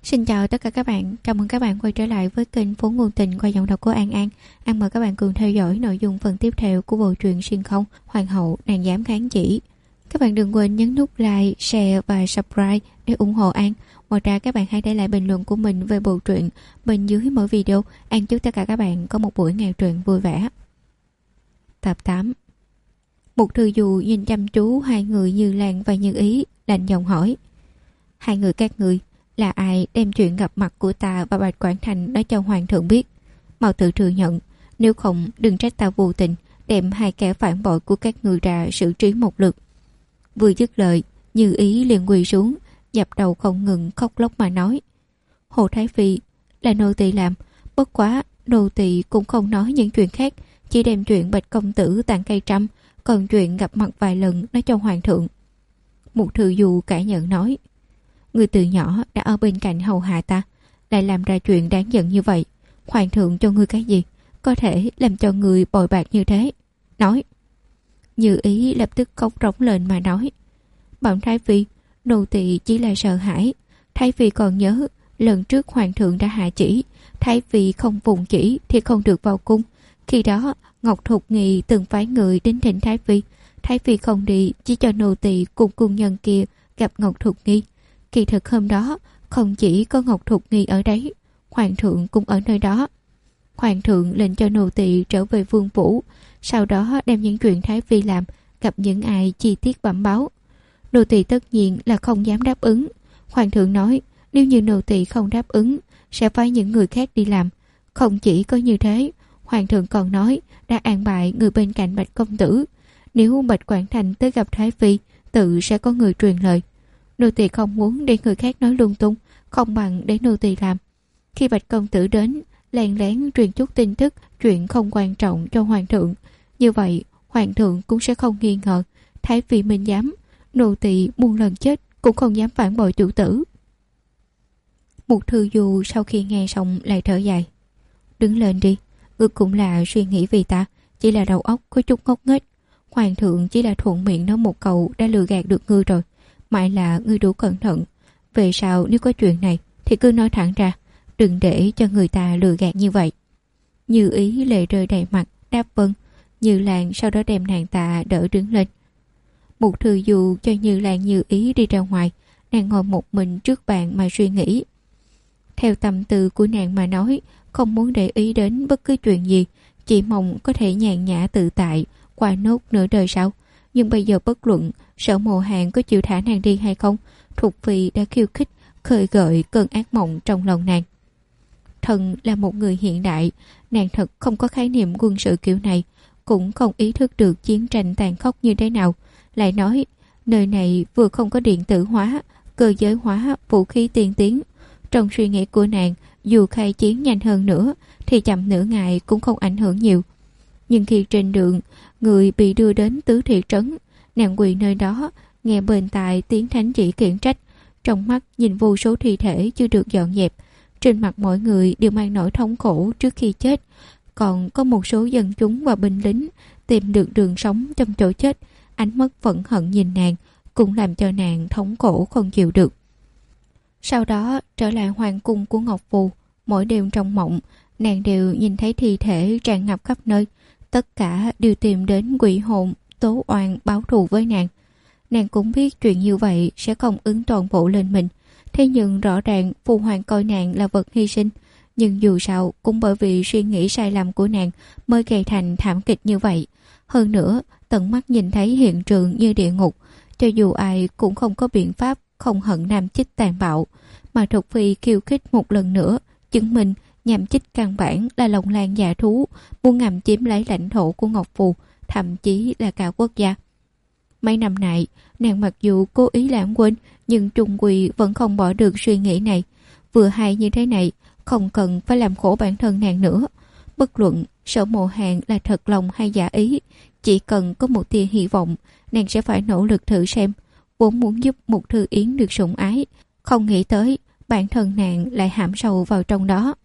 Xin chào tất cả các bạn, chào mừng các bạn quay trở lại với kênh Phố Ngôn Tình qua giọng đọc của An An. An mời các bạn cùng theo dõi nội dung phần tiếp theo của bộ truyện xuyên không Hoàng hậu nàng dám kháng chỉ. Các bạn đừng quên nhấn nút like, share và subscribe để ủng hộ An. Ngoài ra các bạn hãy để lại bình luận của mình về bộ truyện bên dưới mỗi video. An chúc tất cả các bạn có một buổi nghe truyện vui vẻ. Tập 8. Một thư dù nhìn chăm chú hai người Như Lan và Như Ý, lạnh giọng hỏi: hai người các người là ai đem chuyện gặp mặt của ta và Bạch Quảng Thành nói cho hoàng thượng biết? Mau tự thừa nhận, nếu không đừng trách ta vô tình đem hai kẻ phản bội của các người ra xử trí một lượt. Vừa dứt lời, Như Ý liền quỳ xuống, dập đầu không ngừng khóc lóc mà nói: Hồ Thái Phi, là nô tỳ làm, bất quá nô tỳ cũng không nói những chuyện khác, chỉ đem chuyện Bạch công tử tặng cây trăm, còn chuyện gặp mặt vài lần nói cho hoàng thượng. Một thư du cãi nhận nói: người từ nhỏ đã ở bên cạnh hầu hạ ta, lại làm ra chuyện đáng giận như vậy, hoàng thượng cho ngươi cái gì có thể làm cho người bội bạc như thế? Nói. Như Ý lập tức khóc rống lên mà nói: Bọn Thái Phi, nô tỳ chỉ là sợ hãi. Thái Phi còn nhớ lần trước hoàng thượng đã hạ chỉ, Thái Phi không phụng chỉ thì không được vào cung. Khi đó Ngọc Thục Nghi từng phái người đến thỉnh Thái Phi, Thái Phi không đi, chỉ cho nô tỳ cùng cung nhân kia gặp Ngọc Thục Nghi. Kỳ thực hôm đó không chỉ có Ngọc Thục Nghi ở đấy, hoàng thượng cũng ở nơi đó. Hoàng thượng lệnh cho nô tỳ trở về vương phủ, sau đó đem những chuyện Thái Phi làm gặp những ai chi tiết bẩm báo. Nô tỳ tất nhiên là không dám đáp ứng. Hoàng thượng nói nếu như nô tỳ không đáp ứng sẽ phái những người khác đi làm. Không chỉ có như thế, hoàng thượng còn nói đã an bài người bên cạnh Bạch công tử, nếu Bạch Quảng Thành tới gặp Thái Phi tự sẽ có người truyền lời. Nô tỳ không muốn để người khác nói lung tung, không bằng để nô tỳ làm. Khi Bạch công tử đến, lén lén truyền chút tin tức chuyện không quan trọng cho hoàng thượng, như vậy hoàng thượng cũng sẽ không nghi ngờ Thái Phi minh giám. Nô tỳ muôn lần chết cũng không dám phản bội chủ tử. Một thư du sau khi nghe xong lại thở dài: đứng lên đi, ngươi cũng là suy nghĩ vì ta, chỉ là đầu óc có chút ngốc nghếch. Hoàng thượng chỉ là thuận miệng nói một câu đã lừa gạt được ngươi rồi, mãi là ngươi đủ cẩn thận. Về sau nếu có chuyện này thì cứ nói thẳng ra, đừng để cho người ta lừa gạt như vậy. Như Ý lệ rơi đầy mặt đáp vâng. Như Lan sau đó đem nàng ta đỡ đứng lên. Một thư du cho Như Lan Như Ý đi ra ngoài, nàng ngồi một mình trước bàn mà suy nghĩ. Theo tâm tư của nàng mà nói, không muốn để ý đến bất cứ chuyện gì, chỉ mong có thể nhàn nhã tự tại qua nốt nửa đời sau. Nhưng bây giờ bất luận Sở Mộ Hàn có chịu thả nàng đi hay không, Thục Phi đã khiêu khích khơi gợi cơn ác mộng trong lòng nàng. Thần là một người hiện đại, nàng thật không có khái niệm quân sự kiểu này, cũng không ý thức được chiến tranh tàn khốc như thế nào. Lại nói nơi này vừa không có điện tử hóa, cơ giới hóa, vũ khí tiên tiến. Trong suy nghĩ của nàng, dù khai chiến nhanh hơn nữa thì chậm nửa ngày cũng không ảnh hưởng nhiều. Nhưng khi trên đường người bị đưa đến tứ thị trấn, nàng quỳ nơi đó nghe bên tai tiếng thánh chỉ khiển trách, trong mắt nhìn vô số thi thể chưa được dọn dẹp, trên mặt mọi người đều mang nỗi thống khổ trước khi chết. Còn có một số dân chúng và binh lính tìm được đường sống trong chỗ chết, ánh mắt phẫn hận nhìn nàng cũng làm cho nàng thống khổ không chịu được. Sau đó trở lại hoàng cung của Ngọc Phù, mỗi đêm trong mộng nàng đều nhìn thấy thi thể tràn ngập khắp nơi, tất cả đều tìm đến quỷ hồn tố oan báo thù với nàng. Nàng cũng biết chuyện như vậy sẽ không ứng toàn bộ lên mình, thế nhưng rõ ràng Phu Hoàng coi nàng là vật hy sinh. Nhưng dù sao cũng bởi vì suy nghĩ sai lầm của nàng mới gây thành thảm kịch như vậy. Hơn nữa tận mắt nhìn thấy hiện trường như địa ngục, cho dù ai cũng không có biện pháp không hận Nam Chích tàn bạo. Mà Thục Phi khiêu khích một lần nữa, chứng minh Nham Chích căn bản là lòng lan dạ thú, muốn ngầm chiếm lấy lãnh thổ của Ngọc Phù, thậm chí là cả quốc gia. Mấy năm nay nàng mặc dù cố ý lãng quên, nhưng trung quy vẫn không bỏ được suy nghĩ này. Vừa hay như thế này, không cần phải làm khổ bản thân nàng nữa. Bất luận Sở Mộ Hàn là thật lòng hay giả ý, chỉ cần có một tia hy vọng, nàng sẽ phải nỗ lực thử xem. Vốn muốn giúp một Thư Yến được sủng ái, không nghĩ tới bản thân nàng lại hãm sâu vào trong đó.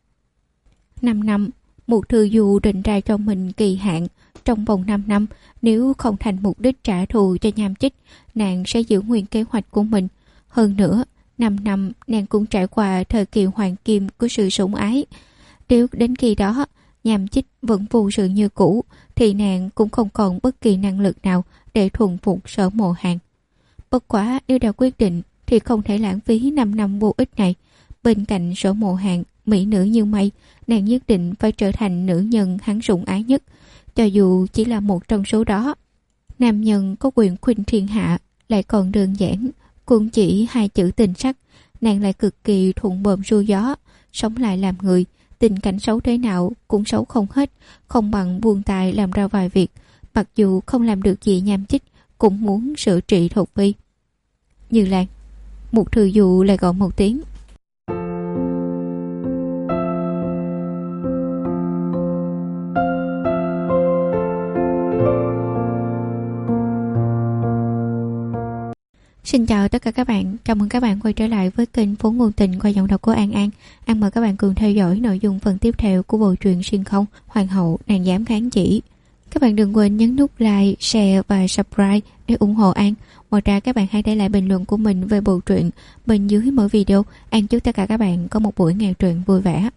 5 năm, một Thư Du định ra cho mình kỳ hạn. Trong vòng 5 năm, nếu không thành mục đích trả thù cho Nham Chích, nàng sẽ giữ nguyên kế hoạch của mình. Hơn nữa, 5 năm nàng cũng trải qua thời kỳ hoàng kim của sự sủng ái. Nếu đến khi đó Nham Chích vẫn vô sự như cũ thì nàng cũng không còn bất kỳ năng lực nào để thuần phục Sở Mộ Hàn. Bất quá nếu đã quyết định thì không thể lãng phí 5 năm vô ích này. Bên cạnh Sở Mộ Hàn, mỹ nữ như mây, nàng nhất định phải trở thành nữ nhân hắn sủng ái nhất, cho dù chỉ là một trong số đó. Nam nhân có quyền khuynh thiên hạ lại còn đơn giản, cũng chỉ 2 chữ tình sắc. Nàng lại cực kỳ thuận bờm xuôi gió, sống lại làm người. Tình cảnh xấu thế nào cũng xấu không hết, không bằng buông tay làm ra vài việc. Mặc dù không làm được gì Nham Chích cũng muốn sửa trị Thục Phi. Như Lan, Mục Thư Dụ lại gọi một tiếng. Xin chào tất cả các bạn, chào mừng các bạn quay trở lại với kênh Phố Ngôn Tình qua giọng đọc của An An. An mời các bạn cùng theo dõi nội dung phần tiếp theo của bộ truyện xuyên không Hoàng hậu nàng dám kháng chỉ. Các bạn đừng quên nhấn nút like, share và subscribe để ủng hộ An. Ngoài ra các bạn hãy để lại bình luận của mình về bộ truyện bên dưới mỗi video. An chúc tất cả các bạn có một buổi nghe truyện vui vẻ.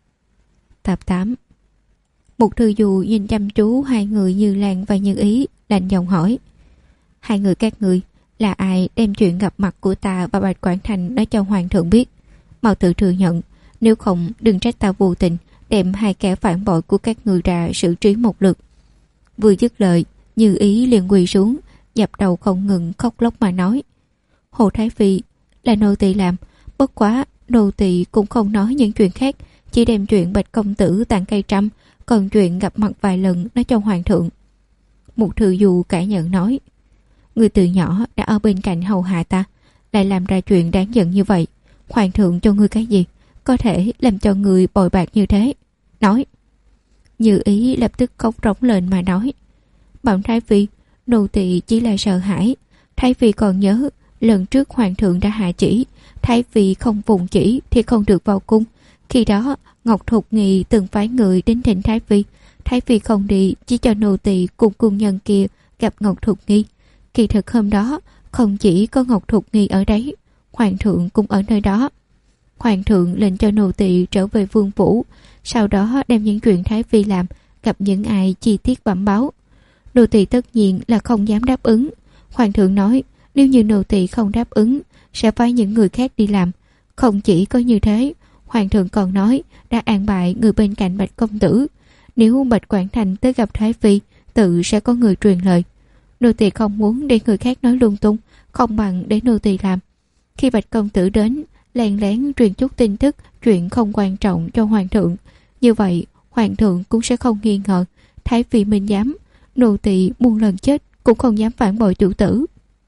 Tập 8. Mục Thư Dụ nhìn chăm chú 2 người Như Lan và Như Ý, lạnh giọng hỏi: 2 người các ngươi là ai đem chuyện gặp mặt của ta và Bạch Quảng Thành nói cho hoàng thượng biết? Mau tự thừa nhận, nếu không đừng trách ta vô tình đem 2 kẻ phản bội của các người ra xử trí một lượt. Vừa dứt lời, Như Ý liền quỳ xuống, dập đầu không ngừng khóc lóc mà nói: Hồ Thái Phi, là nô tỳ làm, bất quá nô tỳ cũng không nói những chuyện khác, chỉ đem chuyện Bạch công tử tặng cây trăm, còn chuyện gặp mặt vài lần nói cho hoàng thượng. Mục Thư Dụ cãi nhận nói: Người từ nhỏ đã ở bên cạnh hầu hạ ta, lại làm ra chuyện đáng giận như vậy. Hoàng thượng cho ngươi cái gì có thể làm cho người bội bạc như thế? Nói. Như Ý lập tức khóc rống lên mà nói: Bẩm Thái Phi, nô tỳ chỉ là sợ hãi. Thái Phi còn nhớ lần trước hoàng thượng đã hạ chỉ, Thái Phi không vùng chỉ thì không được vào cung. Khi đó Ngọc Thục Nghi từng phái người đến thỉnh Thái Phi. Thái Phi không đi, chỉ cho nô tỳ cùng cung nhân kia gặp Ngọc Thục Nghi. Kỳ thực hôm đó không chỉ có Ngọc Thục Nghi ở đấy, hoàng thượng cũng ở nơi đó. Hoàng thượng lệnh cho nô tỳ trở về vương phủ, sau đó đem những chuyện Thái Phi làm gặp những ai chi tiết bẩm báo. Nô tỳ tất nhiên là không dám đáp ứng. Hoàng thượng nói nếu như nô tỳ không đáp ứng sẽ phái những người khác đi làm. Không chỉ có như thế, hoàng thượng còn nói đã an bài người bên cạnh Bạch công tử, nếu Bạch Quảng Thành tới gặp Thái Phi tự sẽ có người truyền lời. Nô tỳ không muốn để người khác nói lung tung, không bằng để nô tỳ làm. Khi Bạch công tử đến, lén lén truyền chút tin tức chuyện không quan trọng cho hoàng thượng. Như vậy hoàng thượng cũng sẽ không nghi ngờ Thái Phi minh giám. Nô tỳ muôn lần chết cũng không dám phản bội chủ tử.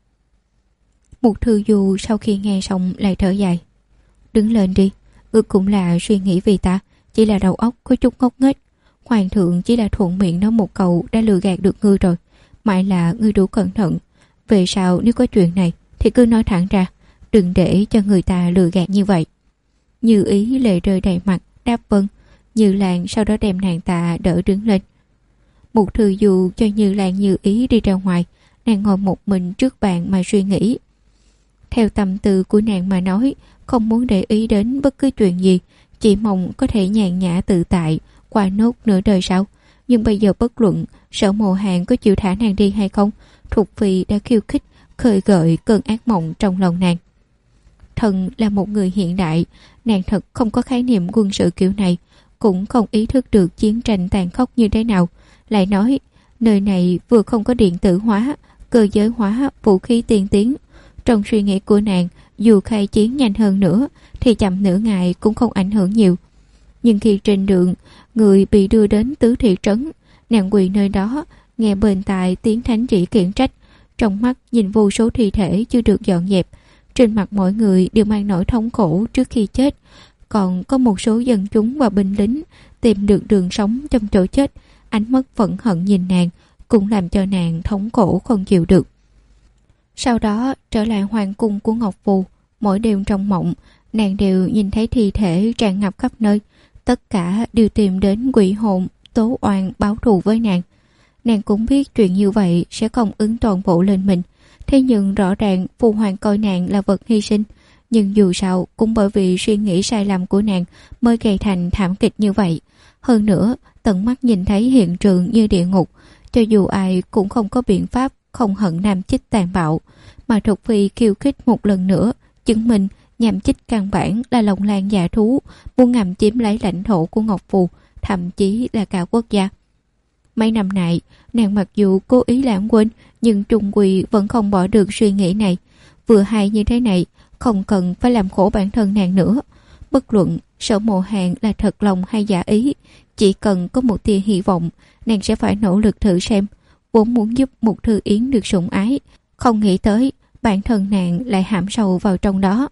Mục Thư Dụ sau khi nghe xong lại thở dài: Đứng lên đi, ngươi cũng là suy nghĩ vì ta, chỉ là đầu óc có chút ngốc nghếch. Hoàng thượng chỉ là thuận miệng nói một câu đã lừa gạt được ngươi rồi. Mãi là ngươi đủ cẩn thận. Về sau nếu có chuyện này thì cứ nói thẳng ra, đừng để cho người ta lừa gạt như vậy. Như Ý lệ rơi đầy mặt đáp vâng. Như Lan sau đó đem nàng ta đỡ đứng lên. Mục Thư Dụ cho Như Lan Như Ý đi ra ngoài, nàng ngồi một mình trước bàn mà suy nghĩ. Theo tâm tư của nàng mà nói, không muốn để ý đến bất cứ chuyện gì, chỉ mong có thể nhàn nhã tự tại qua nốt nửa đời sau. Nhưng bây giờ bất luận Sở Mộ Hàn có chịu thả nàng đi hay không, Thục Phi đã khiêu khích khơi gợi cơn ác mộng trong lòng nàng. Thần là một người hiện đại, nàng thật không có khái niệm quân sự kiểu này, cũng không ý thức được chiến tranh tàn khốc như thế nào. Lại nói nơi này vừa không có điện tử hóa, cơ giới hóa, vũ khí tiên tiến. Trong suy nghĩ của nàng, dù khai chiến nhanh hơn nữa thì chậm nửa ngày cũng không ảnh hưởng nhiều. Nhưng khi trên đường người bị đưa đến tứ thị trấn, nàng quỳ nơi đó nghe bên tai tiếng thánh chỉ khiển trách, trong mắt nhìn vô số thi thể chưa được dọn dẹp, trên mặt mỗi người đều mang nỗi thống khổ trước khi chết. Còn có một số dân chúng và binh lính tìm được đường sống trong chỗ chết, ánh mắt phẫn hận nhìn nàng cũng làm cho nàng thống khổ không chịu được. Sau đó trở lại hoàng cung của Ngọc Phù, mỗi đêm trong mộng nàng đều nhìn thấy thi thể tràn ngập khắp nơi, tất cả đều tìm đến quỷ hồn tố oan báo thù với nàng. Nàng cũng biết chuyện như vậy sẽ không ứng toàn bộ lên mình, thế nhưng rõ ràng Phu Hoàng coi nàng là vật hy sinh, Nhưng dù sao cũng bởi vì suy nghĩ sai lầm của nàng mới gây thành thảm kịch như vậy. Hơn nữa, tận mắt nhìn thấy hiện trường như địa ngục, cho dù ai cũng không có biện pháp không hận Nam Chích tàn bạo. Mà Thục Phi khiêu khích một lần nữa, chứng minh Nham Chích căn bản là lòng lan dạ thú, muốn ngầm chiếm lấy lãnh thổ của Ngọc Phù, thậm chí là cả quốc gia. Mấy năm nay, nàng mặc dù cố ý lãng quên, nhưng trung quy vẫn không bỏ được suy nghĩ này. Vừa hay như thế này, không cần phải làm khổ bản thân nàng nữa. Bất luận Sở Mộ Hàn là thật lòng hay giả ý, chỉ cần có một tia hy vọng, nàng sẽ phải nỗ lực thử xem. Vốn muốn giúp Mục Thư Yến được sủng ái, không nghĩ tới bản thân nàng lại hãm sâu vào trong đó.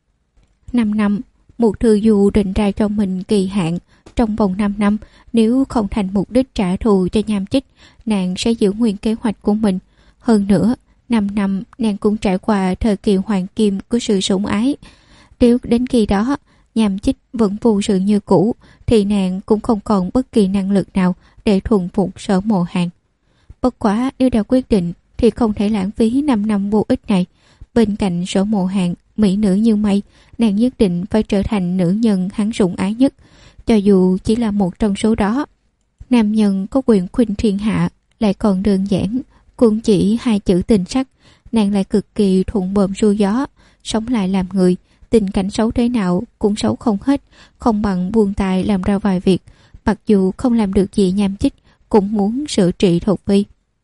5 năm, Mục Thư Du định ra cho mình kỳ hạn. Trong vòng 5 năm, nếu không thành mục đích trả thù cho Nham Chích, nàng sẽ giữ nguyên kế hoạch của mình. Hơn nữa, 5 năm nàng cũng trải qua thời kỳ hoàng kim của sự sủng ái. Nếu đến khi đó, Nham Chích vẫn vô sự như cũ, thì nàng cũng không còn bất kỳ năng lực nào để thuần phục Sở Mộ Hàn. Bất quá nếu đã quyết định thì không thể lãng phí 5 năm vô ích này. Bên cạnh Sở Mộ Hàn, mỹ nữ như mây, nàng nhất định phải trở thành nữ nhân hắn sủng ái nhất, cho dù chỉ là một trong số đó. Nam nhân có quyền khuynh thiên hạ lại còn đơn giản, cũng chỉ 2 chữ tình sắc, nàng lại cực kỳ thuận bờm xuôi gió, sống lại làm người. Tình cảnh xấu thế nào cũng xấu không hết, không bằng buông tay làm ra vài việc. Mặc dù không làm được gì Nham Chích, cũng muốn sửa trị Thục Phi.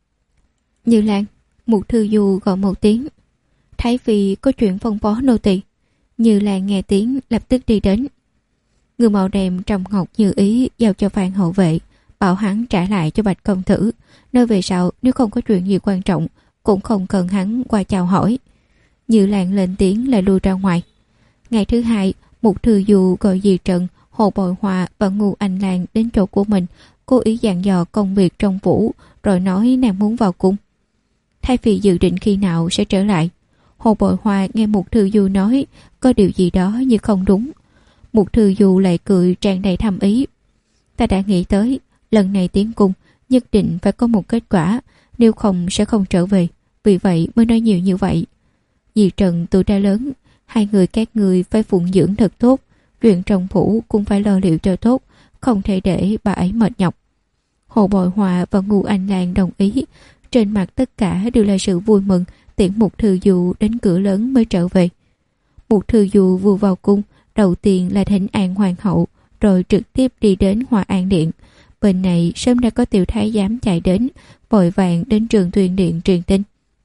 Như Lan, Mục Thư Du gọi một tiếng. Thái Phi có chuyện phân phó nô tỳ. Như Lan nghe tiếng lập tức đi đến. Người màu đem trầm ngọc như ý giao cho Phan hậu vệ, bảo hắn trả lại cho Bạch công tử. Nơi về sau nếu không có chuyện gì quan trọng, cũng không cần hắn qua chào hỏi. Như Lan lên tiếng lại lui ra ngoài. Ngày thứ 2, Mục Thư Du gọi Dì Trần, Hồ Bội Hòa và Ngô Anh Lan đến chỗ của mình, cố ý dặn dò công việc trong phủ, rồi nói nàng muốn vào cung. Thái Phi dự định khi nào sẽ trở lại? Hồ Bội Hòa nghe Mục Thư Du nói có điều gì đó như không đúng. Mục Thư Du lại cười tràn đầy thâm ý. Ta đã nghĩ tới, lần này tiến cung nhất định phải có một kết quả, nếu không sẽ không trở về, vì vậy mới nói nhiều như vậy. Dì Trần tuổi đã lớn, 2 người các người phải phụng dưỡng thật tốt, chuyện trong phủ cũng phải lo liệu cho tốt, không thể để bà ấy mệt nhọc. Hồ Bội Hòa và Ngô Anh Lan đồng ý, trên mặt tất cả đều là sự vui mừng, tiễn Mục Thư Du đến cửa lớn mới trở về. Mục Thư Du vừa vào cung, đầu tiên là thỉnh an hoàng hậu, rồi trực tiếp đi đến Hòa An Điện. Bên này sớm đã có tiểu thái giám chạy đến, vội vàng đến Trường Tuyên Điện truyền tin.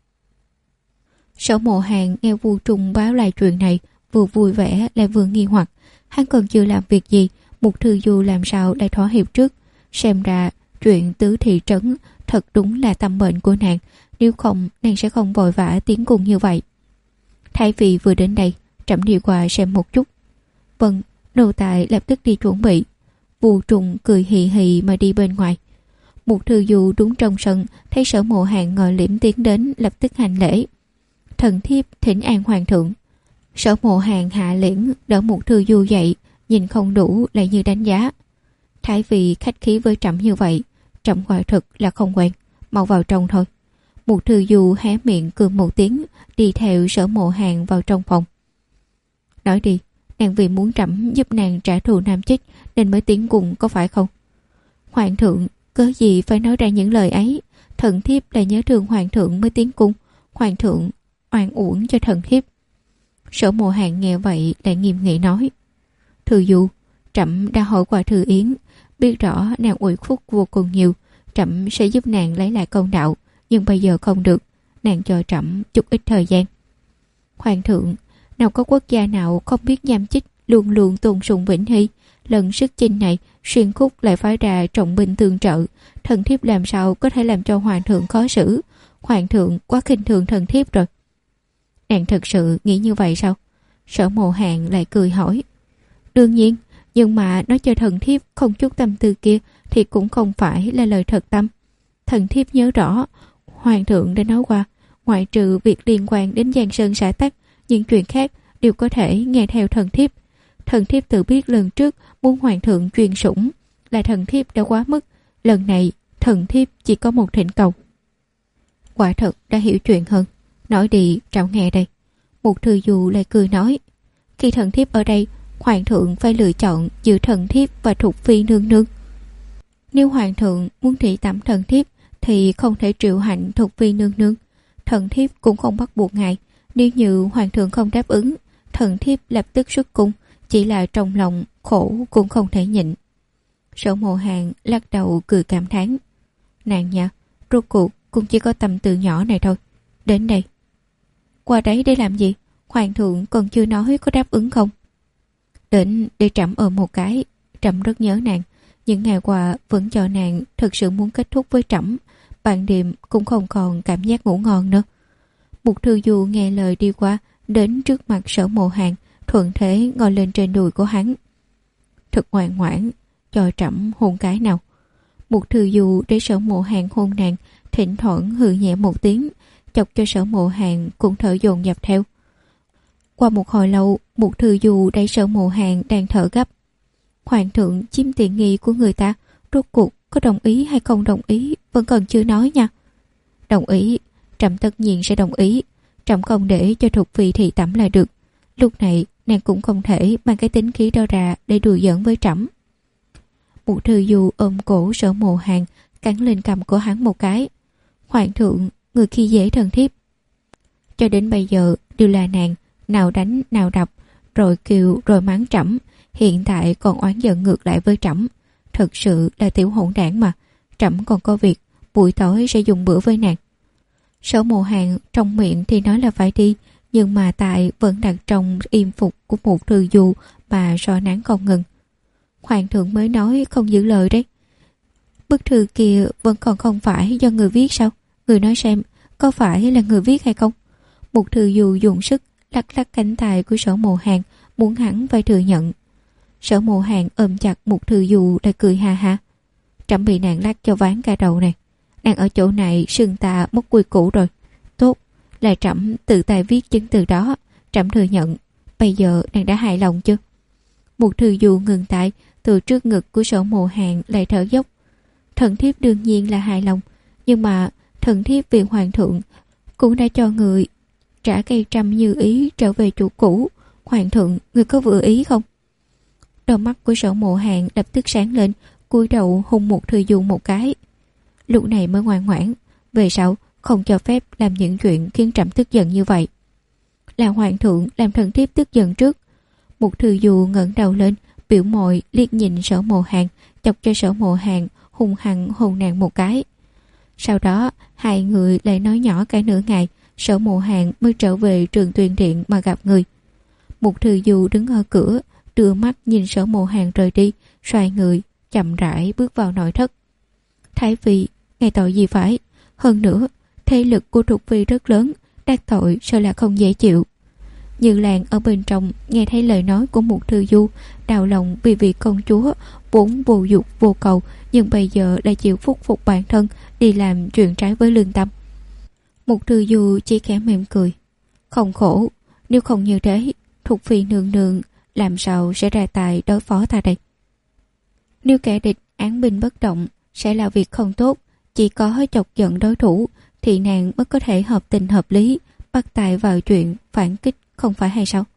Sở Mộ Hàn nghe Vu Trung báo lại chuyện này, vừa vui vẻ lại vừa nghi hoặc. Hắn còn chưa làm việc gì, Mục Thư Du làm sao lại thỏa hiệp trước? Xem ra chuyện tứ thị trấn thật đúng là tâm bệnh của nàng, nếu không nàng sẽ không vội vã tiến cung như vậy. Thái Phi vừa đến đây, trẫm đi qua xem một chút. Vâng, nô tài lập tức đi chuẩn bị. Vu Trung cười hì hì mà đi bên ngoài. Mục Thư Du đúng trong sân, thấy Sở Mộ Hàn ngồi liễm tiến đến, lập tức hành lễ. Thần thiếp thỉnh an hoàng thượng. Sở Mộ Hàn hạ liễn đỡ Mục Thư Du dậy, nhìn không đủ lại như đánh giá. Thái Phi khách khí với trẫm như vậy, trẫm quả thực là không quen, mau vào trong thôi. Mục Thư Du hé miệng cười một tiếng, đi theo Sở Mộ Hàn vào trong phòng. Nói đi, nàng vì muốn trẫm giúp nàng trả thù Nam Chích nên mới tiến cùng có phải không? Hoàng thượng, cớ gì phải nói ra những lời ấy? Thần thiếp là nhớ thương hoàng thượng mới tiến cung. Hoàng thượng oan uổng cho thần thiếp. Sở Mộ Hàn nghe vậy lại nghiêm nghị nói. Thư Du, trẫm đã hỏi qua Thư Yến, biết rõ nàng uỷ khuất vô cùng nhiều, trẫm sẽ giúp nàng lấy lại công đạo, nhưng bây giờ không được, nàng cho trẫm chút ít thời gian. Hoàng thượng, nào có quốc gia nào không biết Nham Chích luôn luôn tôn sùng Vĩnh Hy, lần sức chinh này Xuyên Khúc lại phái ra trọng binh tương trợ, thần thiếp làm sao có thể làm cho hoàng thượng khó xử? Hoàng thượng quá khinh thường thần thiếp rồi. Nàng thật sự nghĩ như vậy sao? Sở Mộ Hàn lại cười hỏi. Đương nhiên, nhưng mà nói cho thần thiếp không chút tâm tư kia thì cũng không phải là lời thật tâm. Thần thiếp nhớ rõ, hoàng thượng đã nói qua, ngoại trừ việc liên quan đến Giang Sơn xã tắc, những chuyện khác đều có thể nghe theo thần thiếp. Thần thiếp tự biết lần trước muốn hoàng thượng truyền sủng là thần thiếp đã quá mức, lần này thần thiếp chỉ có một thỉnh cầu. Quả thật đã hiểu chuyện hơn, nói đi trẫm nghe đây. Mục Thư Du lại cười nói. Khi thần thiếp ở đây, hoàng thượng phải lựa chọn giữa thần thiếp và Thục Phi nương nương. Nếu hoàng thượng muốn thị tẩm thần thiếp thì không thể triệu hạnh Thục Phi nương nương. Thần thiếp cũng không bắt buộc ngài. Nếu như hoàng thượng không đáp ứng, thần thiếp lập tức xuất cung. Chỉ là trong lòng khổ cũng không thể nhịn. Sở Mộ Hàn lắc đầu cười cảm thán. Nàng nha, rốt cuộc cũng chỉ có tâm tư nhỏ này thôi. Đến đây. Qua đấy để làm gì? Hoàng thượng còn chưa nói có đáp ứng không? Đến để trẫm ôm một cái. Trẫm rất nhớ nàng. Những ngày qua vẫn cho nàng thực sự muốn kết thúc với trẫm. Ban đêm cũng không còn cảm giác ngủ ngon nữa. Mục Thư Du nghe lời đi qua, đến trước mặt Sở Mộ Hàn, thuận thế ngồi lên trên đùi của hắn. Thật ngoan ngoãn, cho trẫm hôn cái nào. Mục Thư Du để Sở Mộ Hàn hôn nàng, thỉnh thoảng hừ nhẹ một tiếng, chọc cho Sở Mộ Hàn cũng thở dồn dập theo. Qua một hồi lâu, Mục Thư Du đẩy Sở Mộ Hàn đang thở gấp. Hoàng thượng chiếm tiện nghi của người ta, rốt cuộc có đồng ý hay không đồng ý vẫn còn chưa nói nha. Đồng ý, trẫm tất nhiên sẽ đồng ý. Trẫm không để cho Thục Phi thị tẩm là được. Lúc này nàng cũng không thể mang cái tính khí đó ra để đùa giỡn với trẫm. Mục Thư Du ôm cổ Sở Mộ Hàn, cắn lên cằm của hắn một cái. Hoàng thượng, người khi dễ thần thiếp. Cho đến bây giờ đều là nàng nào đánh nào đập, rồi kêu rồi mắng trẫm. Hiện tại còn oán giận ngược lại với trẫm. Thật sự là tiểu hỗn đảng mà. Trẫm còn có việc, buổi tối sẽ dùng bữa với nàng. Sở Mộ Hàn trong miệng thì nói là phải đi, nhưng mà tại vẫn đặt trong im phục của Mục Thư Du mà so nắng không ngừng. Hoàng thượng mới nói không giữ lời đấy. Bức thư kia vẫn còn không phải do người viết sao? Người nói xem, có phải là người viết hay không? Mục Thư Du dùng sức lắc lắc cánh tay của Sở Mộ Hàn, muốn hắn phải thừa nhận. Sở Mộ Hàn ôm chặt Mục Thư Du lại cười ha ha. Trẫm bị nàng lắc cho ván cả đầu này. Nàng ở chỗ này sưng ta mất quy củ rồi. Tốt, là trẫm tự tay viết chứng từ đó. Trẫm thừa nhận. Bây giờ nàng đã hài lòng chưa? Mục Thư Du ngừng tại, từ trước ngực của Sở Mộ Hàn lại thở dốc. Thần thiếp đương nhiên là hài lòng, nhưng mà thần thiếp vì hoàng thượng cũng đã cho người trả cây trăm như ý trở về chủ cũ. Hoàng thượng, người có vừa ý không? Đôi mắt của Sở Mộ Hàn lập tức sáng lên, cúi đầu hôn Mục Thư Du một cái. Lúc này mới ngoan ngoãn, về sau không cho phép làm những chuyện khiến trẫm tức giận như vậy. Là hoàng thượng làm thần thiếp tức giận trước. Mục Thư Du ngẩng đầu lên, biểu môi liếc nhìn Sở Mộ Hàn, chọc cho Sở Mộ Hàn hung hăng hôn nàng một cái. Sau đó hai người lại nói nhỏ cả nửa ngày, Sở Mộ Hàn mới trở về Trường Tuyền Điện mà gặp người. Mục Thư Du đứng ở cửa, đưa mắt nhìn Sở Mộ Hàn rời đi, xoay người chậm rãi bước vào nội thất. Thái phi, ngày tội gì phải? Hơn nữa, thế lực của Thục Phi rất lớn, đắc tội sao là không dễ chịu. Như Lan ở bên trong nghe thấy lời nói của Mục Thư Du, đau lòng vì vị công chúa vốn vô dục vô cầu, nhưng bây giờ lại chịu phúc phục bản thân đi làm chuyện trái với lương tâm. Mục Thư Du chỉ khẽ mỉm cười. Không khổ, nếu không như thế, Thục Phi nương nương làm sao sẽ ra tài đối phó ta đây? Nếu kẻ địch án binh bất động sẽ là việc không tốt, chỉ có chọc giận đối thủ thì nàng mới có thể hợp tình hợp lý bắt tay vào chuyện phản kích, không phải hay sao?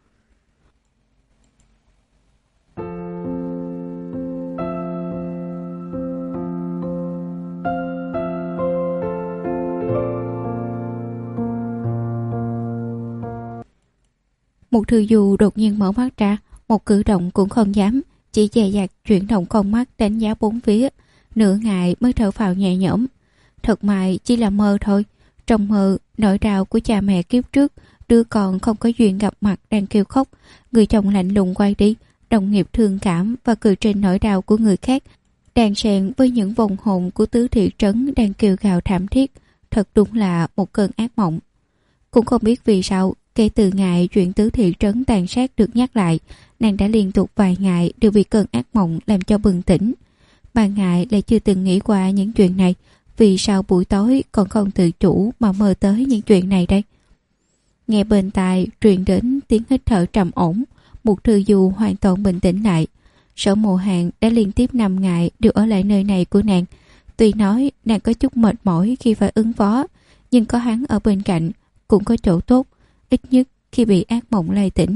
Mục Thư Du đột nhiên mở mắt ra, một cử động cũng không dám, chỉ dè dặt chuyển động con mắt đánh giá bốn phía, nửa ngày mới thở phào nhẹ nhõm. Thật may chỉ là mơ thôi. Trong mơ, nỗi đau của cha mẹ kiếp trước, đứa con không có duyên gặp mặt đang kêu khóc, người chồng lạnh lùng quay đi, đồng nghiệp thương cảm và cười trên nỗi đau của người khác, đan xen với những vòng hồn của tứ thị trấn đang kêu gào thảm thiết. Thật đúng là một cơn ác mộng. Cũng không biết vì sao, kể từ ngày chuyện tứ thị trấn tàn sát được nhắc lại, nàng đã liên tục vài ngày đều bị cơn ác mộng làm cho bừng tỉnh. Ban ngày lại chưa từng nghĩ qua những chuyện này, vì sao buổi tối còn không tự chủ mà mơ tới những chuyện này đây? Nghe bên tai truyền đến tiếng hít thở trầm ổn, Mục Thư Du hoàn toàn bình tĩnh lại. Sở Mộ Hàn đã liên tiếp 5 ngày đều ở lại nơi này của nàng. Tuy nói nàng có chút mệt mỏi khi phải ứng phó, nhưng có hắn ở bên cạnh cũng có chỗ tốt. Ít nhất khi bị ác mộng lay tỉnh,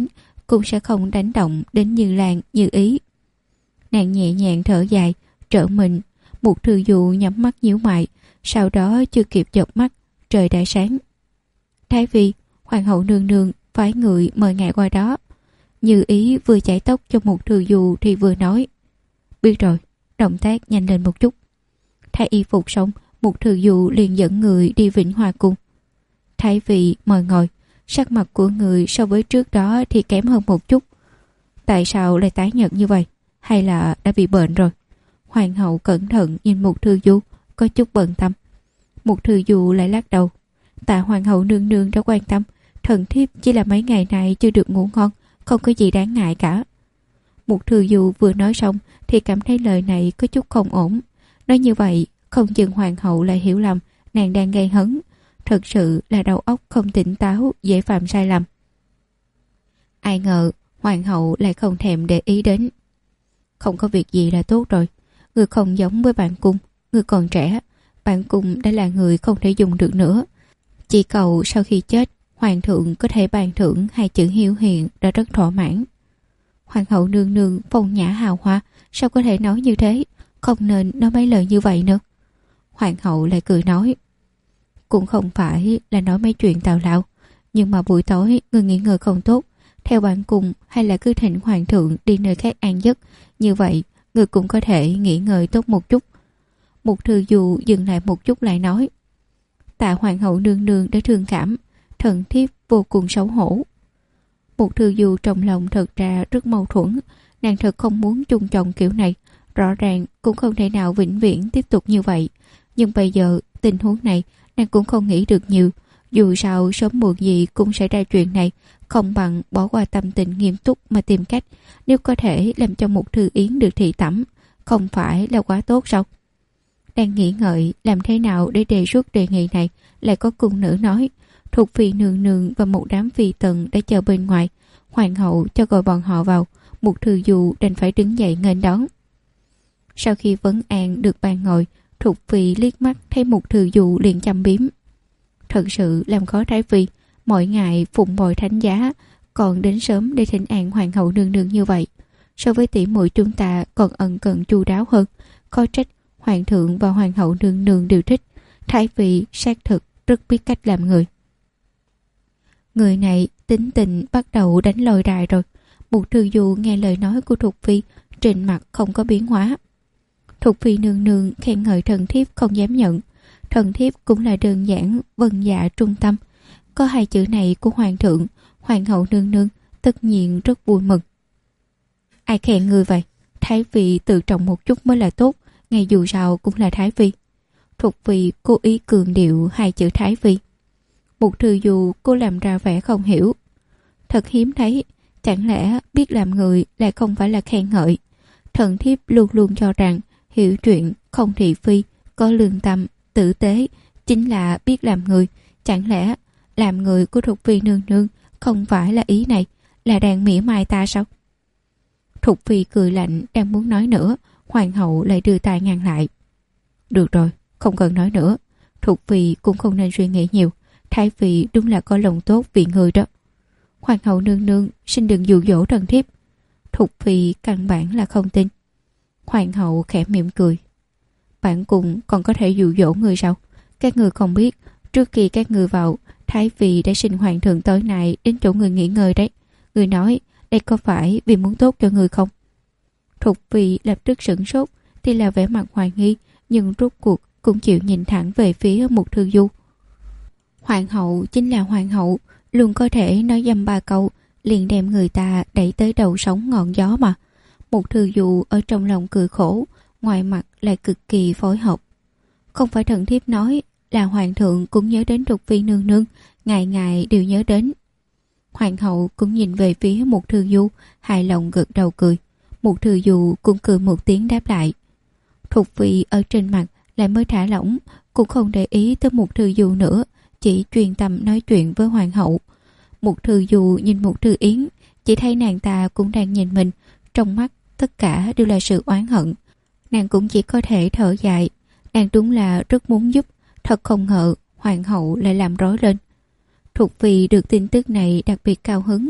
cũng sẽ không đánh động đến Như Lan, Như Ý. Nàng nhẹ nhàng thở dài, trở mình. Một Thư Du nhắm mắt nhíu mày, sau đó chưa kịp chợp mắt, trời đã sáng. Thái phi, hoàng hậu nương nương phái người mời ngài qua đó. Như Ý vừa chải tóc cho một Thư Du thì vừa nói. Biết rồi, động tác nhanh lên một chút. Thay y phục xong, một Thư Du liền dẫn người đi Vĩnh Hoa cung. Thái phi mời ngồi. Sắc mặt của người so với trước đó thì kém hơn một chút. Tại sao lại tái nhợt như vậy? Hay là đã bị bệnh rồi? Hoàng hậu cẩn thận nhìn một Thư Du, có chút bận tâm. Một Thư Du lại lắc đầu. Tạ hoàng hậu nương nương đã quan tâm, thần thiếp chỉ là mấy ngày nay chưa được ngủ ngon, không có gì đáng ngại cả. Một Thư Du vừa nói xong thì cảm thấy lời này có chút không ổn. Nói như vậy, không chừng hoàng hậu lại hiểu lầm nàng đang gây hấn. Thật sự là đầu óc không tỉnh táo, dễ phạm sai lầm. Ai ngờ hoàng hậu lại không thèm để ý đến. Không có việc gì là tốt rồi. Người không giống với bạn cung, người còn trẻ. Bạn cung đã là người không thể dùng được nữa. Chỉ cầu sau khi chết, hoàng thượng có thể ban thưởng 2 chữ hiếu hiền đã rất thỏa mãn. Hoàng hậu nương nương phong nhã hào hoa, sao có thể nói như thế? Không nên nói mấy lời như vậy nữa. Hoàng hậu lại cười nói. Cũng không phải là nói mấy chuyện tào lao, nhưng mà buổi tối người nghỉ ngơi không tốt, theo bạn cùng hay là cứ thỉnh hoàng thượng đi nơi khác an giấc, như vậy người cũng có thể nghỉ ngơi tốt một chút. Một Thư Du dừng lại một chút lại nói. Tạ hoàng hậu nương nương đã thương cảm, thần thiếp vô cùng xấu hổ. Một Thư Du trong lòng thật ra rất mâu thuẫn, nàng thật không muốn chung chồng kiểu này, rõ ràng cũng không thể nào vĩnh viễn tiếp tục như vậy, nhưng bây giờ tình huống này nàng cũng không nghĩ được nhiều. Dù sao sớm muộn gì cũng xảy ra chuyện này, không bằng bỏ qua tâm tình nghiêm túc mà tìm cách, nếu có thể làm cho một Thư Yến được thị tẩm, không phải là quá tốt sao? Đang nghĩ ngợi làm thế nào để đề xuất đề nghị này, lại có cung nữ nói. Thuộc phi nương nương và một đám phi tần đã chờ bên ngoài, hoàng hậu cho gọi bọn họ vào. Một Thư Du đành phải đứng dậy nghênh đón. Sau khi vấn an được bàn ngồi, Thục phi liếc mắt thấy một Thư Du liền chăm biếm. Thật sự làm khó Thái phi, mỗi ngày phụng bồi thánh giá, còn đến sớm để thỉnh an hoàng hậu nương nương như vậy. So với tỷ muội chúng ta còn ân cần chu đáo hơn, khó trách hoàng thượng và hoàng hậu nương nương đều thích. Thái phi xác thực rất biết cách làm người. Người này tính tình bắt đầu đánh lôi đài rồi. Một Thư Du nghe lời nói của Thục phi, trên mặt không có biến hóa. Thục phi nương nương khen ngợi thần thiếp không dám nhận. Thần thiếp cũng là đơn giản vân dạ trung tâm. Có 2 chữ này của hoàng thượng, hoàng hậu nương nương tất nhiên rất vui mừng. Ai khen người vậy? Thái phi tự trọng một chút mới là tốt, ngay dù sao cũng là Thái phi. Thục phi cố ý cường điệu 2 chữ Thái phi. Một Thư Du cô làm ra vẻ không hiểu. Thật hiếm thấy, chẳng lẽ biết làm người lại không phải là khen ngợi? Thần thiếp luôn luôn cho rằng hiểu chuyện, không thị phi, có lương tâm, tử tế chính là biết làm người. Chẳng lẽ làm người của Thục phi nương nương không phải là ý này, là đang mỉa mai ta sao? Thục phi cười lạnh đang muốn nói nữa, hoàng hậu lại đưa tay ngăn lại. Được rồi, không cần nói nữa. Thục phi cũng không nên suy nghĩ nhiều. Thái phi đúng là có lòng tốt vì người đó. Hoàng hậu nương nương xin đừng dụ dỗ thần thiếp. Thục phi căn bản là không tin. Hoàng hậu khẽ mỉm cười. Bạn cùng còn có thể dụ dỗ người sao? Các người không biết, trước khi các người vào, Thái phi đã xin hoàng thượng tối nay đến chỗ người nghỉ ngơi đấy. Người nói đây có phải vì muốn tốt cho người không? Thục phi lập tức sửng sốt, thì là vẻ mặt hoài nghi, nhưng rốt cuộc cũng chịu nhìn thẳng về phía một Thư Du. Hoàng hậu chính là hoàng hậu, luôn có thể nói dăm 3 câu liền đem người ta đẩy tới đầu sóng ngọn gió mà. Một Thư Du ở trong lòng cười khổ, ngoài mặt lại cực kỳ phối hợp. Không phải thần thiếp nói là hoàng thượng cũng nhớ đến Thục phi nương nương, ngày ngày đều nhớ đến. Hoàng hậu cũng nhìn về phía một Thư Du, hài lòng gật đầu cười. Một Thư Du cũng cười một tiếng đáp lại. Thục phi ở trên mặt lại mới thả lỏng, cũng không để ý tới một Thư Du nữa, chỉ chuyên tâm nói chuyện với hoàng hậu. Một Thư Du nhìn một Thư Yến, chỉ thấy nàng ta cũng đang nhìn mình, trong mắt tất cả đều là sự oán hận. Nàng cũng chỉ có thể thở dài. Nàng đúng là rất muốn giúp, thật không ngờ hoàng hậu lại làm rối lên. Thục phi được tin tức này đặc biệt cao hứng,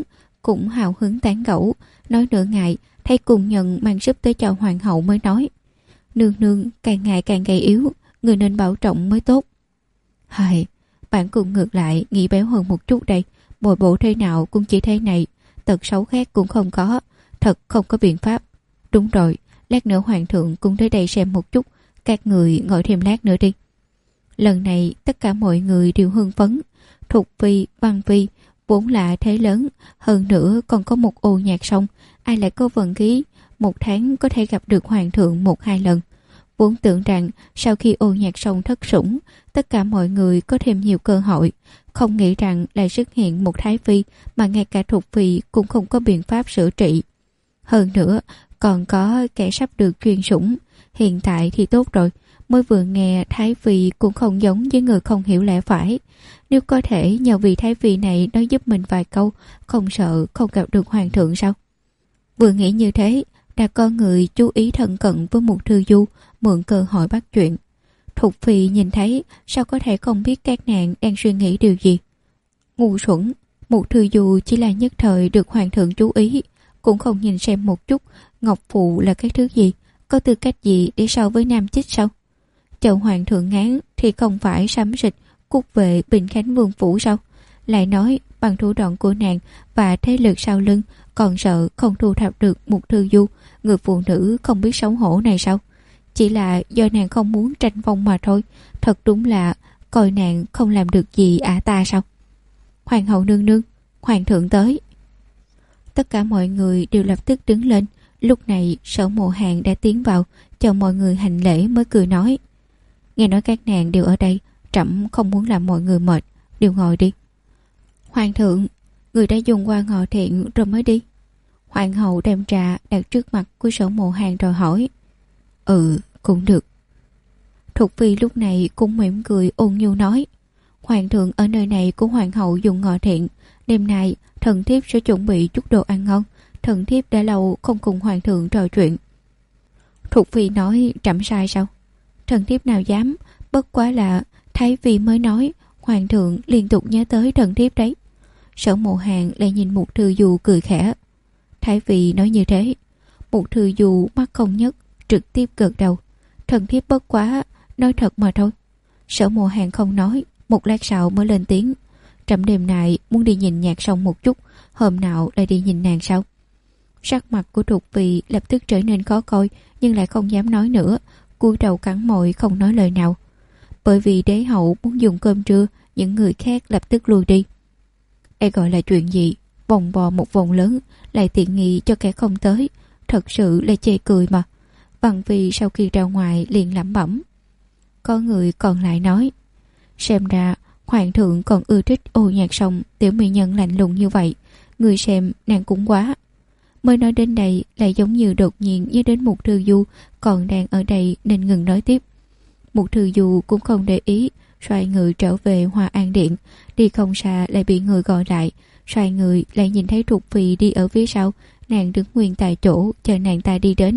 cũng hào hứng tán gẫu, nói nửa ngày, thấy cùng nhận mang súp tới cho hoàng hậu mới nói: Nương nương càng ngày càng gầy yếu, người nên bảo trọng mới tốt. Hài, bản cung ngược lại nghĩ béo hơn một chút đây, bồi bổ thế nào cũng chỉ thế này, tật xấu khác cũng không có, thật không có biện pháp. Đúng rồi, lát nữa hoàng thượng cũng tới đây xem một chút, các người ngồi thêm lát nữa đi. Lần này tất cả mọi người đều hưng phấn. Thục phi, Văn phi vốn là thế lớn, hơn nữa còn có một ô nhạc sông, ai lại có vận khí một tháng có thể gặp được hoàng thượng 1-2 lần. Vốn tưởng rằng sau khi ô nhạc sông thất sủng, tất cả mọi người có thêm nhiều cơ hội, không nghĩ rằng lại xuất hiện một thái phi mà ngay cả Thục phi cũng không có biện pháp sửa trị. Hơn nữa còn có kẻ sắp được truyền sủng. Hiện tại thì tốt rồi, mới vừa nghe thái phi cũng không giống với người không hiểu lẽ phải. Nếu có thể nhờ vị thái phi này nói giúp mình vài câu, không sợ không gặp được hoàng thượng sao? Vừa nghĩ như thế, đã có người chú ý thân cận với một thư du, mượn cơ hội bắt chuyện. Thục phi nhìn thấy, sao có thể không biết các nàng đang suy nghĩ điều gì? Ngu xuẩn, một thư du chỉ là nhất thời được hoàng thượng chú ý, cũng không nhìn xem một chút ngọc phụ là cái thứ gì, có tư cách gì để so với nam chích sao? Chậu hoàng thượng ngán thì không phải sấm rịch cút về Bình Khánh Vương phủ sao? Lại nói bằng thủ đoạn của nàng và thế lực sau lưng, còn sợ không thu thập được một thư du, người phụ nữ không biết xấu hổ này sao? Chỉ là do nàng không muốn tranh phong mà thôi. Thật đúng là coi nàng không làm được gì ta sao? Hoàng hậu nương nương, hoàng thượng tới. Tất cả mọi người đều lập tức đứng lên. Lúc này Sở Mộ Hàn đã tiến vào, chờ mọi người hành lễ mới cười nói: Nghe nói các nàng đều ở đây, trẫm không muốn làm mọi người mệt, đều ngồi đi. Hoàng thượng, người đã dùng qua ngọ thiện rồi mới đi. Hoàng hậu đem trà đặt trước mặt của Sở Mộ Hàn rồi hỏi: Cũng được. Thục phi lúc này cũng mỉm cười ôn nhu nói: Hoàng thượng ở nơi này của hoàng hậu dùng ngọ thiện, đêm nay thần thiếp sẽ chuẩn bị chút đồ ăn ngon, thần thiếp đã lâu không cùng hoàng thượng trò chuyện. Thục phi nói: Trẫm sai sao? Thần thiếp nào dám, bất quá là thái phi mới nói, hoàng thượng liên tục nhớ tới thần thiếp đấy. Sở Mộ Hàn lại nhìn Mục Thư Du cười khẽ. Thái phi nói như thế. Mục Thư Du mắt không nhấc, trực tiếp gật đầu. Thần thiếp bất quá nói thật mà thôi. Sở Mộ Hàn không nói, một lát sau mới lên tiếng: Trẫm đêm nay muốn đi nhìn nhạc sông một chút, hôm nào lại đi nhìn nàng sao? Sắc mặt của Thục phi lập tức trở nên khó coi, nhưng lại không dám nói nữa, cúi đầu cắn môi không nói lời nào. Bởi vì đế hậu muốn dùng cơm trưa, những người khác lập tức lui đi. Đây gọi là chuyện gì? Vòng bò một vòng lớn, lại tiện nghi cho kẻ không tới, thật sự là chê cười mà. Văn Phi sau khi ra ngoài liền lẩm bẩm. Có người còn lại nói: Xem ra hoàng thượng còn ưa thích ô nhạc sông tiểu mỹ nhân lạnh lùng như vậy, người xem nàng cũng quá. Mới nói đến đây lại giống như đột nhiên nhớ đến Mục Thư Du còn đang ở đây nên ngừng nói tiếp. Mục Thư Du cũng không để ý, xoay người trở về Hoa An Điện. Đi không xa lại bị người gọi lại, xoay người lại nhìn thấy Thục phi đi ở phía sau. Nàng đứng nguyên tại chỗ chờ nàng ta đi đến.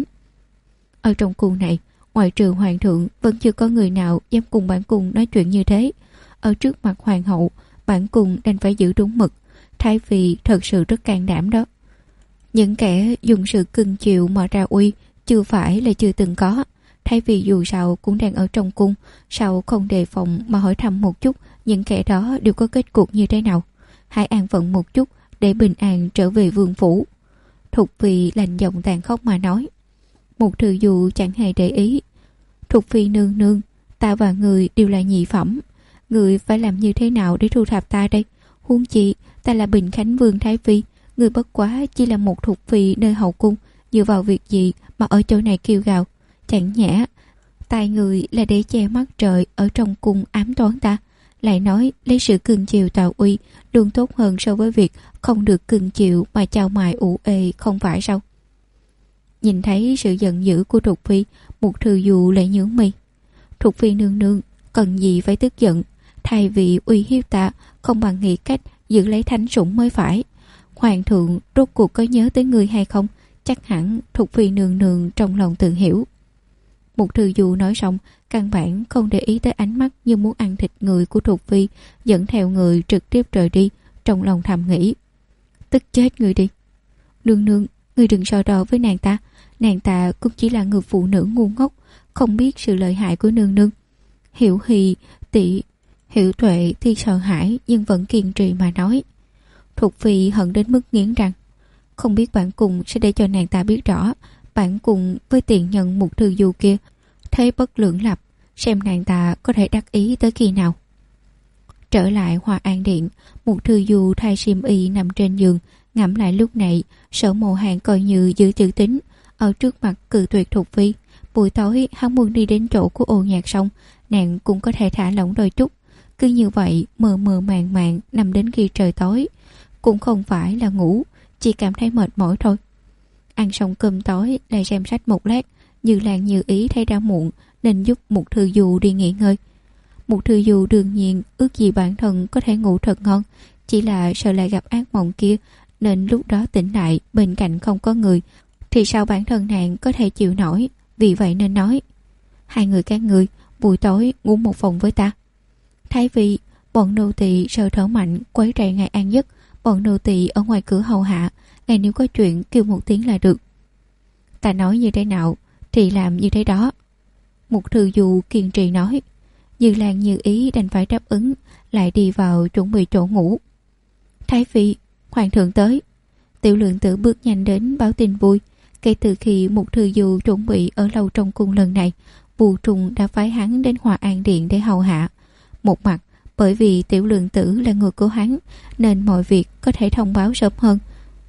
Ở trong cung này, ngoại trừ hoàng thượng, vẫn chưa có người nào dám cùng bản cung nói chuyện như thế. Ở trước mặt hoàng hậu, bản cung đành phải giữ đúng mực. Thái phi thật sự rất can đảm đó. Những kẻ dùng sự cưng chiều mà ra uy chưa phải là chưa từng có. Thái phi dù sao cũng đang ở trong cung, sao không đề phòng mà hỏi thăm một chút những kẻ đó đều có kết cục như thế nào. Hãy an phận một chút để bình an trở về vương phủ. Thục phi lạnh giọng tàn khốc mà nói. Mục Thư Du chẳng hề để ý. Thục phi nương nương, ta và người đều là nhị phẩm, người phải làm như thế nào để thu thập ta đây? Huống chi ta là Bình Khánh Vương thái phi, người bất quá chỉ là một thục phi nơi hậu cung, dựa vào việc gì mà ở chỗ này kêu gào? Chẳng nhẽ tài người là để che mắt trời ở trong cung ám toán ta, lại nói lấy sự cưng chiều tạo uy luôn tốt hơn so với việc không được cưng chiều mà chào mài ủ ê, không phải sao? Nhìn thấy sự giận dữ của Thục phi, Mục Thư Du lại nhướng mi. Thục phi nương nương, cần gì phải tức giận? Thay vì uy hiếp ta, không bằng nghĩ cách giữ lấy thánh sủng mới phải. Hoàng thượng rốt cuộc có nhớ tới người hay không? Chắc hẳn Thục phi nương nương trong lòng tự hiểu. Mục Thư Du nói xong, căn bản không để ý tới ánh mắt như muốn ăn thịt người của Thục phi, dẫn theo người trực tiếp rời đi, trong lòng thầm nghĩ. Tức chết người đi. Nương nương, người đừng so đo với nàng ta cũng chỉ là người phụ nữ ngu ngốc, không biết sự lợi hại của nương nương. Hiểu Hì tỷ, Hiểu Tuệ thì sợ hãi nhưng vẫn kiên trì mà nói. Thục Phi hận đến mức nghiến răng. Không biết bản cung sẽ để cho nàng ta biết rõ bản cung với tiền nhân Mục Thư Du kia thế bất lưỡng lập, xem nàng ta có thể đắc ý tới khi nào. Trở lại Hòa An Điện, Mục Thư Du thay xiêm y nằm trên giường, ngẫm lại lúc này, Sở Mộ Hàn coi như giữ chữ tín, ở trước mặt cự tuyệt Thục Phi. Buổi tối hắn muốn đi đến chỗ của Ô Nhạc xong, nàng cũng có thể thả lỏng đôi chút. Cứ như vậy mờ mờ màng màng nằm đến khi trời tối, cũng không phải là ngủ, chỉ cảm thấy mệt mỏi thôi. Ăn xong cơm tối lại xem sách một lát, Như Lan Như Ý thấy đã muộn nên giúp Mục Thư Du đi nghỉ ngơi. Mục Thư Du đương nhiên ước gì bản thân có thể ngủ thật ngon, chỉ là sợ lại gặp ác mộng kia, nên lúc đó tỉnh lại bên cạnh không có người thì sao bản thân nàng có thể chịu nổi. Vì vậy nên nói: hai người các người buổi tối ngủ một phòng với ta. Thái vị, bọn nô tỳ sợ thở mạnh quấy rầy ngài an giấc, bọn nô tỳ ở ngoài cửa hầu hạ, ngài nếu có chuyện kêu một tiếng là được. Ta nói như thế nào thì làm như thế đó. Mục Thư Du kiên trì nói. Như Lan Như Ý đành phải đáp ứng, lại đi vào chuẩn bị chỗ ngủ. Thái phi, hoàng thượng tới. Tiểu Lượng Tử bước nhanh đến báo tin vui. Kể từ khi Mục Thư Du chuẩn bị ở lâu trong cung lần này, Bù Trùng đã phái hắn đến Hòa An Điện để hầu hạ. Một mặt bởi vì Tiểu Lượng Tử là người của hắn nên mọi việc có thể thông báo sớm hơn.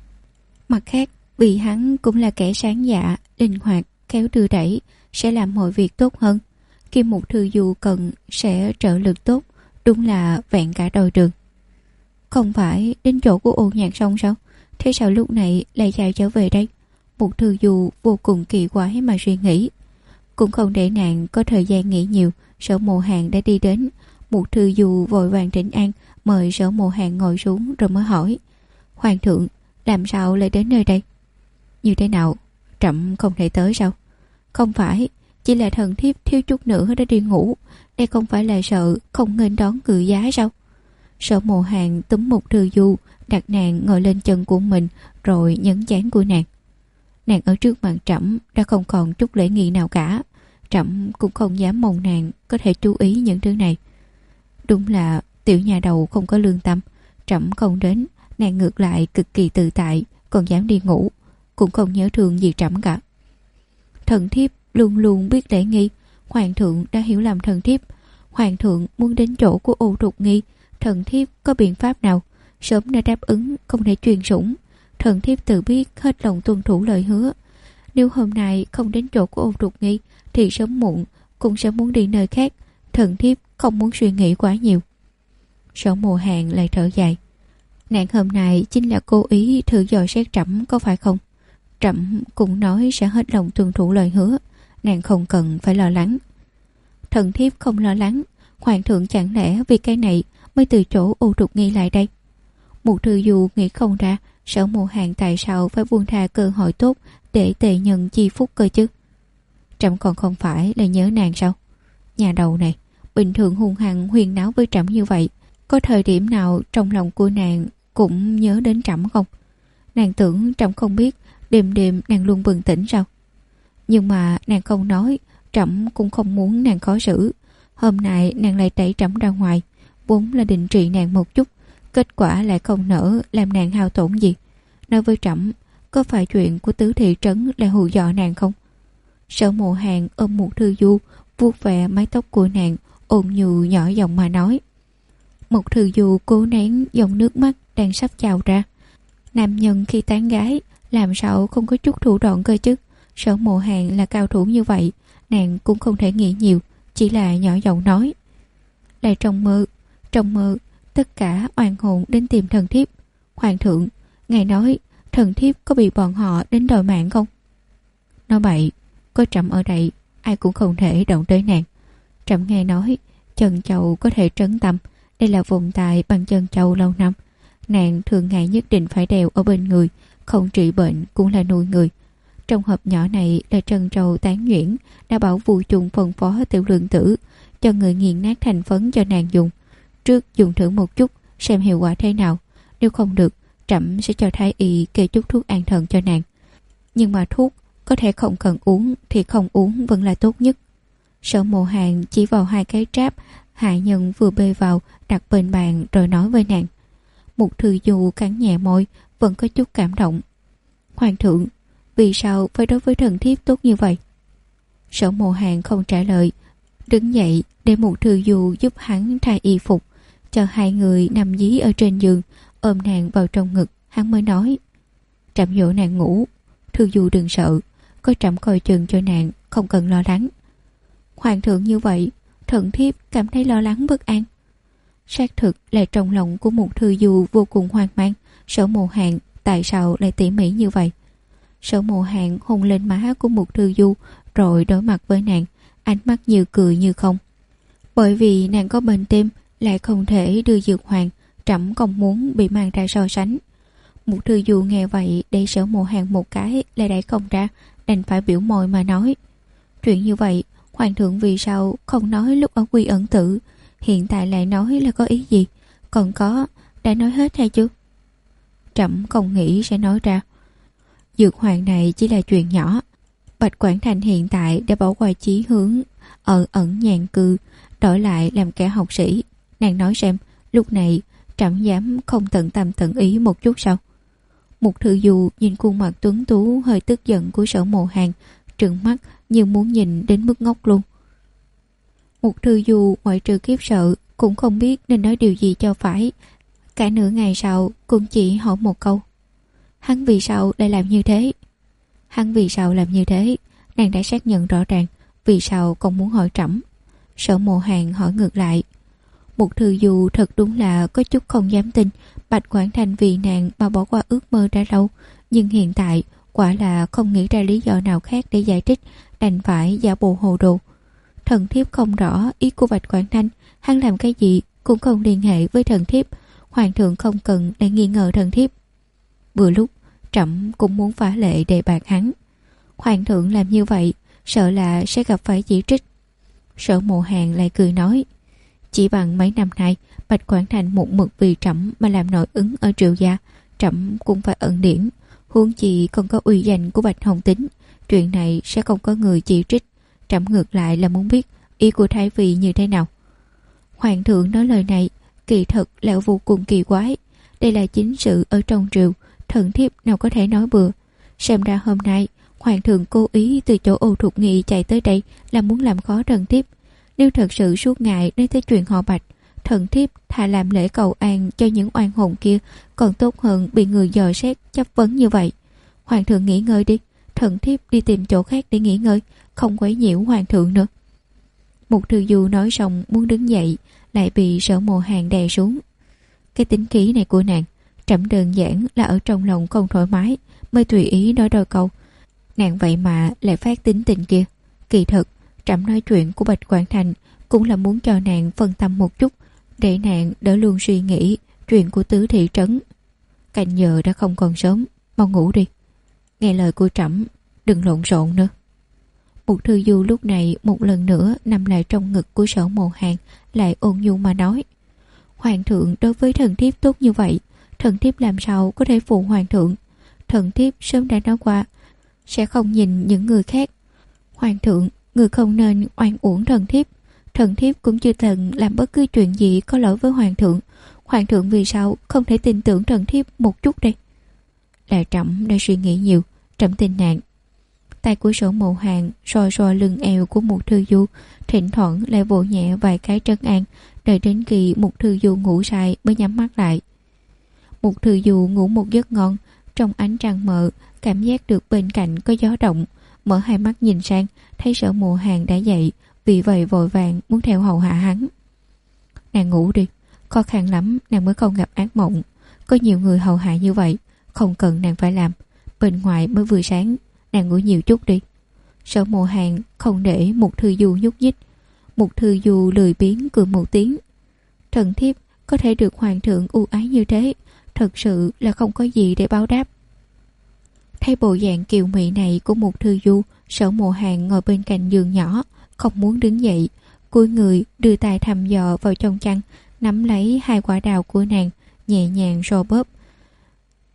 Mặt khác vì hắn cũng là kẻ sáng dạ, linh hoạt, khéo đưa đẩy, sẽ làm mọi việc tốt hơn. Khi Mục Thư Du cần sẽ trợ lực tốt, đúng là vẹn cả đôi đường. Không phải đến chỗ của Ô Nhạc xong sao? Thế sao lúc này lại chạy trở về đây? Mục Thư Du vô cùng kỳ quái mà suy nghĩ. Cũng không để nàng có thời gian nghĩ nhiều, Sở Mộ Hàn đã đi đến. Mục Thư Du vội vàng trấn an, mời Sở Mộ Hàn ngồi xuống rồi mới hỏi: hoàng thượng, làm sao lại đến nơi đây? Như thế nào? Trẫm không thể tới sao? Không phải, chỉ là thần thiếp thiếu chút nữa đã đi ngủ. Đây không phải là sợ không nghênh đón cự giá sao? Sở Mộ Hàn túm Mục Thư Du, đặt nàng ngồi lên chân của mình rồi nhấn chán của nàng. Nàng ở trước mặt trẫm đã không còn chút lễ nghi nào cả. Trẫm cũng không dám mong nàng có thể chú ý những thứ này. Đúng là tiểu nhà đầu không có lương tâm. Trẫm không đến, nàng ngược lại cực kỳ tự tại, còn dám đi ngủ, cũng không nhớ thương gì trẫm cả. Thần thiếp luôn luôn biết lễ nghi. Hoàng thượng đã hiểu lầm thần thiếp. Hoàng thượng muốn đến chỗ của Ô Trục Nghi, thần thiếp có biện pháp nào? Sớm đã đáp ứng, không thể truyền sủng. Thần thiếp tự biết hết lòng tuân thủ lời hứa. Nếu hôm nay không đến chỗ của Ô Trục Nghi thì sớm muộn cũng sẽ muốn đi nơi khác. Thần thiếp không muốn suy nghĩ quá nhiều. Sở Mộ Hàn lại thở dài. Nàng hôm nay chính là cố ý thử dò xét trẫm có phải không? Trẫm cũng nói sẽ hết lòng tuân thủ lời hứa. Nàng không cần phải lo lắng. Thần thiếp không lo lắng. Hoàng thượng chẳng lẽ vì cái này mới từ chỗ Ô Trục Nghi lại đây? Mục Thư Du nghĩ không ra Sở Mộ Hàn tại sao phải buông tha cơ hội tốt để tề nhân chi phúc cơ chứ. Trẫm còn không phải là nhớ nàng sao? Nhà đầu này bình thường hung hăng huyên náo với trẫm như vậy, có thời điểm nào trong lòng của nàng cũng nhớ đến trẫm không? Nàng tưởng trẫm không biết đêm đêm nàng luôn bừng tỉnh sao? Nhưng mà nàng không nói, trẫm cũng không muốn nàng khó xử. Hôm nay nàng lại đẩy trẫm ra ngoài, vốn là định trị nàng một chút, kết quả lại không nỡ làm nàng hao tổn gì. Nói với trẫm, có phải chuyện của tứ thị trấn là hù dọa nàng không? Sở Mộ Hàn ôm Mục Thư Du, vuốt ve mái tóc của nàng, ôn nhu nhỏ giọng mà nói. Mục Thư Du cố nén dòng nước mắt đang sắp trào ra. Nam nhân khi tán gái làm sao không có chút thủ đoạn cơ chứ? Sở Mộ Hàn là cao thủ như vậy, nàng cũng không thể nghĩ nhiều, chỉ là nhỏ giọng nói. Lại trong mơ tất cả oan hồn đến tìm thần thiếp. Hoàng thượng, ngài nói thần thiếp có bị bọn họ đến đòi mạng không? Nói bậy, có trẫm ở đây ai cũng không thể động tới nàng. Trẫm nghe nói chân châu có thể trấn tâm, đây là vùng tài bằng chân châu lâu năm. Nàng thường ngày nhất định phải đeo ở bên người, không trị bệnh cũng là nuôi người. Trong hộp nhỏ này là trân trâu tán nhuyễn, đã bảo Vu Trùng phân phó Tiểu Lượng Tử cho người nghiền nát thành phấn cho nàng dùng. Trước dùng thử một chút xem hiệu quả thế nào, nếu không được trẫm sẽ cho thái y kê chút thuốc an thần cho nàng. Nhưng mà thuốc có thể không cần uống thì không uống vẫn là tốt nhất. Sở Mộ Hàn chỉ vào 2 cái tráp hạ nhân vừa bê vào, đặt bên bàn rồi nói với nàng. Mục Thư Du cắn nhẹ môi, vẫn có chút cảm động. Hoàng thượng, vì sao phải đối với thần thiếp tốt như vậy? Sở Mộ Hàn không trả lời, đứng dậy để Mục Thư Du giúp hắn thay y phục, cho 2 người nằm dí ở trên giường, ôm nàng vào trong ngực. Hắn mới nói, trẫm dỗ nàng ngủ, Thư Du đừng sợ, có trẫm coi chừng cho nàng, không cần lo lắng. Hoàng thượng như vậy, thần thiếp cảm thấy lo lắng bất an. Xác thực là trong lòng của Mục Thư Du vô cùng hoang mang. Sở Mộ Hàn tại sao lại tỉ mỉ như vậy? Sở Mộ Hàn hôn lên má của Mục Thư Du, rồi đối mặt với nàng, ánh mắt như cười như không. Bởi vì nàng có bệnh tim, lại không thể đưa dược hoàng, trẫm không muốn bị mang ra so sánh. Mục Thư Du nghe vậy đẩy Sở Mộ Hàn một cái, lại đẩy không ra, đành phải biểu môi mà nói. Chuyện như vậy, hoàng thượng vì sao không nói lúc ở Quy Ẩn Tử, hiện tại lại nói là có ý gì? Còn có, đã nói hết hay chưa? Trẫm không nghĩ sẽ nói ra. Dược hoàng này chỉ là chuyện nhỏ. Bạch Quảng Thành hiện tại đã bỏ qua chí hướng ở ẩn nhàn cư, đổi lại làm kẻ học sĩ. Nàng nói xem, lúc này trẫm dám không tận tâm tận ý một chút sao? Mục Thư Du nhìn khuôn mặt tuấn tú hơi tức giận của Sở Mộ Hàn, trừng mắt như muốn nhìn đến mức ngốc luôn. Mục Thư Du ngoại trừ khiếp sợ cũng không biết nên nói điều gì cho phải. Cả nửa ngày sau cũng chỉ hỏi một câu. Hắn vì sao lại làm như thế? Hắn vì sao làm như thế? Nàng đã xác nhận rõ ràng, vì sao còn muốn hỏi trẫm? Sở Mộ Hàn hỏi ngược lại. Mục Thư Du thật đúng là có chút không dám tin Bạch Quảng Thành vì nàng mà bỏ qua ước mơ đã lâu, nhưng hiện tại quả là không nghĩ ra lý do nào khác để giải thích, đành phải giả bộ hồ đồ. Thần thiếp không rõ ý của Bạch Quảng Thành, hắn làm cái gì cũng không liên hệ với thần thiếp, hoàng thượng không cần để nghi ngờ thần thiếp. Vừa lúc trẫm cũng muốn phá lệ đề bạt hắn. Hoàng thượng làm như vậy sợ là sẽ gặp phải chỉ trích. Sở Mộ Hàn lại cười nói, chỉ bằng mấy năm nay Bạch Quảng Thành một mực vì trẫm mà làm nội ứng ở Triệu gia, trẫm cũng phải ẩn điển, huống chi còn có uy danh của Bạch Hồng Tính, chuyện này sẽ không có người chỉ trích. Trẫm ngược lại là muốn biết ý của thái phi như thế nào. Hoàng thượng nói lời này kỳ thật là vô cùng kỳ quái. Đây là chính sự ở trong triều, thần thiếp nào có thể nói bừa. Xem ra hôm nay hoàng thượng cố ý từ chỗ Ô Thục Nghị chạy tới đây là muốn làm khó thần thiếp. Nếu thật sự suốt ngày nói tới chuyện họ Bạch, thần thiếp thà làm lễ cầu an cho những oan hồn kia còn tốt hơn bị người dò xét chất vấn như vậy. Hoàng thượng nghỉ ngơi đi, thần thiếp đi tìm chỗ khác để nghỉ ngơi, không quấy nhiễu hoàng thượng nữa. Mục Thư Du nói xong muốn đứng dậy, lại bị Sở Mộ Hàn đè xuống. Cái tính khí này của nàng, trẫm đơn giản là ở trong lòng không thoải mái mới tùy ý nói đôi câu. Nàng vậy mà lại phát tính tình kia. Kỳ thực trẫm nói chuyện của Bạch Quảng Thành cũng là muốn cho nàng phân tâm một chút, để nàng đỡ luôn suy nghĩ chuyện của tứ thị trấn. Canh giờ đã không còn sớm, mau ngủ đi. Nghe lời của trẫm, đừng lộn xộn nữa. Mục Thư Du lúc này một lần nữa nằm lại trong ngực của Sở Mộ Hàn, lại ôn nhu mà nói, hoàng thượng đối với thần thiếp tốt như vậy, thần thiếp làm sao có thể phụ hoàng thượng? Thần thiếp sớm đã nói qua sẽ không nhìn những người khác. Hoàng thượng, người không nên oan uổng thần thiếp. Thần thiếp cũng chưa từng làm bất cứ chuyện gì có lỗi với hoàng thượng. Hoàng thượng vì sao không thể tin tưởng thần thiếp một chút đây? Là trẫm đã suy nghĩ nhiều, trẫm tin nàng. Tay của Sở Mộ Hàn soi soi lưng eo của Mục Thư Du, thỉnh thoảng lại vỗ nhẹ vài cái trấn an, đợi đến khi Mục Thư Du ngủ say mới nhắm mắt lại. Mục Thư Du ngủ một giấc ngon, trong ánh trăng mờ, cảm giác được bên cạnh có gió động, mở hai mắt nhìn sang, thấy Sở Mộ Hàn đã dậy, vì vậy vội vàng muốn theo hầu hạ hắn. Nàng ngủ đi, khó khăn lắm nàng mới không gặp ác mộng, có nhiều người hầu hạ như vậy, không cần nàng phải làm, bên ngoài mới vừa sáng, nàng ngủ nhiều chút đi. Sở Mộ Hàn không để Mục Thư Du nhúc nhích. Mục Thư Du lười biếng cười một tiếng. Thần thiếp có thể được hoàng thượng ưu ái như thế, thật sự là không có gì để báo đáp. Thấy bộ dạng kiều mị này của Mục Thư Du, Sở Mộ Hàn ngồi bên cạnh giường nhỏ, không muốn đứng dậy, cúi người đưa tay thăm dò vào trong chăn, nắm lấy hai quả đào của nàng, nhẹ nhàng so bóp.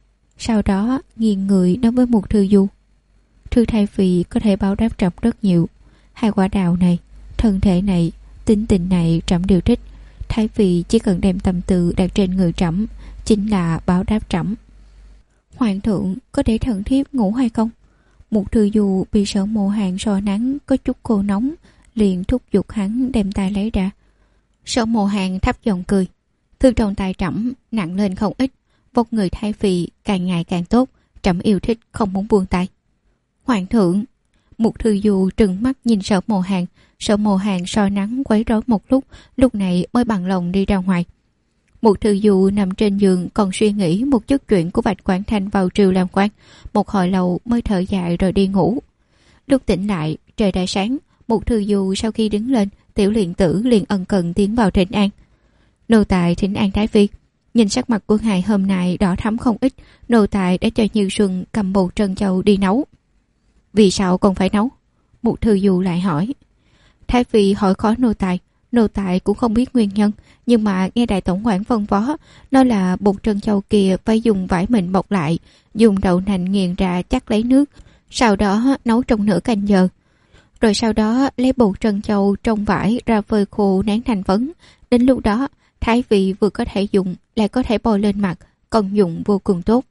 Sau đó nghiêng người nói với Mục Thư Du: Thư Thái Phi có thể báo đáp Trẫm rất nhiều. Hai quả đào này, thân thể này, tính tình này Trẫm đều thích. Thái Phi chỉ cần đem tâm tư đặt trên người Trẫm chính là báo đáp Trẫm. Hoàng thượng có để thần thiếp ngủ hay không? Mục Thư Du bị Sở Mộ Hàn soi nắng có chút cô nóng, liền thúc giục hắn đem tay lấy ra. Sở Mộ Hàn thấp giọng cười: Thư trong tay Trẫm nặng lên không ít, vóc người Thái Phi càng ngày càng tốt, Trẫm yêu thích không muốn buông tay. Hoàng thượng! Mục Thư Du trừng mắt nhìn Sở Mộ Hàn. Sở Mộ Hàn soi nắng quấy rối một lúc này mới bằng lòng đi ra ngoài. Mục Thư Du nằm trên giường còn suy nghĩ một chút chuyện của Bạch Quảng Thanh vào triều làm quan, một hồi lâu mới thở dài rồi đi ngủ. Lúc tỉnh lại trời đã sáng. Mục Thư Du sau khi đứng lên, Tiểu Luyện Tử liền ân cần tiến vào thỉnh an. Nô tài thỉnh an Thái Phi. Nhìn sắc mặt của ngài hôm nay đỏ thắm không ít, nô tài đã cho Như Xuân cầm bột trân châu đi nấu. Vì sao còn phải nấu? Mục Thư Du lại hỏi. Thái Phi hỏi khó nô tài cũng không biết nguyên nhân, nhưng mà nghe đại tổng quản phân phó, nói là bột trân châu kia phải dùng vải mịn bọc lại, dùng đậu nành nghiền ra chắc lấy nước, sau đó nấu trong nửa canh giờ. Rồi sau đó lấy bột trân châu trong vải ra phơi khô nén thành phấn. Đến lúc đó Thái Phi vừa có thể dùng lại có thể bôi lên mặt, công dụng vô cùng tốt.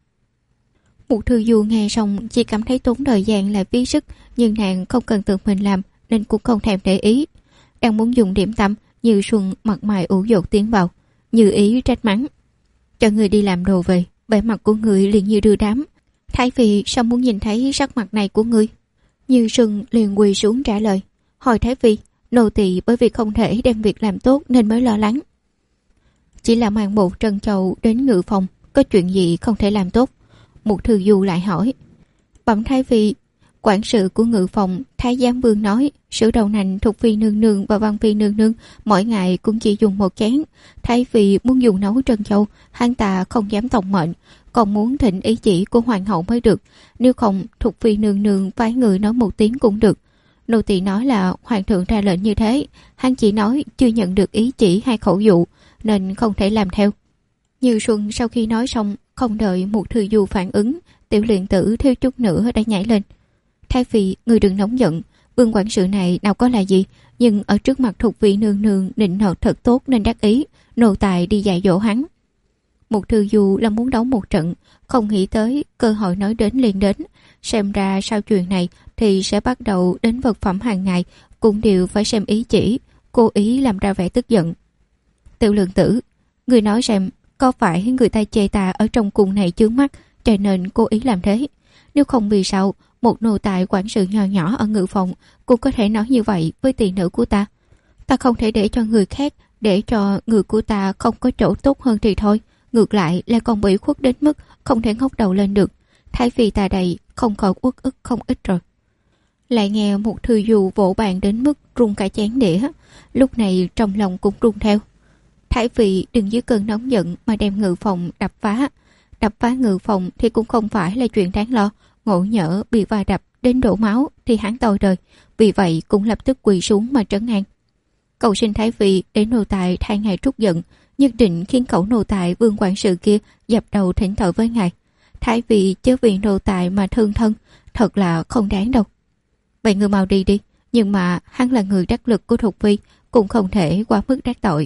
Mục Thư Du nghe xong chỉ cảm thấy tốn thời gian là phí sức, nhưng nàng không cần tự mình làm nên cũng không thèm để ý. Đang muốn dùng điểm tâm, Như Xuân mặt mày ủ dột tiến vào. Như ý trách mắng: Cho người đi làm đồ về, vẻ mặt của người liền như đưa đám. Thái Phi sao muốn nhìn thấy sắc mặt này của ngươi? Như Xuân liền quỳ xuống trả lời: Hồi Thái Phi, nô tỳ bởi vì không thể đem việc làm tốt nên mới lo lắng. Chỉ là mang bột trân châu đến ngự phòng, có chuyện gì không thể làm tốt? Mục Thư Du lại hỏi. Bẩm Thái Phi, quản sự của ngự phòng Thái Giám Vương nói sữa đậu nành Thục Phi nương nương và Văn Phi nương nương mỗi ngày cũng chỉ dùng một chén. Thái Phi muốn dùng nấu trân châu, hắn ta không dám tòng mệnh, còn muốn thỉnh ý chỉ của hoàng hậu mới được. Nếu không Thục Phi nương nương phái người nói một tiếng cũng được. Nô tỳ nói là hoàng thượng ra lệnh như thế, hắn chỉ nói chưa nhận được ý chỉ hay khẩu dụ nên không thể làm theo. Như Xuân sau khi nói xong, không đợi Mục Thư Du phản ứng, Tiểu Luyện Tử thiếu chút nữa đã nhảy lên. Thái Phi, người đừng nóng giận, Vương quản sự này nào có là gì, nhưng ở trước mặt Thục Phi nương nương nịnh nọt thật tốt nên đắc ý, nô tài đi dạy dỗ hắn. Mục Thư Du là muốn đấu một trận, không nghĩ tới cơ hội nói đến liền đến. Xem ra sau chuyện này thì sẽ bắt đầu đến vật phẩm hàng ngày cũng đều phải xem ý chỉ, cố ý làm ra vẻ tức giận. Tiểu Lượng Tử, người nói xem, có phải người ta chê ta ở trong cung này chướng mắt cho nên cố ý làm thế? Nếu không vì sao một nô tài quản sự nhỏ nhỏ ở ngự phòng cũng có thể nói như vậy với tỳ nữ của ta? Ta không thể để cho người khác, để cho người của ta không có chỗ tốt hơn thì thôi, ngược lại là còn bị khuất đến mức không thể ngóc đầu lên được. Thái Phi ta đây không khỏi uất ức không ít rồi. Lại nghe một Thư Du vỗ bàn đến mức rung cả chén đĩa, lúc này trong lòng cũng rung theo. Thái Phi đừng dưới cơn nóng giận mà đem ngự phòng đập phá ngự phòng thì cũng không phải là chuyện đáng lo. Ngộ nhỡ bị va đập đến đổ máu thì hắn tội đời, vì vậy cũng lập tức quỳ xuống mà trấn an. Cầu xin Thái Phi để nô tài thay ngài trút giận, nhất định khiến cậu nô tài Vương quản sự kia dập đầu thỉnh tội với ngài. Thái Phi chớ vì nô tài mà thương thân, thật là không đáng đâu. Vậy ngươi mau đi đi, nhưng mà hắn là người đắc lực của Thục Phi, cũng không thể quá mức đắc tội.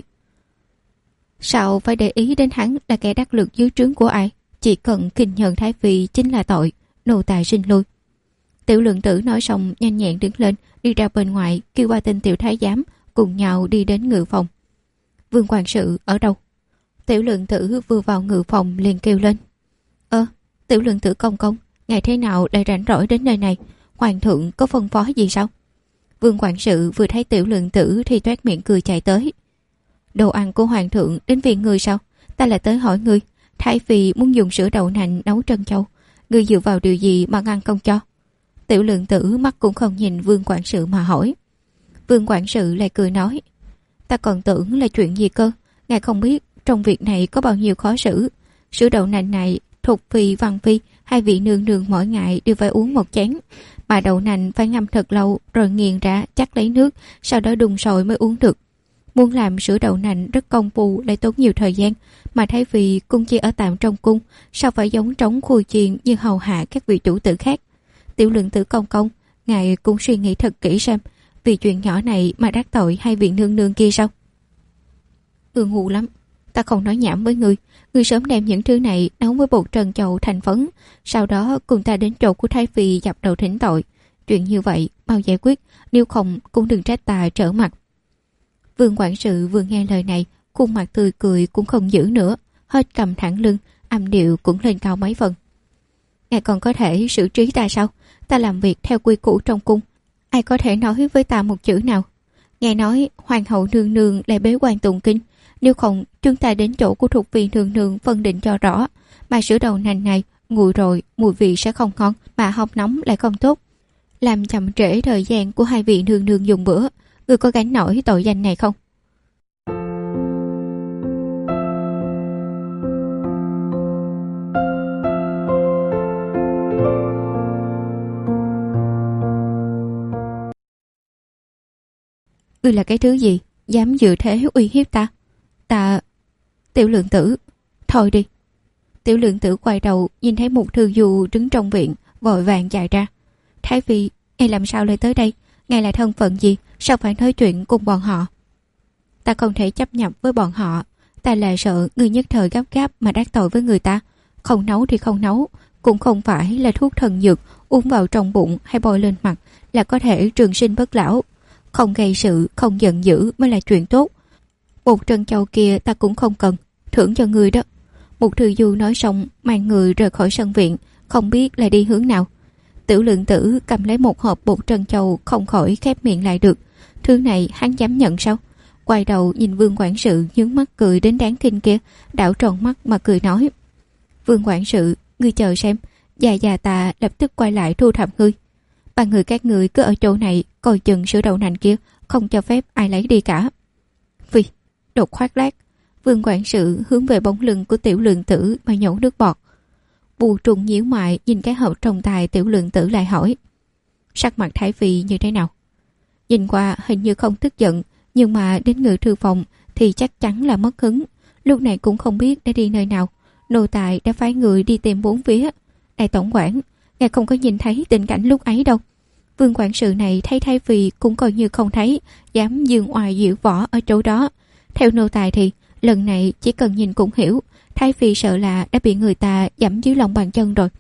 Sao phải để ý đến hắn là kẻ đắc lực dưới trướng của ai? Chỉ cần khinh nhờn Thái Phi chính là tội, nô tài xin lui. Tiểu Lượng Tử nói xong nhanh nhẹn đứng lên, đi ra bên ngoài kêu qua tên tiểu thái giám, cùng nhau đi đến ngự phòng. Vương quản sự ở đâu? Tiểu Lượng Tử vừa vào ngự phòng liền kêu lên. Tiểu Lượng Tử công công, ngài thế nào lại rảnh rỗi đến nơi này? Hoàng thượng có phân phó gì sao? Vương quản sự vừa thấy Tiểu Lượng Tử thì toét miệng cười chạy tới. Đồ ăn của hoàng thượng đến viện người sao? Ta lại tới hỏi ngươi, Thái Phi muốn dùng sữa đậu nành nấu trân châu, ngươi dựa vào điều gì mà ngăn không cho? Tiểu Lượng Tử mắt cũng không nhìn Vương quản sự mà hỏi. Vương quản sự lại cười nói, ta còn tưởng là chuyện gì cơ, ngài không biết trong việc này có bao nhiêu khó xử. Sữa đậu nành này Thục Phi, Văn Phi, hai vị nương nương mỗi ngày đều phải uống một chén, mà đậu nành phải ngâm thật lâu rồi nghiền ra chắc lấy nước, sau đó đun sôi mới uống được. Muốn làm sữa đậu nành rất công phu lại tốn nhiều thời gian, mà Thái Phi cũng chỉ ở tạm trong cung, sao phải giống trống khui chiên như hầu hạ các vị chủ tử khác. Tiểu Lượng Tử công công, ngài cũng suy nghĩ thật kỹ xem, vì chuyện nhỏ này mà đắc tội hai vị nương nương kia sao? Ngu lắm, ta không nói nhảm với ngươi sớm đem những thứ này nấu với bột trân châu thành phấn, sau đó cùng ta đến chỗ của Thái Phi dập đầu thỉnh tội. Chuyện như vậy mau giải quyết, nếu không cũng đừng trách ta trở mặt. Vương quản sự vừa nghe lời này, khuôn mặt tươi cười cũng không giữ nữa, hết cầm thẳng lưng, âm điệu cũng lên cao mấy phần. Ngài còn có thể xử trí ta sao? Ta làm việc theo quy củ trong cung, ai có thể nói với ta một chữ nào? Nghe nói hoàng hậu nương nương lại bế quan tụng kinh, nếu không chúng ta đến chỗ của thuộc vị nương nương phân định cho rõ, mà sữa đậu nành này nguội rồi mùi vị sẽ không ngon, mà hong nóng lại không tốt, làm chậm trễ thời gian của hai vị nương nương dùng bữa. Ngươi có gánh nổi tội danh này không? Ngươi là cái thứ gì, dám dự thế uy hiếp ta? Tiểu Lượng Tử, thôi đi. Tiểu Lượng Tử quay đầu nhìn thấy một thư du đứng trong viện, vội vàng chạy ra. Thái Phi, ngài làm sao lại tới đây? Ngài là thân phận gì, sao phải nói chuyện cùng bọn họ? Ta không thể chấp nhận với bọn họ, ta là sợ người nhất thời gấp gáp mà đắc tội với người ta. Không nấu thì không nấu, cũng không phải là thuốc thần dược uống vào trong bụng hay bôi lên mặt là có thể trường sinh bất lão. Không gây sự, không giận dữ mới là chuyện tốt. Bột trân châu kia ta cũng không cần, thưởng cho người đó. Một thư du nói xong mang người rời khỏi sân viện, không biết là đi hướng nào. Tiểu Lượng Tử cầm lấy một hộp bột trân châu, không khỏi khép miệng lại được. Thứ này hắn dám nhận sao? Quay đầu nhìn Vương quản sự nhướng mắt cười đến đáng kinh kia, đảo tròn mắt mà cười nói: Vương quản sự, ngươi chờ xem, già ta lập tức quay lại thu thập ngươi. Ba người các ngươi cứ ở chỗ này coi chừng sữa đậu nành kia, không cho phép ai lấy đi cả. Vì đột khoác lác, Vương quản sự hướng về bóng lưng của Tiểu Lượng Tử mà nhổ nước bọt. Bù Trùng nhíu mày nhìn cái hộp trong tay Tiểu Lượng Tử lại hỏi: sắc mặt Thái Phi như thế nào? Nhìn qua hình như không tức giận, nhưng mà đến ngự thư phòng thì chắc chắn là mất hứng. Lúc này cũng không biết đã đi nơi nào. Nô tài đã phái người đi tìm bốn phía. Đại tổng quản, ngài không có nhìn thấy tình cảnh lúc ấy đâu. Vương quản sự này thấy Thái Phi cũng coi như không thấy, dám dương oai diễu võ ở chỗ đó. Theo nô tài thì lần này chỉ cần nhìn cũng hiểu, Thái Phi sợ là đã bị người ta giẫm dưới lòng bàn chân rồi.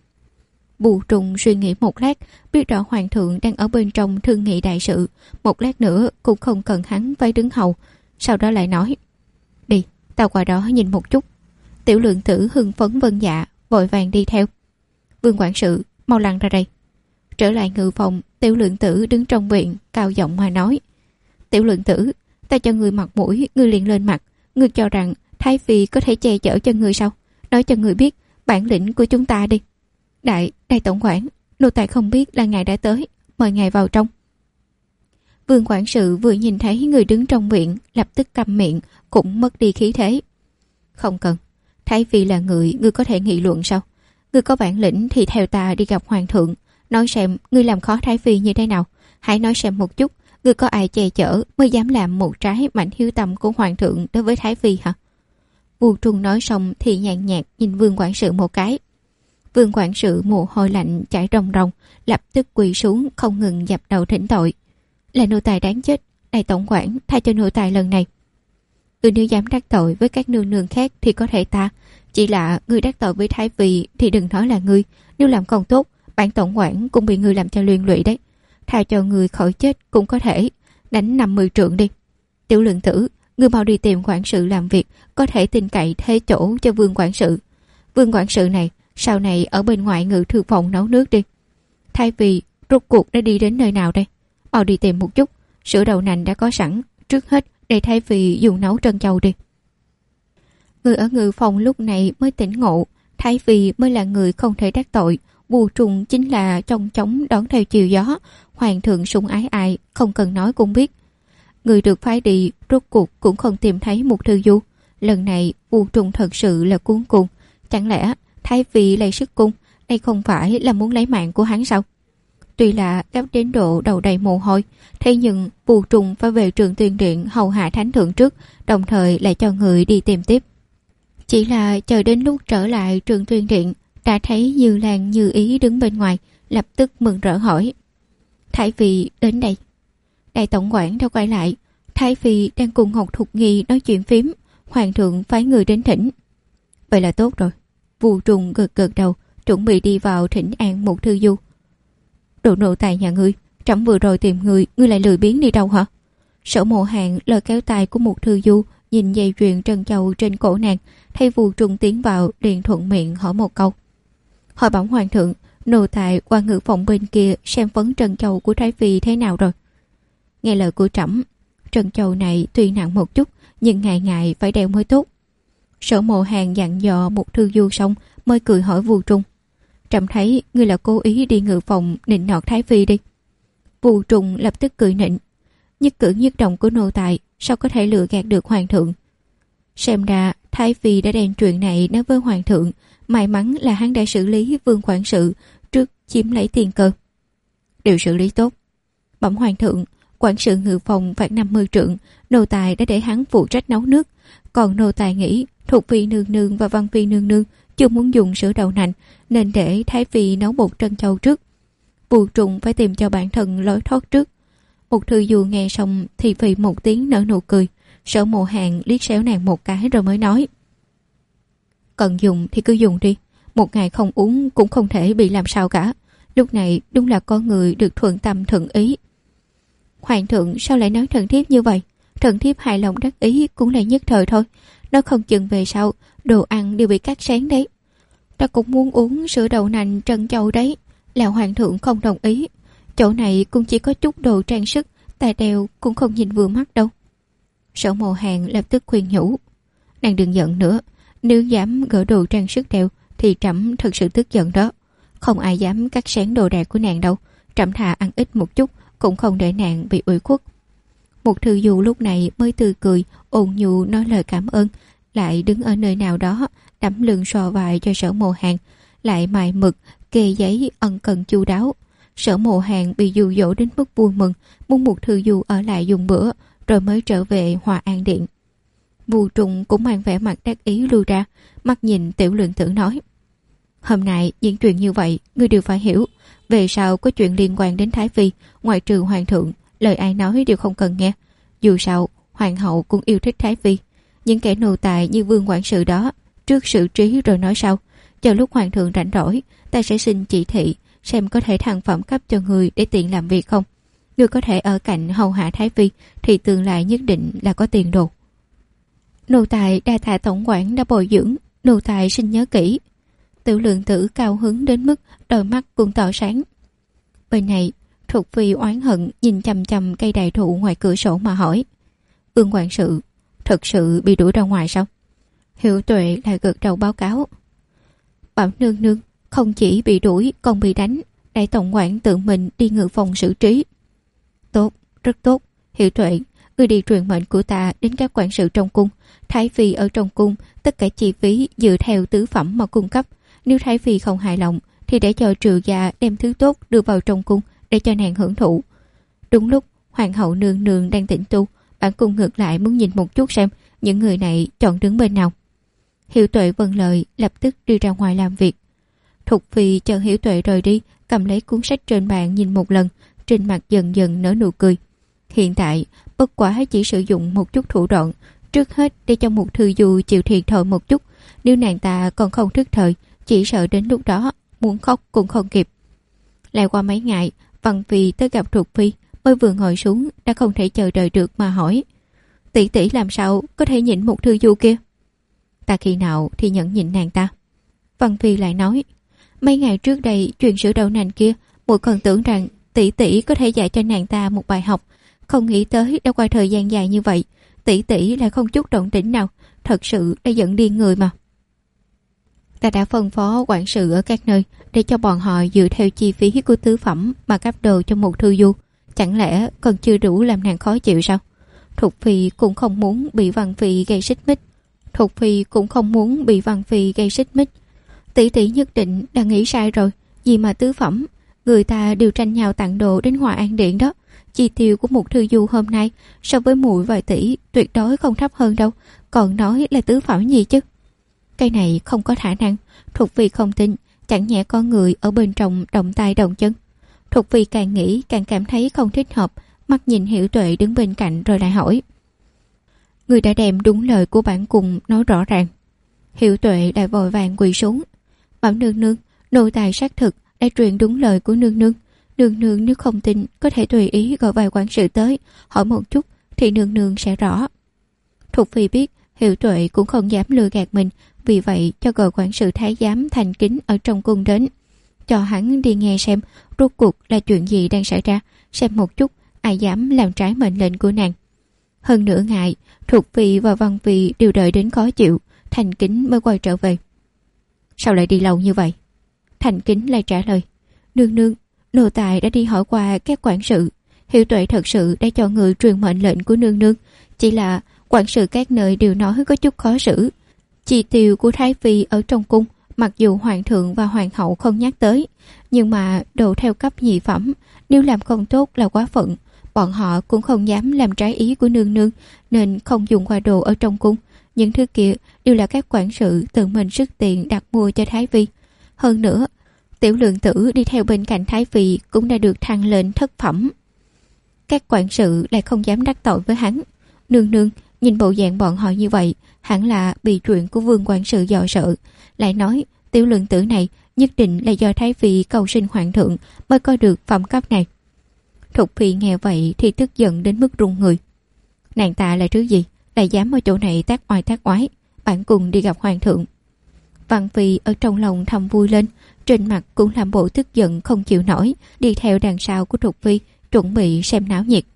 Bù Trùng suy nghĩ một lát, biết rõ hoàng thượng đang ở bên trong thương nghị đại sự, một lát nữa cũng không cần hắn phải đứng hầu. Sau đó lại nói: đi, tao qua đó nhìn một chút. Tiểu Lượng Tử hưng phấn vâng dạ, vội vàng đi theo. Vương quản sự, mau lăn ra đây. Trở lại ngự phòng, Tiểu Lượng Tử đứng trong viện, cao giọng mà nói: Tiểu Lượng Tử, ta cho người mặt mũi, ngươi liền lên mặt. Ngươi cho rằng Thái Phi có thể che chở cho ngươi sao? Nói cho ngươi biết bản lĩnh của chúng ta đi. Đại tổng quản, nô tài không biết là ngài đã tới, mời ngài vào trong. Vương quản sự vừa nhìn thấy người đứng trong viện, lập tức câm miệng, cũng mất đi khí thế. Không cần, Thái Phi là người ngươi có thể nghị luận sao? Ngươi có bản lĩnh thì theo ta đi gặp hoàng thượng, nói xem ngươi làm khó Thái Phi như thế nào. Hãy nói xem một chút, ngươi có ai che chở mới dám làm một trái mảnh hiếu tâm của hoàng thượng đối với Thái Phi hả? Bù Trùng nói xong thì nhàn nhạt nhìn Vương quản sự một cái. Vương quản sự mồ hôi lạnh chảy ròng ròng, lập tức quỳ xuống không ngừng dập đầu thỉnh tội. Là nô tài đáng chết, đại tổng quản tha cho nô tài lần này. Ngươi nếu dám đắc tội với các nương nương khác thì có thể ta, chỉ là ngươi đắc tội với Thái Phi thì đừng nói là ngươi, nếu làm không tốt, bản tổng quản cũng bị ngươi làm cho liên lụy đấy. Tha cho ngươi khỏi chết cũng có thể, đánh 50 trượng đi. Tiểu Lượng Tử, ngươi mau đi tìm quản sự làm việc, có thể tin cậy thế chỗ cho Vương quản sự. Vương quản sự này sau này ở bên ngoài ngự thư phòng nấu nước đi. Thái Phi rốt cuộc đã đi đến nơi nào đây? Mau đi tìm một chút, sữa đậu nành đã có sẵn, trước hết để Thái Phi dùng nấu trân châu đi. Người ở ngự phòng lúc này mới tỉnh ngộ, Thái Phi mới là người không thể đắc tội, Bù Trùng chính là trong chóng đón theo chiều gió, hoàng thượng sủng ái ai không cần nói cũng biết. Người được phái đi rốt cuộc cũng không tìm thấy một thư du. Lần này Bù Trùng thật sự là cuống cuồng, chẳng lẽ Thái Phi lấy sức cung, đây không phải là muốn lấy mạng của hắn sao? tuy là gấp đến độ đầu đầy mồ hôi, thế nhưng Vu Trùng phải về Trường Tuyên Điện hầu hạ thánh thượng trước, đồng thời lại cho người đi tìm tiếp. Chỉ là chờ đến lúc trở lại Trường Tuyên Điện, đã thấy Như Lan Như Ý đứng bên ngoài, lập tức mừng rỡ hỏi: Thái phi đến đây. Đại tổng quản đã quay lại, Thái phi đang cùng Ngọc Thục Nghi nói chuyện phím, hoàng thượng phái người đến thỉnh. Vậy là tốt rồi. Vu Trùng gật gật đầu, chuẩn bị đi vào thỉnh an một thư du. Đồ nô tài nhà ngươi, trẫm vừa rồi tìm ngươi lại lười biếng đi đâu hả? Sở Mộ Hàn lời kéo tay của một thư du, nhìn dây chuyền trân châu trên cổ nàng, thấy Vu Trùng tiến vào, liền thuận miệng hỏi một câu. Hỏi bẩm hoàng thượng, nô tài qua ngự phòng bên kia xem vấn trân châu của Thái phi thế nào rồi? Nghe lời của trẫm, trân châu này tuy nặng một chút, nhưng ngày ngày phải đeo mới tốt. Sở Mộ Hàn dặn dò một thư du xong mới cười hỏi Vu Trùng. Trẫm thấy ngươi là cố ý đi ngự phòng nịnh nọt Thái phi đi. Vu Trùng lập tức cười nịnh. Nhất cử nhất động của nô tài sao có thể lừa gạt được hoàng thượng? Xem ra Thái phi đã đem chuyện này nói với hoàng thượng, may mắn là hắn đã xử lý Vương quản sự trước chiếm lấy tiền cơ. Đều xử lý tốt. Bẩm hoàng thượng, quản sự ngự phòng phạt 50 trượng, nô tài đã để hắn phụ trách nấu nước, còn nô tài nghĩ Thục phi nương nương và Văn phi nương nương chưa muốn dùng sữa đậu nành, nên để Thái phi nấu bột trân châu trước. Vu Trùng phải tìm cho bản thân lối thoát trước. Một thư du nghe xong thì phì một tiếng nở nụ cười. Sở Mộ Hàn liếc xéo nàng một cái rồi mới nói: Cần dùng thì cứ dùng đi, một ngày không uống cũng không thể bị làm sao cả. Lúc này đúng là có người được thuận tâm thuận ý. Hoàng thượng sao lại nói thần thiếp như vậy? Thần thiếp hài lòng đắc ý cũng là nhất thời thôi, nó không chừng về sau đồ ăn đều bị cắt xén đấy. Ta cũng muốn uống sữa đậu nành trân châu đấy, là hoàng thượng không đồng ý. Chỗ này cũng chỉ có chút đồ trang sức, ta đeo cũng không nhìn vừa mắt đâu. Sở Mộ Hàn lập tức khuyên nhủ. Nàng đừng giận nữa, nếu dám gỡ đồ trang sức đeo thì trẫm thật sự tức giận đó. Không ai dám cắt xén đồ đạc của nàng đâu, trẫm thà ăn ít một chút cũng không để nàng bị ủy khuất. Một thư du lúc này mới tươi cười, ôn nhu nói lời cảm ơn, lại đứng ở nơi nào đó đắm lưng xoa vai cho Sở Mộ Hàn, lại mài mực kê giấy ân cần chu đáo. Sở Mộ Hàn bị dụ dỗ đến mức vui mừng, muốn một thư du ở lại dùng bữa rồi mới trở về Hòa An Điện. Vu Trùng cũng mang vẻ mặt đắc ý lui ra, mắt nhìn Tiểu Lượng Tử nói: Hôm nay những chuyện như vậy ngươi đều phải hiểu, về sau có chuyện liên quan đến Thái phi, ngoại trừ hoàng thượng, lời ai nói đều không cần nghe. Dù sao hoàng hậu cũng yêu thích Thái phi, những kẻ nô tài như Vương quản sự đó trước xử trí rồi nói sau. Chờ lúc hoàng thượng rảnh rỗi, ta sẽ xin chỉ thị xem có thể thăng phẩm cấp cho người để tiện làm việc không. Người có thể ở cạnh hầu hạ Thái phi thì tương lai nhất định là có tiền đồ. Nô tài đa tạ tổng quản đã bồi dưỡng, nô tài xin nhớ kỹ. Tiểu Lượng Tử cao hứng đến mức đôi mắt cũng tỏ sáng. Bên này Thục phi oán hận nhìn chằm chằm cây đại thụ ngoài cửa sổ mà hỏi: Vương quản sự thật sự bị đuổi ra ngoài sao? Hiểu Tuệ lại gật đầu báo cáo: Bảo nương nương không chỉ bị đuổi còn bị đánh, đại tổng quản tự mình đi ngự phòng xử trí. Tốt, rất tốt. Hiểu Tuệ, ngươi đi truyền mệnh của ta đến các quản sự trong cung. Thái phi ở trong cung, tất cả chi phí dựa theo tứ phẩm mà cung cấp. Nếu Thái phi không hài lòng thì để cho Trừ gia đem thứ tốt đưa vào trong cung để cho nàng hưởng thụ. Đúng lúc hoàng hậu nương nương đang tĩnh tu, bản cung ngược lại muốn nhìn một chút xem những người này chọn đứng bên nào. Hiểu Tuệ vâng lời, lập tức đi ra ngoài làm việc. Thục phi chờ Hiểu Tuệ rời đi, cầm lấy cuốn sách trên bàn nhìn một lần, trên mặt dần dần nở nụ cười. Hiện tại bất quá chỉ sử dụng một chút thủ đoạn, trước hết để cho một thư du chịu thiệt thòi một chút. Nếu nàng ta còn không thức thời, chỉ sợ đến lúc đó muốn khóc cũng không kịp. Lại qua mấy ngày, Văn phi tới gặp Thục phi, mới vừa ngồi xuống đã không thể chờ đợi được mà hỏi: Tỷ tỷ làm sao có thể nhịn một thư du kia? Ta khi nào thì nhẫn nhịn nàng ta? Văn phi lại nói: Mấy ngày trước đây chuyện sữa đậu nành kia, muội còn tưởng rằng tỷ tỷ có thể dạy cho nàng ta một bài học, không nghĩ tới đã qua thời gian dài như vậy, tỷ tỷ lại không chút động tĩnh nào, thật sự đã giận điên người mà. Ta đã phân phó quản sự ở các nơi để cho bọn họ dựa theo chi phí của tứ phẩm mà cấp đồ cho một thư du, chẳng lẽ còn chưa đủ làm nàng khó chịu sao? Thục phi cũng không muốn bị Văn phi gây xích mích. Tỷ tỷ nhất định đã nghĩ sai rồi, gì mà tứ phẩm, Người ta đều tranh nhau tặng đồ đến Hòa An Điện đó. Chi tiêu của một thư du hôm nay so với muội vài tỷ tuyệt đối không thấp hơn đâu. Còn nói là tứ phẩm gì chứ? Cái này không có khả năng. Thục Phi không tin. Chẳng nhẽ có người ở bên trong động tay động chân. Thục Phi càng nghĩ càng cảm thấy không thích hợp. Mắt nhìn Hiểu Tuệ đứng bên cạnh rồi lại hỏi: người đã đem đúng lời của bản cung nói rõ ràng. Hiểu Tuệ đã vội vàng quỳ xuống: bảo nương nương, nô tài xác thực đã truyền đúng lời của nương nương. Nương nương nếu không tin có thể tùy ý gọi vài quản sự tới hỏi một chút thì nương nương sẽ rõ. Thục Phi biết Hiểu Tuệ cũng không dám lừa gạt mình, vì vậy cho gọi quản sự thái giám Thành Kính ở trong cung đến, cho hắn đi nghe xem rốt cuộc là chuyện gì đang xảy ra, xem một chút ai dám làm trái mệnh lệnh của nàng. Hơn nửa ngày, Thục Phi và Văn Phi đều đợi đến khó chịu, Thành Kính mới quay trở về. Sao lại đi lâu như vậy? Thành Kính lại trả lời: nương nương, nô tài đã đi hỏi qua các quản sự, Hiểu Tuệ thật sự đã cho người truyền mệnh lệnh của nương nương, chỉ là quản sự các nơi đều nói có chút khó xử. Chi tiêu của Thái Phi ở trong cung, mặc dù hoàng thượng và hoàng hậu không nhắc tới, nhưng mà đồ theo cấp nhị phẩm, nếu làm không tốt là quá phận. Bọn họ cũng không dám làm trái ý của nương nương, nên không dùng qua đồ ở trong cung. Những thứ kia đều là các quản sự tự mình sức tiền đặt mua cho Thái Phi. Hơn nữa, Tiểu Lượng Tử đi theo bên cạnh Thái Phi cũng đã được thăng lên thất phẩm. Các quản sự lại không dám đắc tội với hắn. Nương nương, nhìn bộ dạng bọn họ như vậy, hẳn là bị chuyện của Vương quản sự dò sợ. Lại nói, Tiểu Lượng Tử này nhất định là do Thái Phi cầu xin hoàng thượng mới có được phẩm cấp này. Thục Phi nghe vậy thì tức giận đến mức run người. Nàng ta là thứ gì, lại dám ở chỗ này tác oai, bản cùng đi gặp hoàng thượng. Văn Phi ở trong lòng thầm vui lên, trên mặt cũng làm bộ tức giận không chịu nổi, đi theo đằng sau của Thục Phi chuẩn bị xem náo nhiệt.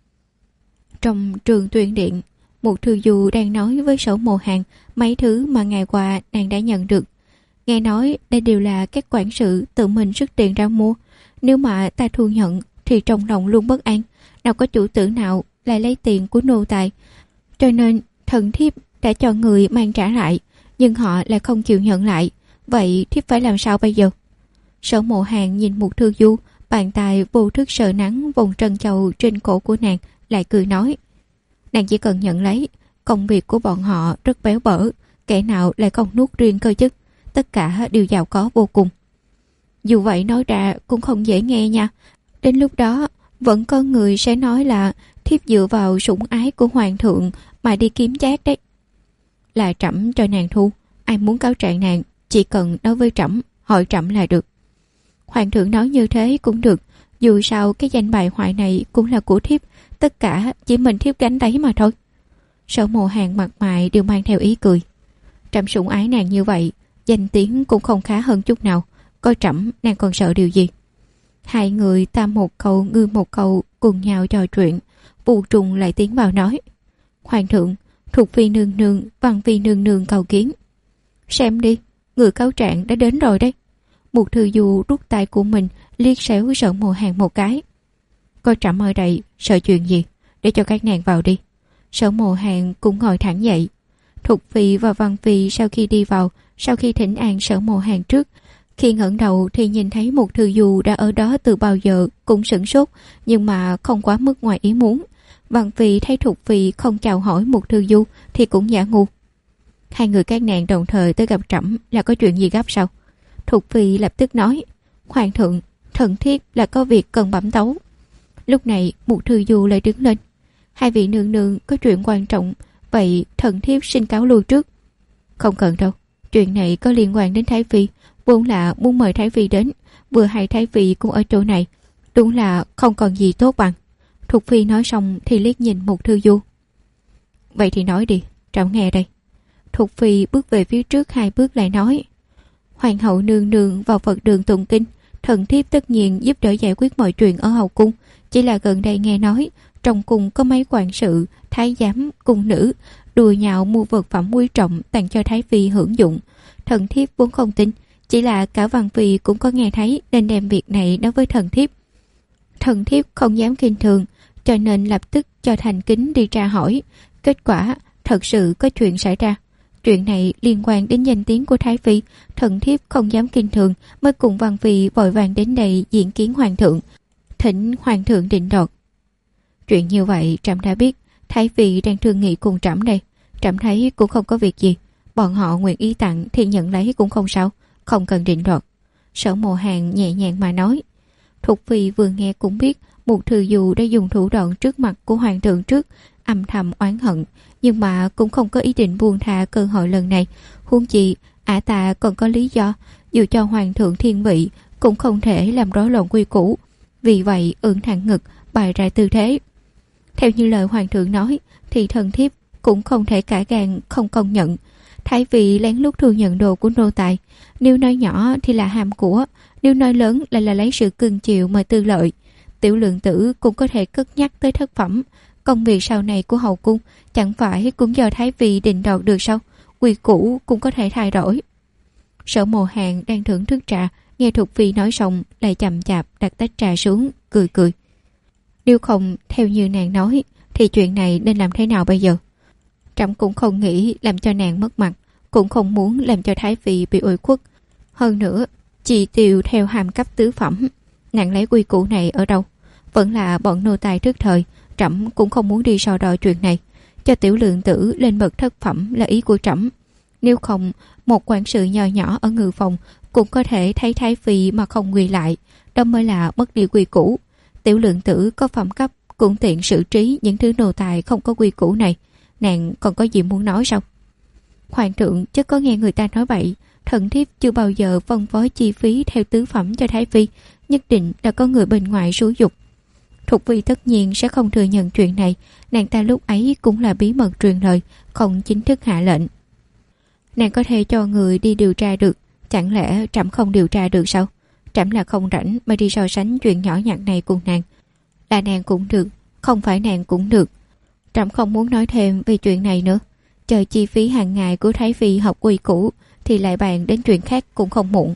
Trong trường tuyên điện, một thư du đang nói với Sở Mộ Hàn mấy thứ mà ngày qua nàng đã nhận được. Nghe nói đây đều là các quản sự tự mình xuất tiền ra mua, nếu mà ta thu nhận thì trong lòng luôn bất an, nào có chủ tử nào lại lấy tiền của nô tài, cho nên thần thiếp đã cho người mang trả lại, nhưng họ lại không chịu nhận lại. Vậy thiếp phải làm sao bây giờ? Sở Mộ Hàn nhìn một thư du, bàn tay vô thức sờ nắng vùng trân châu trên cổ của nàng, lại cười nói: nàng chỉ cần nhận lấy, công việc của bọn họ rất béo bở, kẻ nào lại không nuốt riêng cơ chứ, tất cả đều giàu có vô cùng. Dù vậy nói ra cũng không dễ nghe nha, đến lúc đó vẫn có người sẽ nói là thiếp dựa vào sủng ái của hoàng thượng mà đi kiếm chác đấy. Là trẫm cho nàng thu, ai muốn cáo trạng nàng chỉ cần nói với trẫm, hỏi trẫm là được. Hoàng thượng nói như thế cũng được, dù sao cái danh bài hoại này cũng là của thiếp, tất cả chỉ mình thiếp gánh đấy mà thôi. Sở Mộ Hàn mặt mày đều mang theo ý cười. Trẫm sủng ái nàng như vậy, danh tiếng cũng không khá hơn chút nào, coi trẫm nàng còn sợ điều gì. Hai người ta một câu ngư một câu cùng nhau trò chuyện. Vu Trùng lại tiến vào nói: hoàng thượng, Thục Phi nương nương, Văn Phi nương nương cầu kiến. Xem đi, người cáo trạng đã đến rồi đấy. Một thư du rút tay của mình liếc xéo Sở Mộ Hàn một cái. Coi trẫm ở đây sợ chuyện gì, để cho các nàng vào đi. Sở Mộ Hàn cũng ngồi thẳng dậy. Thục Phi và Văn Phi sau khi đi vào, sau khi thỉnh an Sở Mộ Hàn trước, khi ngẩng đầu thì nhìn thấy một thư du đã ở đó từ bao giờ, cũng sửng sốt, nhưng mà không quá mức ngoài ý muốn. Văn Phi thấy Thục Phi không chào hỏi một thư du thì cũng giả ngu. Hai người các nàng đồng thời tới gặp trẫm là có chuyện gì gấp sao? Thục Phi lập tức nói: hoàng thượng, thần thiếp là có việc cần bẩm tấu. Lúc này một thư du lại đứng lên: hai vị nương nương có chuyện quan trọng, vậy thần thiếp xin cáo lui trước. Không cần đâu, chuyện này có liên quan đến Thái Phi, vốn là muốn mời Thái Phi đến, vừa hay Thái Phi cũng ở chỗ này, đúng là không còn gì tốt bằng. Thục Phi nói xong thì liếc nhìn một thư du. Vậy thì nói đi, trẫm nghe đây. Thục Phi bước về phía trước hai bước lại nói: hoàng hậu nương nương vào Phật đường tụng kinh, thần thiếp tất nhiên giúp đỡ giải quyết mọi chuyện ở hậu cung. Chỉ là gần đây nghe nói trong cung có mấy quản sự, thái giám, cung nữ đùa nhạo mua vật phẩm quý trọng tặng cho Thái Phi hưởng dụng. Thần thiếp vốn không tin, chỉ là cả Văn Phi cũng có nghe thấy nên đem việc này nói với thần thiếp. Thần thiếp không dám khinh thường, cho nên lập tức cho Thành Kính đi tra hỏi. Kết quả thật sự có chuyện xảy ra. Chuyện này liên quan đến danh tiếng của Thái Phi, thần thiếp không dám kinh thường, mới cùng Văn Phi vội vàng đến đây diện kiến hoàng thượng, thỉnh hoàng thượng định đoạt. Chuyện như vậy trẫm đã biết, Thái Phi đang thương nghị cùng trẫm đây. Trẫm thấy cũng không có việc gì, bọn họ nguyện ý tặng thì nhận lấy cũng không sao, không cần định đoạt. Sở Mộ Hàn nhẹ nhàng mà nói. Thục Phi vừa nghe cũng biết Mục Thư Du đã dùng thủ đoạn trước mặt của hoàng thượng trước, âm thầm oán hận, nhưng mà cũng không có ý định buông tha cơ hội lần này. Huống chi ả ta còn có lý do, dù cho hoàng thượng thiên vị cũng không thể làm rối loạn quy củ. Vì vậy ưỡn thẳng ngực bày ra tư thế. Theo như lời hoàng thượng nói thì thần thiếp cũng không thể cả gan không công nhận. Thái Phi lén lút thu nhận đồ của nô tài, nếu nói nhỏ thì là ham của, nếu nói lớn lại là lấy sự cưng chiều mà tư lợi. Tiểu Lượng Tử cũng có thể cất nhắc tới thất phẩm, công việc sau này của hậu cung chẳng phải cũng do Thái Phi định đoạt được sao? Quy củ cũng có thể thay đổi. Sở Mộ Hàn đang thưởng thức trà, nghe Thục Phi nói xong lại chậm chạp đặt tách trà xuống, cười cười. Nếu không theo như nàng nói thì chuyện này nên làm thế nào bây giờ? Trẫm cũng không nghĩ làm cho nàng mất mặt, cũng không muốn làm cho Thái Phi bị ủy khuất. Hơn nữa, chỉ tiêu theo hàm cấp tứ phẩm, nàng lấy quy củ này ở đâu? Vẫn là bọn nô tài trước thời, trẫm cũng không muốn đi so đo chuyện này. Cho Tiểu Lượng Tử lên bậc thất phẩm là ý của trẫm. Nếu không, một quản sự nhỏ nhỏ ở ngự phòng cũng có thể thấy Thái Phi mà không quỳ lại, đó mới là mất đi quy củ. Tiểu Lượng Tử có phẩm cấp cũng tiện xử trí những thứ nô tài không có quy củ này. Nàng còn có gì muốn nói sao? Hoàng thượng chứ có nghe người ta nói vậy, thần thiếp chưa bao giờ phân phối chi phí theo tứ phẩm cho Thái Phi, nhất định là có người bên ngoài xúi dục. Thục Phi tất nhiên sẽ không thừa nhận chuyện này, nàng ta lúc ấy cũng là bí mật truyền lời, không chính thức hạ lệnh. Nàng có thể cho người đi điều tra được, chẳng lẽ trẫm không điều tra được sao? Trẫm là không rảnh mà đi so sánh chuyện nhỏ nhặt này cùng nàng. Là nàng cũng được, không phải nàng cũng được. Trẫm không muốn nói thêm về chuyện này nữa. Chờ chi phí hàng ngày của Thái Phi học quy củ thì lại bàn đến chuyện khác cũng không muộn.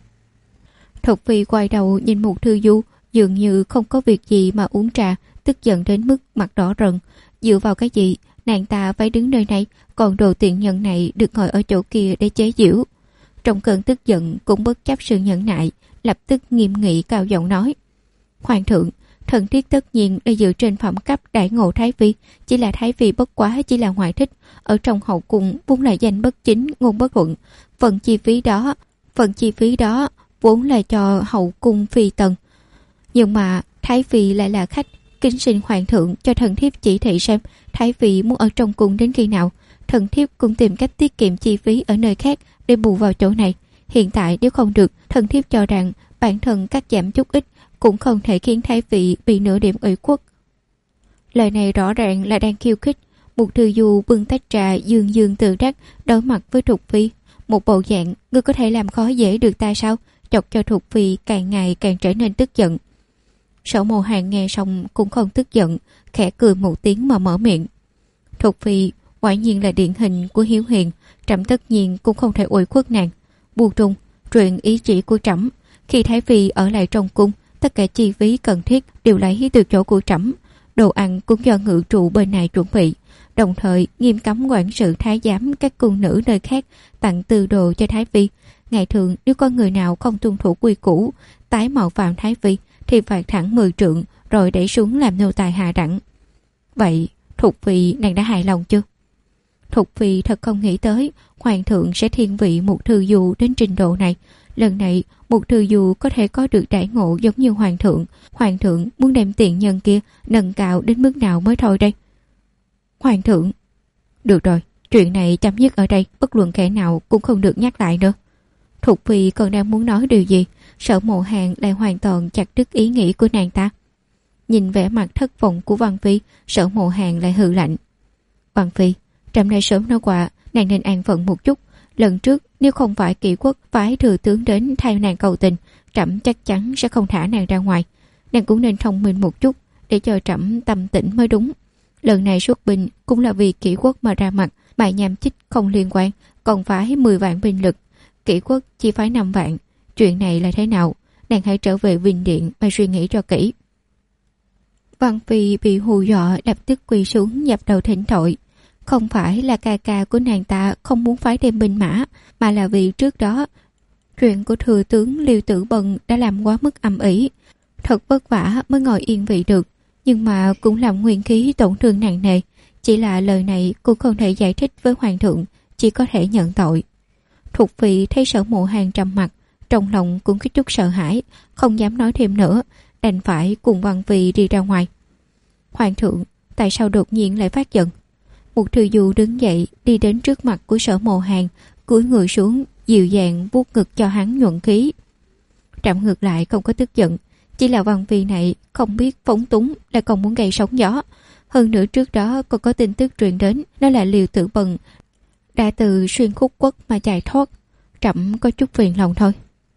Thục Phi quay đầu nhìn Mục Thư Du, dường như không có việc gì mà uống trà, tức giận đến mức mặt đỏ rần. Dựa vào cái gì nàng ta phải đứng nơi này, còn đồ tiện nhân này được ngồi ở chỗ kia để chế giễu. Trong cơn tức giận cũng bất chấp sự nhẫn nại, lập tức nghiêm nghị cao giọng nói. Hoàng thượng, thần thiết tất nhiên là dựa trên phẩm cấp đãi ngộ Thái Phi, chỉ là Thái Phi bất quá chỉ là ngoại thích, ở trong hậu cung vốn là danh bất chính ngôn bất thuận. Phần chi phí đó vốn là cho hậu cung phi tần, nhưng mà Thái Phi lại là khách, kính xin hoàng thượng cho thần thiếp chỉ thị xem Thái Phi muốn ở trong cung đến khi nào. Thần thiếp cũng tìm cách tiết kiệm chi phí ở nơi khác để bù vào chỗ này. Hiện tại nếu không được, thần thiếp cho rằng bản thân cắt giảm chút ít cũng không thể khiến Thái Phi bị nửa điểm ủy khuất. Lời này rõ ràng là đang khiêu khích. Mục Thư Du bưng tách trà dương dương tự đắc đối mặt với Thục Phi, một bộ dạng ngươi có thể làm khó dễ được ta sao, chọc cho Thục Phi càng ngày càng trở nên tức giận. Sở Mộ Hàn nghe xong cũng không tức giận, khẽ cười một tiếng mà mở miệng. Thục Phi quả nhiên là điển hình của hiếu hiền, trẫm tất nhiên cũng không thể uy khuất nàng. Buông trung, truyền ý chỉ của trẫm, khi Thái Phi ở lại trong cung, tất cả chi phí cần thiết đều lấy từ chỗ của trẫm. Đồ ăn cũng do ngự trụ bên này chuẩn bị, đồng thời nghiêm cấm quản sự thái giám các cung nữ nơi khác tặng tư đồ cho Thái Phi. Ngày thường nếu có người nào không tuân thủ quy củ, tái mạo phạm Thái Phi thì phạt thẳng 10 trượng rồi đẩy xuống làm nô tài hạ đẳng. Vậy Thục Phi nàng đã hài lòng chưa? Thục Phi thật không nghĩ tới hoàng thượng sẽ thiên vị Mục Thư Du đến trình độ này. Lần này Mục Thư Du có thể có được đãi ngộ giống như hoàng thượng muốn đem tiện nhân kia nâng cao đến mức nào mới thôi đây? Hoàng thượng, được rồi, chuyện này chấm dứt ở đây, bất luận kẻ nào cũng không được nhắc lại nữa. Thục Phi còn đang muốn nói điều gì, Sở Mộ Hàn lại hoàn toàn chặt đứt ý nghĩ của nàng ta. Nhìn vẻ mặt thất vọng của Văn Phi, Sở Mộ Hàn lại hừ lạnh. Văn Phi, trẫm đã sớm nói qua nàng nên an phận một chút. Lần trước nếu không phải Kỷ Quốc phái thừa tướng đến thay nàng cầu tình, trẫm chắc chắn sẽ không thả nàng ra ngoài. Nàng cũng nên thông minh một chút để cho trẫm tâm tĩnh mới đúng. Lần này xuất binh cũng là vì Kỷ Quốc mà ra mặt, bài nham chích không liên quan, còn phái 10 vạn binh lực. Kỷ Quốc chỉ phái 5 vạn. Chuyện này là thế nào? Nàng hãy trở về Vinh Điện mà suy nghĩ cho kỹ. Văn Phi bị hù dọa lập tức quỳ xuống dập đầu thỉnh tội. Không phải là ca ca của nàng ta không muốn phái đem binh mã, mà là vì trước đó chuyện của thừa tướng Liêu Tử Bần đã làm quá mức ầm ĩ, thật vất vả mới ngồi yên vị được, nhưng mà cũng làm nguyên khí tổn thương nặng nề. Chỉ là lời này cũng không thể giải thích với hoàng thượng, chỉ có thể nhận tội. Thục Phi thấy Sở Mộ Hàn trầm mặt, trong lòng cũng có chút sợ hãi, không dám nói thêm nữa, đành phải cùng Văn Phi đi ra ngoài. Hoàng thượng, tại sao đột nhiên lại phát giận? Một Thư Du đứng dậy đi đến trước mặt của Sở Mộ Hàn, cúi người xuống dịu dàng vuốt ngực cho hắn nhuận khí. Trẫm ngược lại không có tức giận, chỉ là Văn Phi này không biết phóng túng, lại còn muốn gây sóng gió. Hơn nữa trước đó còn có tin tức truyền đến, đó là Liêu Tử Bần đã từ xuyên khúc quốc mà chạy thoát. Trẫm có chút phiền lòng thôi.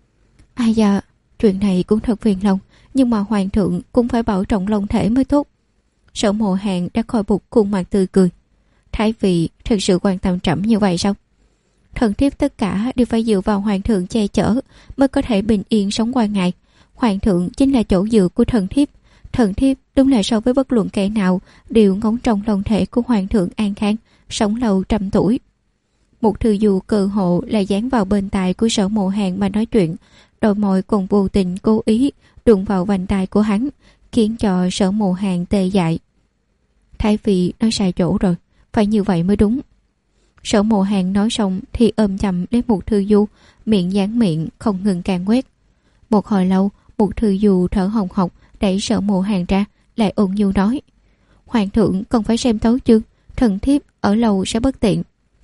Ai da, chuyện này cũng thật phiền lòng, nhưng mà hoàng thượng cũng phải bảo trọng long thể mới tốt. Sở Mộ Hàn đã khỏi bục khuôn mặt tươi cười. Thái vị thật sự quan tâm trẫm như vậy sao? Thần thiếp tất cả đều phải dựa vào hoàng thượng che chở mới có thể bình yên sống qua ngày. Hoàng thượng chính là chỗ dựa của thần thiếp. Thần thiếp đúng là so với bất luận kẻ nào đều ngóng trong lòng thể của hoàng thượng an khang, sống lâu trăm tuổi. Một Thư Du cơ hộ là dán vào bên tai của Sở Mộ Hàn mà nói chuyện, đôi môi còn vô tình cố ý đụng vào vành tai của hắn, khiến cho Sở Mộ Hàn tê dại. Thái vị nói sai chỗ rồi, phải như vậy mới đúng. Sở Mộ Hàn nói xong thì ôm chầm lấy Một Thư Du, miệng dán miệng không ngừng càng quét. Một hồi lâu, Một Thư Du thở hồng hộc đẩy Sở Mộ Hàn ra, lại ôn nhu nói: Hoàng thượng cần phải xem tấu chương, thần thiếp ở lâu sẽ bất tiện.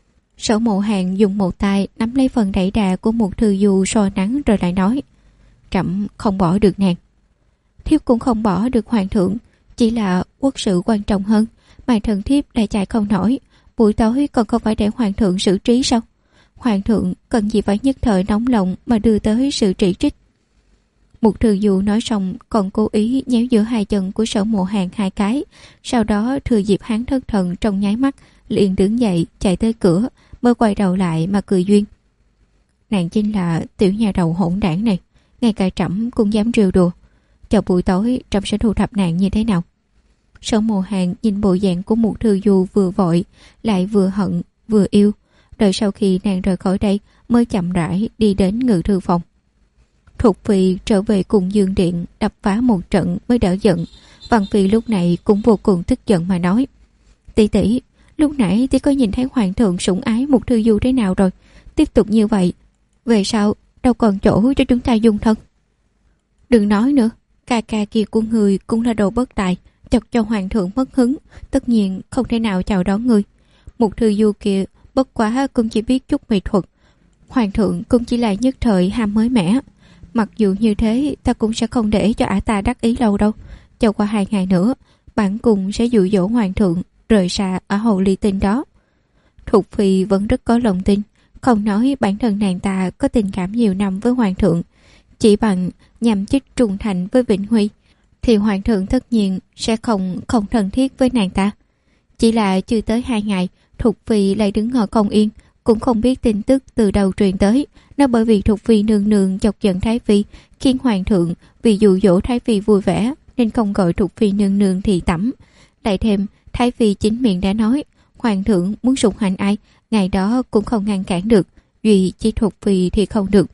Sở Mộ Hàn dùng một tay nắm lấy phần đẩy đà của Một Thư Du soi nắng rồi lại nói: Trẫm không bỏ được nàng. Thiếp cũng không bỏ được hoàng thượng, chỉ là quốc sự quan trọng hơn, mà thần thiếp lại chạy không nổi, buổi tối còn không phải để hoàng thượng xử trí sao? Hoàng thượng cần gì phải nhất thời nóng lòng mà đưa tới sự trị trích. Một Thư Du nói xong còn cố ý nhéo giữa hai chân của Sở Mộ Hàn hai cái, sau đó thừa dịp hắn thất thần trong nháy mắt liền đứng dậy chạy tới cửa, mới quay đầu lại mà cười duyên. Nàng chính là tiểu nhà đầu hỗn đảng này, ngay cả trẫm cũng dám trêu đùa. Chờ buổi tối trẫm sẽ thu thập nàng như thế nào? Sở Mộ Hàn nhìn bộ dạng của Một Thư Du vừa vội lại vừa hận vừa yêu, đợi sau khi nàng rời khỏi đây mới chậm rãi đi đến ngự thư phòng. Thục Phi trở về cùng Dương Điện đập phá một trận mới đỡ giận. Văn Phi lúc này cũng vô cùng tức giận mà nói: Tỷ tỷ, lúc nãy tỷ có nhìn thấy hoàng thượng sủng ái Một Thư Du thế nào rồi? Tiếp tục như vậy, về sau đâu còn chỗ cho chúng ta dung thân. Đừng nói nữa, ca ca kia của người cũng là đồ bất tài, chọc cho hoàng thượng mất hứng, tất nhiên không thể nào chào đón người. Một Thư Du kia bất quá cũng chỉ biết chút mỹ thuật, hoàng thượng cũng chỉ là nhất thời ham mới mẻ. Mặc dù như thế, ta cũng sẽ không để cho ả ta đắc ý lâu đâu. Chờ qua 2 ngày nữa, bản cung sẽ dụ dỗ hoàng thượng rời xa ở Hồ Ly Tinh đó. Thục Phi vẫn rất có lòng tin, không nói bản thân nàng ta có tình cảm nhiều năm với hoàng thượng, chỉ bằng nhằm chích trung thành với Vĩnh Huy, thì hoàng thượng tất nhiên sẽ không thân thiết với nàng ta. Chỉ là chưa tới 2 ngày, Thục Phi lại đứng ngồi không yên, cũng không biết tin tức từ đâu truyền tới. Nó bởi vì Thục Phi nương nương chọc giận Thái Phi, khiến hoàng thượng vì dụ dỗ Thái Phi vui vẻ nên không gọi Thục Phi nương nương thì tẩm. Lại thêm Thái Phi chính miệng đã nói hoàng thượng muốn sủng hạnh ai, ngày đó cũng không ngăn cản được, duy chỉ Thục Phi thì không được.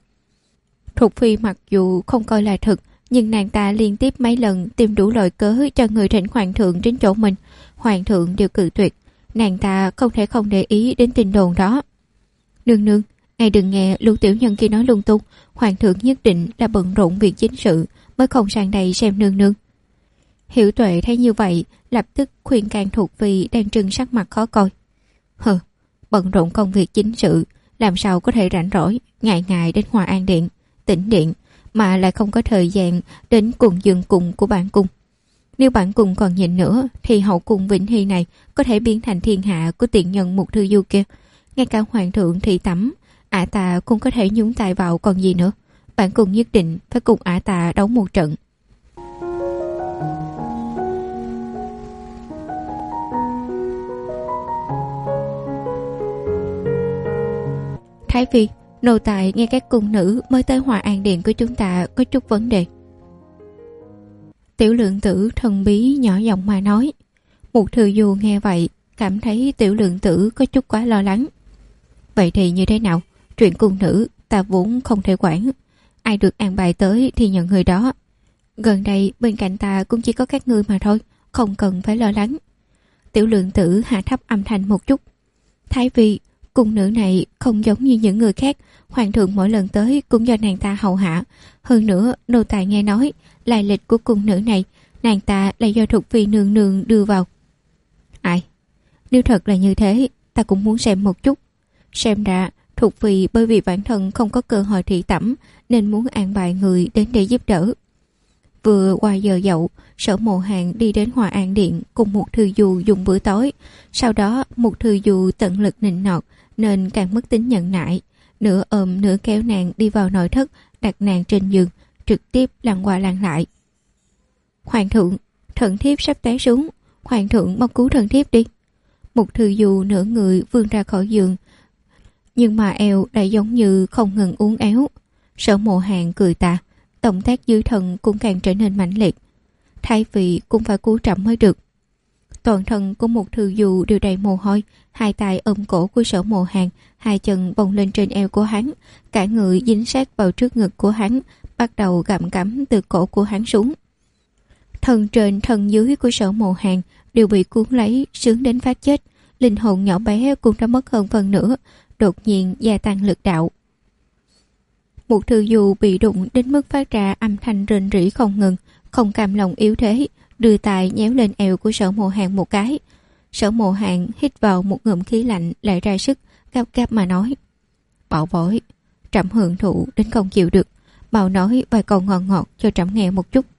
Thục Phi mặc dù không coi là thật, nhưng nàng ta liên tiếp mấy lần tìm đủ lời cớ cho người thỉnh hoàng thượng đến chỗ mình, hoàng thượng đều cự tuyệt. Nàng ta không thể không để ý đến tin đồn đó. Nương nương, ngài đừng nghe lũ tiểu nhân kia nói lung tung, hoàng thượng nhất định là bận rộn việc chính sự mới không sang đây xem nương nương. Hiểu Tuệ thấy như vậy, lập tức khuyên can Thục Phi đang trừng sắc mặt khó coi. Bận rộn công việc chính sự, làm sao có thể rảnh rỗi ngày ngày đến Hòa An Điện, Tĩnh Điện, mà lại không có thời gian đến cùng giường cùng của bản cung. Nếu bản cung còn nhìn nữa, thì hậu cung Vĩnh Hy này có thể biến thành thiên hạ của tiện nhân Một Thư Du kia. Ngay cả hoàng thượng thị tẩm, ả ta cũng có thể nhúng tay vào còn gì nữa. Bản cung nhất định phải cùng ả ta đấu một trận. Thái Phi, nô tài nghe các cung nữ mới tới Hòa An Điện của chúng ta có chút vấn đề. Tiểu Lượng Tử thần bí nhỏ giọng mà nói. Một Thư Du nghe vậy cảm thấy Tiểu Lượng Tử có chút quá lo lắng. Vậy thì như thế nào? Chuyện cung nữ ta vốn không thể quản. Ai được an bài tới thì nhận người đó. Gần đây bên cạnh ta cũng chỉ có các ngươi mà thôi, không cần phải lo lắng. Tiểu Lượng Tử hạ thấp âm thanh một chút. Thái vì cung nữ này không giống như những người khác, hoàng thượng mỗi lần tới cũng do nàng ta hầu hạ. Hơn nữa nô tài nghe nói lai lịch của cung nữ này, nàng ta là do Thục Phi nương nương đưa vào. Ai? Nếu thật là như thế, ta cũng muốn xem một chút. Xem ra Thục Phi bởi vì bản thân không có cơ hội thị tẩm nên muốn an bài người đến để giúp đỡ. Vừa qua giờ dậu, Sở Mộ Hàng đi đến Hòa An Điện cùng Mục Thư Du dùng bữa tối. Sau đó Mục Thư Du tận lực nịnh nọt nên càng mất tính nhận nại, nửa ôm nửa kéo nàng đi vào nội thất, đặt nàng trên giường, trực tiếp lăn qua lăn lại. Hoàng thượng, thần thiếp sắp té xuống, hoàng thượng mau cứu thần thiếp đi. Mục Thư Du nửa người vươn ra khỏi giường, nhưng mà eo lại giống như không ngừng uốn éo. Sở Mộ Hàng cười tà, động tác dưới thân cũng càng trở nên mãnh liệt. Thái vị cũng phải cứu trẫm mới được. Toàn thân của Mục Thư Du đều đầy mồ hôi, hai tay ôm cổ của Sở Mộ Hàng, hai chân bồng lên trên eo của hắn, cả người dính sát vào trước ngực của hắn, bắt đầu gặm cắm từ cổ của hắn xuống. Thân trên thân dưới của Sở Mộ Hàng đều bị cuốn lấy, sướng đến phát chết. Linh hồn nhỏ bé cũng đã mất hơn phần nửa, đột nhiên gia tăng lực đạo. Mục Thư Du bị đụng đến mức phát ra âm thanh rền rỉ không ngừng, không cam lòng yếu thế, đưa tay nhéo lên eo của Sở Mộ Hàng một cái. Sở Mộ Hàng hít vào một ngụm khí lạnh lại ra sức, gấp gáp mà nói: Bảo bối, trẫm hưởng thụ đến không chịu được, bảo nói vài câu ngọt ngọt cho trẫm nghe một chút.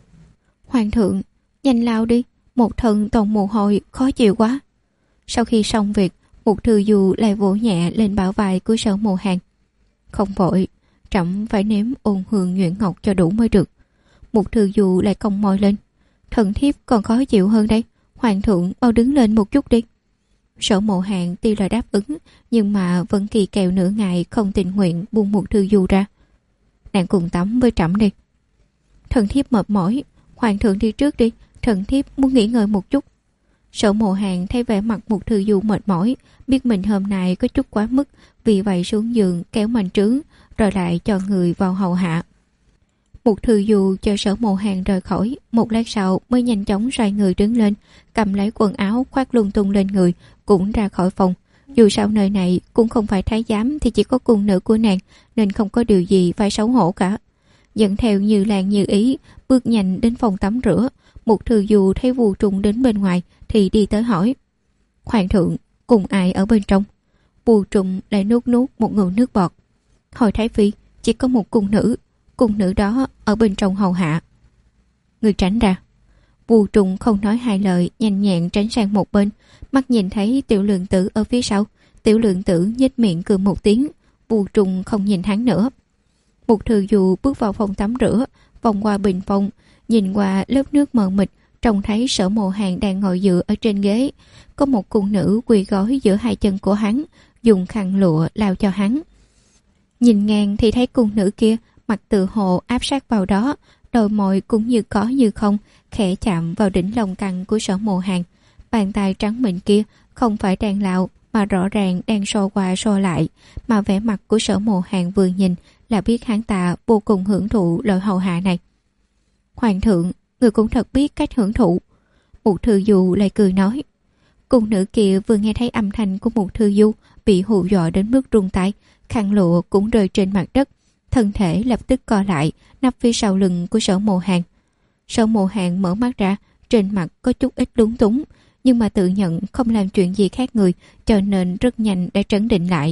Hoàng thượng, nhanh lao đi, một thân toàn mồ hôi khó chịu quá. Sau khi xong việc, Mục Thư Du lại vỗ nhẹ lên bả vai của Sở Mộ Hàng. Không vội, trẫm phải nếm ôn hương nhuyễn ngọc cho đủ mới được. Mục Thư Du lại cong môi lên. Thần thiếp còn khó chịu hơn đây, hoàng thượng mau đứng lên một chút đi. Sở Mộ Hàng tuy là đáp ứng, nhưng mà vẫn kỳ kèo nửa ngày không tình nguyện buông Mục Thư Du ra. Nàng cùng tắm với trẫm đi. Thần thiếp mệt mỏi, hoàng thượng đi trước đi, thần thiếp muốn nghỉ ngơi một chút. Sở Mộ Hàng thấy vẻ mặt Mục Thư Du mệt mỏi, biết mình hôm nay có chút quá mức, vì vậy xuống giường kéo mành trướng, rồi lại cho người vào hầu hạ. Mục Thư Du cho Sở Mộ Hàng rời khỏi, một lát sau mới nhanh chóng xoay người đứng lên, cầm lấy quần áo khoác lung tung lên người, cũng ra khỏi phòng. Dù sao nơi này cũng không phải thái giám thì chỉ có cung nữ của nàng, nên không có điều gì phải xấu hổ cả. Dẫn theo Như Lan Như Ý, bước nhanh đến phòng tắm rửa. Mục Thư Du thấy Vu Trùng đến bên ngoài thì đi tới hỏi: Hoàng thượng, cùng ai ở bên trong? Vu Trùng lại nuốt một ngụm nước bọt. Hồi Thái Phi, chỉ có một cung nữ đó ở bên trong hầu hạ. Người tránh ra. Vu Trùng không nói hai lời, nhanh nhẹn tránh sang một bên, mắt nhìn thấy Tiểu Lượng Tử ở phía sau. Tiểu Lượng Tử nhếch miệng cười một tiếng. Vu Trùng không nhìn hắn nữa. Mục Thư Du bước vào phòng tắm rửa, vòng qua bình phong, nhìn qua lớp nước mờ mịt, trông thấy Sở Mộ Hàng đang ngồi dựa ở trên ghế. Có một cung nữ quỳ gối giữa hai chân của hắn, dùng khăn lụa lau cho hắn. Nhìn ngang thì thấy cung nữ kia mặt tự hồ áp sát vào đó, đôi môi cũng như có như không, khẽ chạm vào đỉnh lông căng của Sở Mộ Hàng. Bàn tay trắng mịn kia không phải đang lạo mà rõ ràng đang so qua so lại, mà vẻ mặt của Sở Mộ Hàng vừa nhìn là biết hắn ta vô cùng hưởng thụ loại hầu hạ này. Hoàng thượng, người cũng thật biết cách hưởng thụ. Mục Thư Du lại cười nói. Cung nữ kia vừa nghe thấy âm thanh của Mục Thư Du bị hù dọa đến mức run tay, khăn lụa cũng rơi trên mặt đất, thân thể lập tức co lại, nấp phía sau lưng của Sở Mộ Hàng. Sở Mộ Hàng mở mắt ra, trên mặt có chút ít lúng túng, nhưng mà tự nhận không làm chuyện gì khác người, cho nên rất nhanh đã trấn định lại.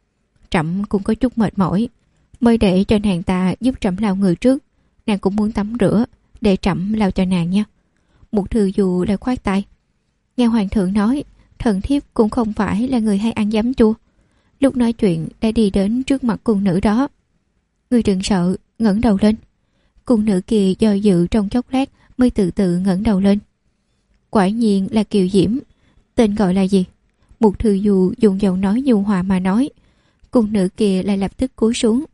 Trẫm cũng có chút mệt mỏi, mới để cho nàng ta giúp trẫm lau người trước. Nàng cũng muốn tắm rửa, để trẫm lau cho nàng nha. Mục Thư Du lại khoát tay. Nghe hoàng thượng nói, thần thiếp cũng không phải là người hay ăn giấm chua. Lúc nói chuyện đã đi đến trước mặt cung nữ đó. Ngươi đừng sợ, ngẩng đầu lên. Cung nữ kia do dự trong chốc lát mới từ từ ngẩng đầu lên. Quả nhiên là Kiều Diễm. Tên gọi là gì? Mục Thư Du dùng giọng nói nhu hòa mà nói. Cung nữ kia lại lập tức cúi xuống.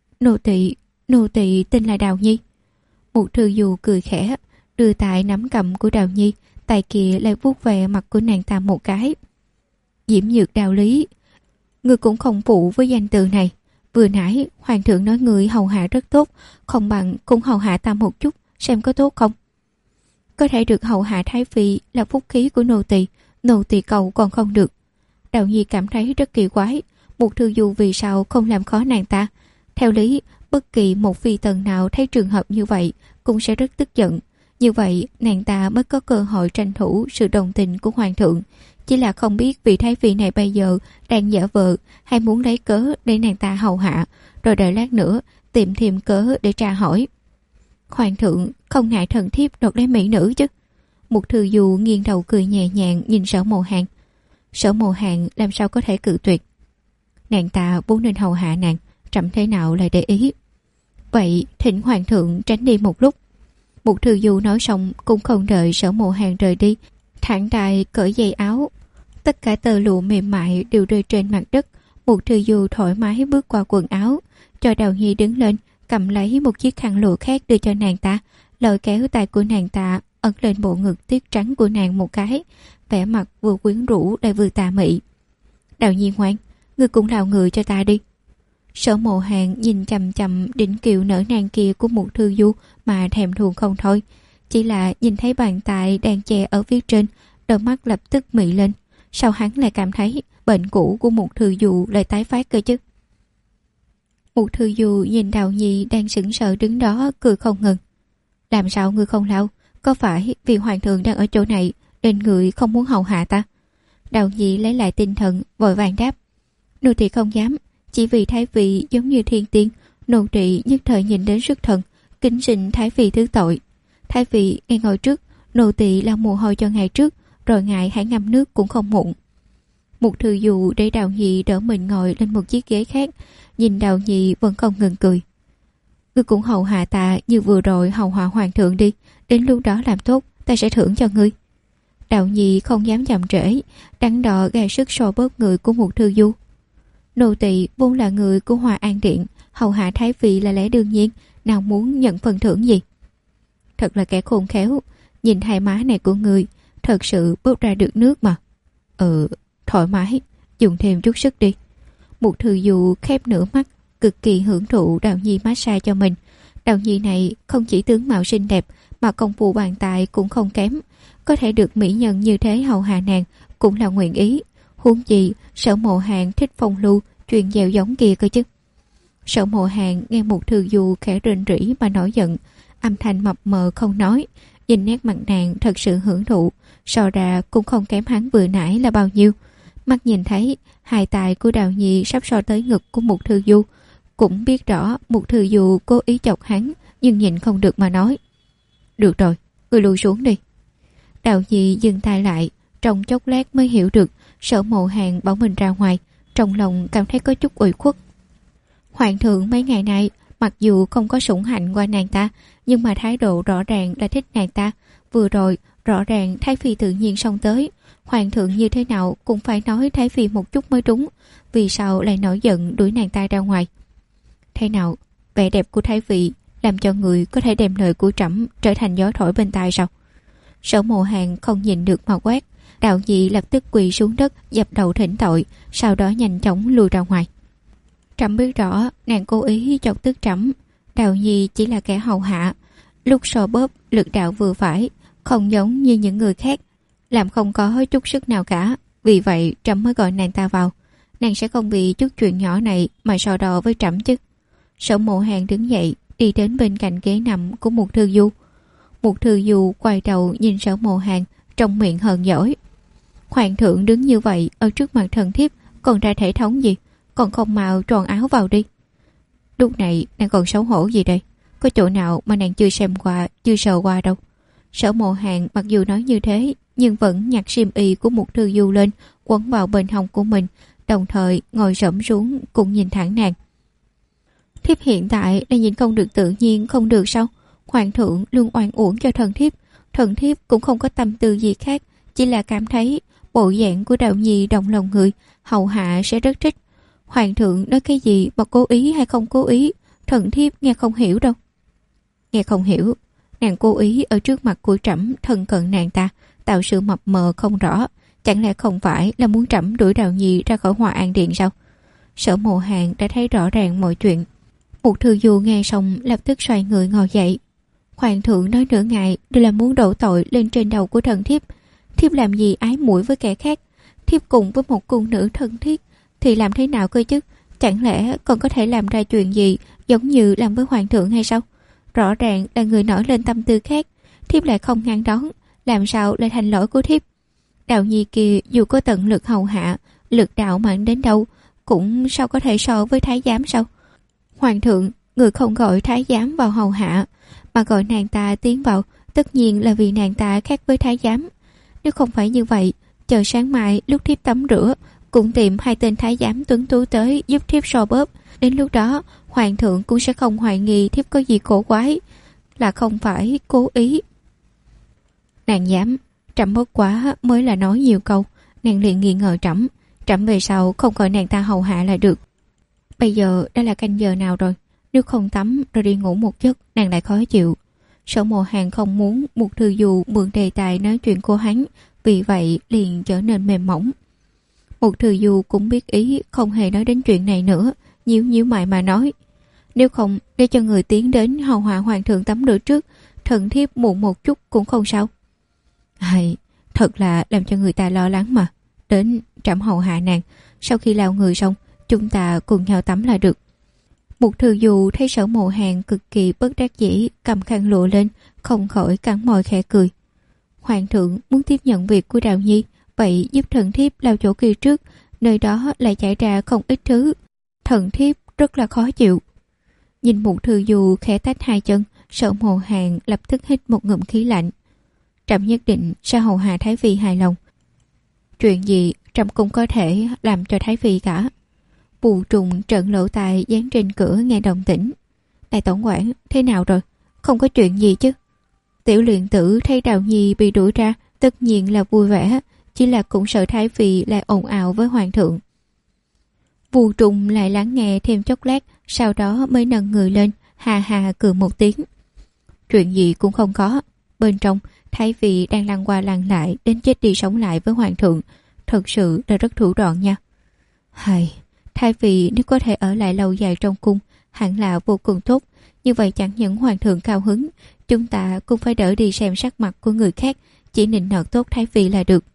Nô tỳ tên là Đào Nhi. Mục Thư Du cười khẽ, đưa tay nắm cầm của Đào Nhi, tay kia lại vuốt về mặt của nàng ta một cái. Diễm Nhược đạo lý, ngươi cũng không phụ với danh từ này. Vừa nãy hoàng thượng nói ngươi hầu hạ rất tốt, không bằng cũng hầu hạ ta một chút, xem có tốt không? Có thể được hầu hạ thái phi là phúc khí của nô tỳ cầu còn không được. Đào Nhi cảm thấy rất kỳ quái, một thư du vì sao không làm khó nàng ta? Theo lý, bất kỳ một phi tần nào thấy trường hợp như vậy cũng sẽ rất tức giận. Như vậy nàng ta mới có cơ hội tranh thủ sự đồng tình của hoàng thượng. Chỉ là không biết vị thái phi này bây giờ đang giả vờ hay muốn lấy cớ để nàng ta hầu hạ, rồi đợi lát nữa tìm thêm cớ để tra hỏi. Hoàng thượng không ngại thần thiếp đoạt lấy mỹ nữ chứ? Một thư du nghiêng đầu cười nhẹ nhàng nhìn Sở Mộ Hàn. Sở Mộ Hàn làm sao có thể cự tuyệt? Nàng ta vốn nên hầu hạ nàng, trẫm thế nào lại để ý? Vậy thỉnh hoàng thượng tránh đi một lúc. Một thư du nói xong cũng không đợi Sở Mộ Hàn rời đi, thản đài cởi dây áo. Tất cả tơ lụa mềm mại đều rơi trên mặt đất. Một thư du thoải mái bước qua quần áo, cho Đào Nhi đứng lên, cầm lấy một chiếc khăn lụa khác đưa cho nàng ta, lôi kéo tay của nàng ta ấn lên bộ ngực tuyết trắng của nàng một cái, vẻ mặt vừa quyến rũ lại vừa tà mị. Đào Nhi ngoan, ngươi cũng lào người cho ta đi. Sở Mộ Hàn nhìn chằm chằm đỉnh kiều nở nang kia của một thư du mà thèm thuồng không thôi. Chỉ là nhìn thấy bàn tay đang che ở phía trên, đôi mắt lập tức mị lên. Sao hắn lại cảm thấy bệnh cũ của một thư du lại tái phát cơ chứ? Một thư du nhìn Đào Nhi đang sững sờ đứng đó cười không ngừng. Làm sao ngươi không lao? Có phải vì hoàng thượng đang ở chỗ này nên người không muốn hầu hạ ta? Đào Nhi lấy lại tinh thần vội vàng đáp. Nô tỳ không dám, chỉ vì thái vị giống như thiên tiên, nô tỳ nhất thời nhìn đến sức thần, kính xin thái vị thứ tội. Thái vị ngay ngồi trước, nô tỳ lau mồ hôi cho ngài trước, rồi ngài hãy ngâm nước cũng không muộn. Một thư du để Đào Nhi đỡ mình ngồi lên một chiếc ghế khác, nhìn Đào Nhi vẫn không ngừng cười. Ngươi cũng hầu hạ ta như vừa rồi hầu hạ hoàng thượng đi, đến lúc đó làm tốt ta sẽ thưởng cho ngươi. Đào Nhi không dám chậm trễ, đắn đo gài sức so bóp người của một thư du. Nô tỳ vốn là người của Hòa An Điện, hầu hạ thái vị là lẽ đương nhiên, nào muốn nhận phần thưởng gì? Thật là kẻ khôn khéo, nhìn hai má này của người, thật sự bốc ra được nước mà. Thoải mái, dùng thêm chút sức đi. Một thư du khép nửa mắt, cực kỳ hưởng thụ Đào Nhi massage cho mình. Đào Nhi này không chỉ tướng mạo xinh đẹp mà công phu bàn tay cũng không kém, có thể được mỹ nhân như thế hầu hạ nàng cũng là nguyện ý. Huống gì Sở Mộ Hàn thích phong lưu truyền dèo giống kia cơ chứ. Sở Mộ Hàn nghe một thư du khẽ rên rỉ mà nổi giận, âm thanh mập mờ không nói, nhìn nét mặt nàng thật sự hưởng thụ, so ra cũng không kém hắn vừa nãy là bao nhiêu. Mắt nhìn thấy hai tay của Đào Nhi sắp so tới ngực của một thư du, cũng biết rõ một thư du cố ý chọc hắn, nhưng nhìn không được mà nói. Được rồi, ngươi lùi xuống đi. Đào Nhi dừng tay lại, trong chốc lát mới hiểu được Sở Mộ Hàn bảo mình ra ngoài, trong lòng cảm thấy có chút ủy khuất. Hoàng thượng mấy ngày nay mặc dù không có sủng hạnh qua nàng ta, nhưng mà thái độ rõ ràng là thích nàng ta. Vừa rồi rõ ràng Thái Phi tự nhiên xông tới, hoàng thượng như thế nào cũng phải nói Thái Phi một chút mới đúng, vì sao lại nổi giận đuổi nàng ta ra ngoài? Thế nào, vẻ đẹp của Thái Phi làm cho người có thể đem lời của trẫm trở thành gió thổi bên tai sao? Sở Mộ Hàn không nhìn được mà quát. Đào Nhi lập tức quỳ xuống đất dập đầu thỉnh tội, sau đó nhanh chóng lùi ra ngoài. Trẫm biết rõ nàng cố ý chọc tức trẫm. Đào Nhi chỉ là kẻ hầu hạ, lúc so bóp lực đạo vừa phải, không giống như những người khác, làm không có chút sức nào cả. Vì vậy trẫm mới gọi nàng ta vào. Nàng sẽ không vì chút chuyện nhỏ này mà so đo với trẫm chứ. Sở Mộ Hàn đứng dậy đi đến bên cạnh ghế nằm của một thư du. Một thư du quay đầu nhìn Sở Mộ Hàn, trong miệng hờn dỗi. Hoàng thượng đứng như vậy ở trước mặt thần thiếp còn ra thể thống gì, còn không mau tròn áo vào đi. Lúc này nàng còn xấu hổ gì đây? Có chỗ nào mà nàng chưa xem qua, chưa sờ qua đâu. Sở Mộ Hàn mặc dù nói như thế, nhưng vẫn nhặt xiêm y của một thư du lên, quấn vào bên hông của mình, đồng thời ngồi xổm xuống cũng nhìn thẳng nàng. Thiếp hiện tại đang nhìn không được tự nhiên, không được sao? Hoàng thượng luôn oan uổng cho thần thiếp cũng không có tâm tư gì khác, chỉ là cảm thấy bộ dạng của Đào Nhi động lòng người, hầu hạ sẽ rất thích. Hoàng thượng nói cái gì mà cố ý hay không cố ý, thần thiếp nghe không hiểu đâu. Nghe không hiểu? Nàng cố ý ở trước mặt của trẫm thân cận nàng ta tạo sự mập mờ không rõ. Chẳng lẽ không phải là muốn trẫm đuổi Đào Nhi ra khỏi Hòa An Điện sao? Sở Mộ Hàn đã thấy rõ ràng mọi chuyện. Một Thư Du nghe xong lập tức xoay người ngồi dậy. Hoàng thượng nói nửa ngày đều là muốn đổ tội lên trên đầu của thần thiếp. Thiếp làm gì ái muội với kẻ khác? Thiếp cùng với một cung nữ thân thiết thì làm thế nào cơ chứ? Chẳng lẽ còn có thể làm ra chuyện gì giống như làm với hoàng thượng hay sao? Rõ ràng là người nổi lên tâm tư khác, thiếp lại không ngăn đón, làm sao lại thành lỗi của thiếp? Đào Nhi kia dù có tận lực hầu hạ, lực đạo mạnh đến đâu, cũng sao có thể so với thái giám sao? Hoàng thượng, người không gọi thái giám vào hầu hạ, mà gọi nàng ta tiến vào, tất nhiên là vì nàng ta khác với thái giám. Nếu không phải như vậy, chờ sáng mai lúc thiếp tắm rửa, cũng tìm 2 tên thái giám tuấn tú tới giúp thiếp so bóp. Đến lúc đó, hoàng thượng cũng sẽ không hoài nghi thiếp có gì cổ quái, là không phải cố ý. Nàng dám, trẫm bất quá mới là nói nhiều câu, nàng liền nghi ngờ trẫm. Trẫm về sau không gọi nàng ta hầu hạ là được. Bây giờ đã là canh giờ nào rồi? Nếu không tắm rồi đi ngủ một giấc, nàng lại khó chịu. Sở Mộ Hàn không muốn một Thư Du mượn đề tài nói chuyện của hắn, vì vậy liền trở nên mềm mỏng. Một Thư Du cũng biết ý, không hề nói đến chuyện này nữa, nhíu mày mà nói: nếu không để cho người tiến đến hầu hạ hoàng thượng tắm rửa trước, thần thiếp muộn một chút cũng không sao. Hay, thật là làm cho người ta lo lắng mà. Đến trẫm hầu hạ nàng, sau khi lau người xong, chúng ta cùng nhau tắm là được. Một Thư Du thấy Sở Mộ Hàn cực kỳ bất đắc dĩ, cầm khăn lụa lên, không khỏi cắn môi khẽ cười. Hoàng thượng muốn tiếp nhận việc của Đào Nhi, vậy giúp thần thiếp lau chỗ kia trước, nơi đó lại chảy ra không ít thứ, thần thiếp rất là khó chịu. Nhìn một Thư Du khẽ tách 2 chân, Sở Mộ Hàn lập tức hít một ngụm khí lạnh. Trẫm nhất định sẽ hầu hạ thái phi hài lòng. Chuyện gì trẫm cũng có thể làm cho thái phi cả. Bù Trùng trợn lỗ tai dán trên cửa nghe động tĩnh. Đại tổng quản, thế nào rồi? Không có chuyện gì chứ? Tiểu Luyện Tử thấy Đào Nhi bị đuổi ra, tất nhiên là vui vẻ, chỉ là cũng sợ thái phi lại ồn ào với hoàng thượng. Bù Trùng lại lắng nghe thêm chốc lát, sau đó mới nâng người lên, hà hà cười một tiếng. Chuyện gì cũng không có. Bên trong, thái phi đang lăn qua lăn lại, đến chết đi sống lại với hoàng thượng, thật sự là rất thủ đoạn nha. Hay, thái phi nếu có thể ở lại lâu dài trong cung, hẳn là vô cùng tốt. Như vậy chẳng những hoàng thượng cao hứng, chúng ta cũng phải đỡ đi xem sắc mặt của người khác, chỉ nịnh nọt tốt thái phi là được.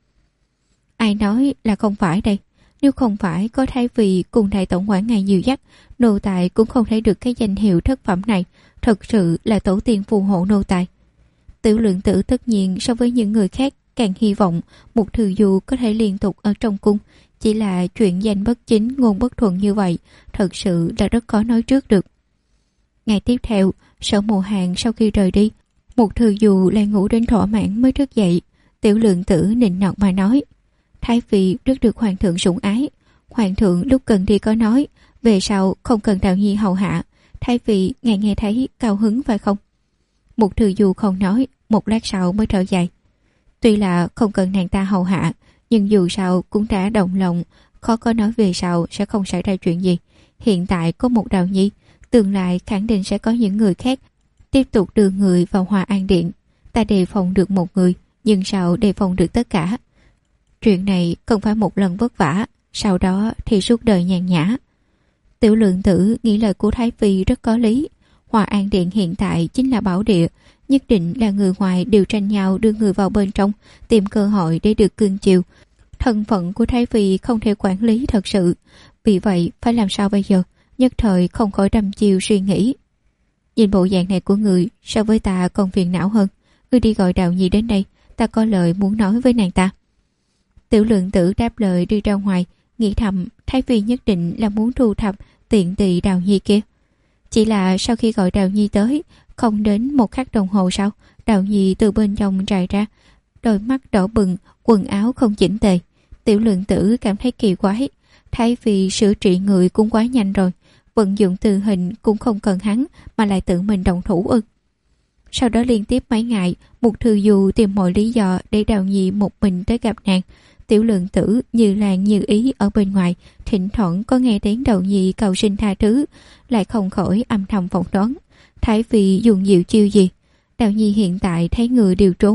Ai nói là không phải đây? Nếu không phải có thái phi cùng đại tổng quản ngài dìu dắt, nô tài cũng không thể được cái danh hiệu thất phẩm này. Thật sự là tổ tiên phù hộ nô tài. Tiểu Lượng Tử tất nhiên so với những người khác càng hy vọng một Thư Du có thể liên tục ở trong cung. Chỉ là chuyện danh bất chính ngôn bất thuận như vậy, thật sự là rất khó nói trước được. Ngày tiếp theo, Sở Mộ Hàn sau khi rời đi, một Thư Du lại ngủ đến thỏa mãn mới thức dậy. Tiểu Lượng Tử nịnh nọt mà nói: thái phi rất được hoàng thượng sủng ái. Hoàng thượng lúc cần đi có nói, về sau không cần Đào Nhi hầu hạ. Thái phi ngài nghe thấy cao hứng phải không? Một Thư Du không nói, một lát sau mới thở dài. Tuy là không cần nàng ta hầu hạ, nhưng dù sao cũng đã đồng lòng, khó có nói về sau sẽ không xảy ra chuyện gì. Hiện tại có một Đào Nhi, tương lai khẳng định sẽ có những người khác tiếp tục đưa người vào Hòa An Điện. Ta đề phòng được một người, nhưng sao đề phòng được tất cả? Chuyện này không phải một lần vất vả, sau đó thì suốt đời nhàn nhã. Tiểu Lượng Tử nghĩ lời của thái phi rất có lý. Hòa An Điện hiện tại chính là bảo địa, nhất định là người ngoài đều tranh nhau đưa người vào bên trong, tìm cơ hội để được cưng chiều. Thân phận của thái phi không thể quản lý thật sự, vì vậy phải làm sao bây giờ? Nhất thời không khỏi đăm chiêu suy nghĩ. Nhìn bộ dạng này của người, so với ta còn phiền não hơn. Ngươi đi gọi Đào Nhi đến đây, ta có lời muốn nói với nàng ta. Tiểu Lượng Tử đáp lời đi ra ngoài, nghĩ thầm thái phi nhất định là muốn thu thập tiện tỳ Đào Nhi kia. Chỉ là sau khi gọi Đào Nhi tới, không đến một khắc đồng hồ sau, Đào Nhi từ bên trong trải ra, đôi mắt đỏ bừng, quần áo không chỉnh tề. Tiểu Lượng Tử cảm thấy kỳ quái, thái phi sửa trị người cũng quá nhanh rồi, vận dụng từ hình cũng không cần hắn mà lại tự mình động thủ ư? Sau đó liên tiếp mấy ngày, một Thư Du tìm mọi lý do để Đào Nhi một mình tới gặp nàng. Tiểu Lượng Tử như làng như ý ở bên ngoài, thỉnh thoảng có nghe tiếng Đào Nhi cầu xin tha thứ, lại không khỏi âm thầm phỏng đoán thái phi dùng diệu chiêu gì. Đào Nhi hiện tại thấy người đều trốn,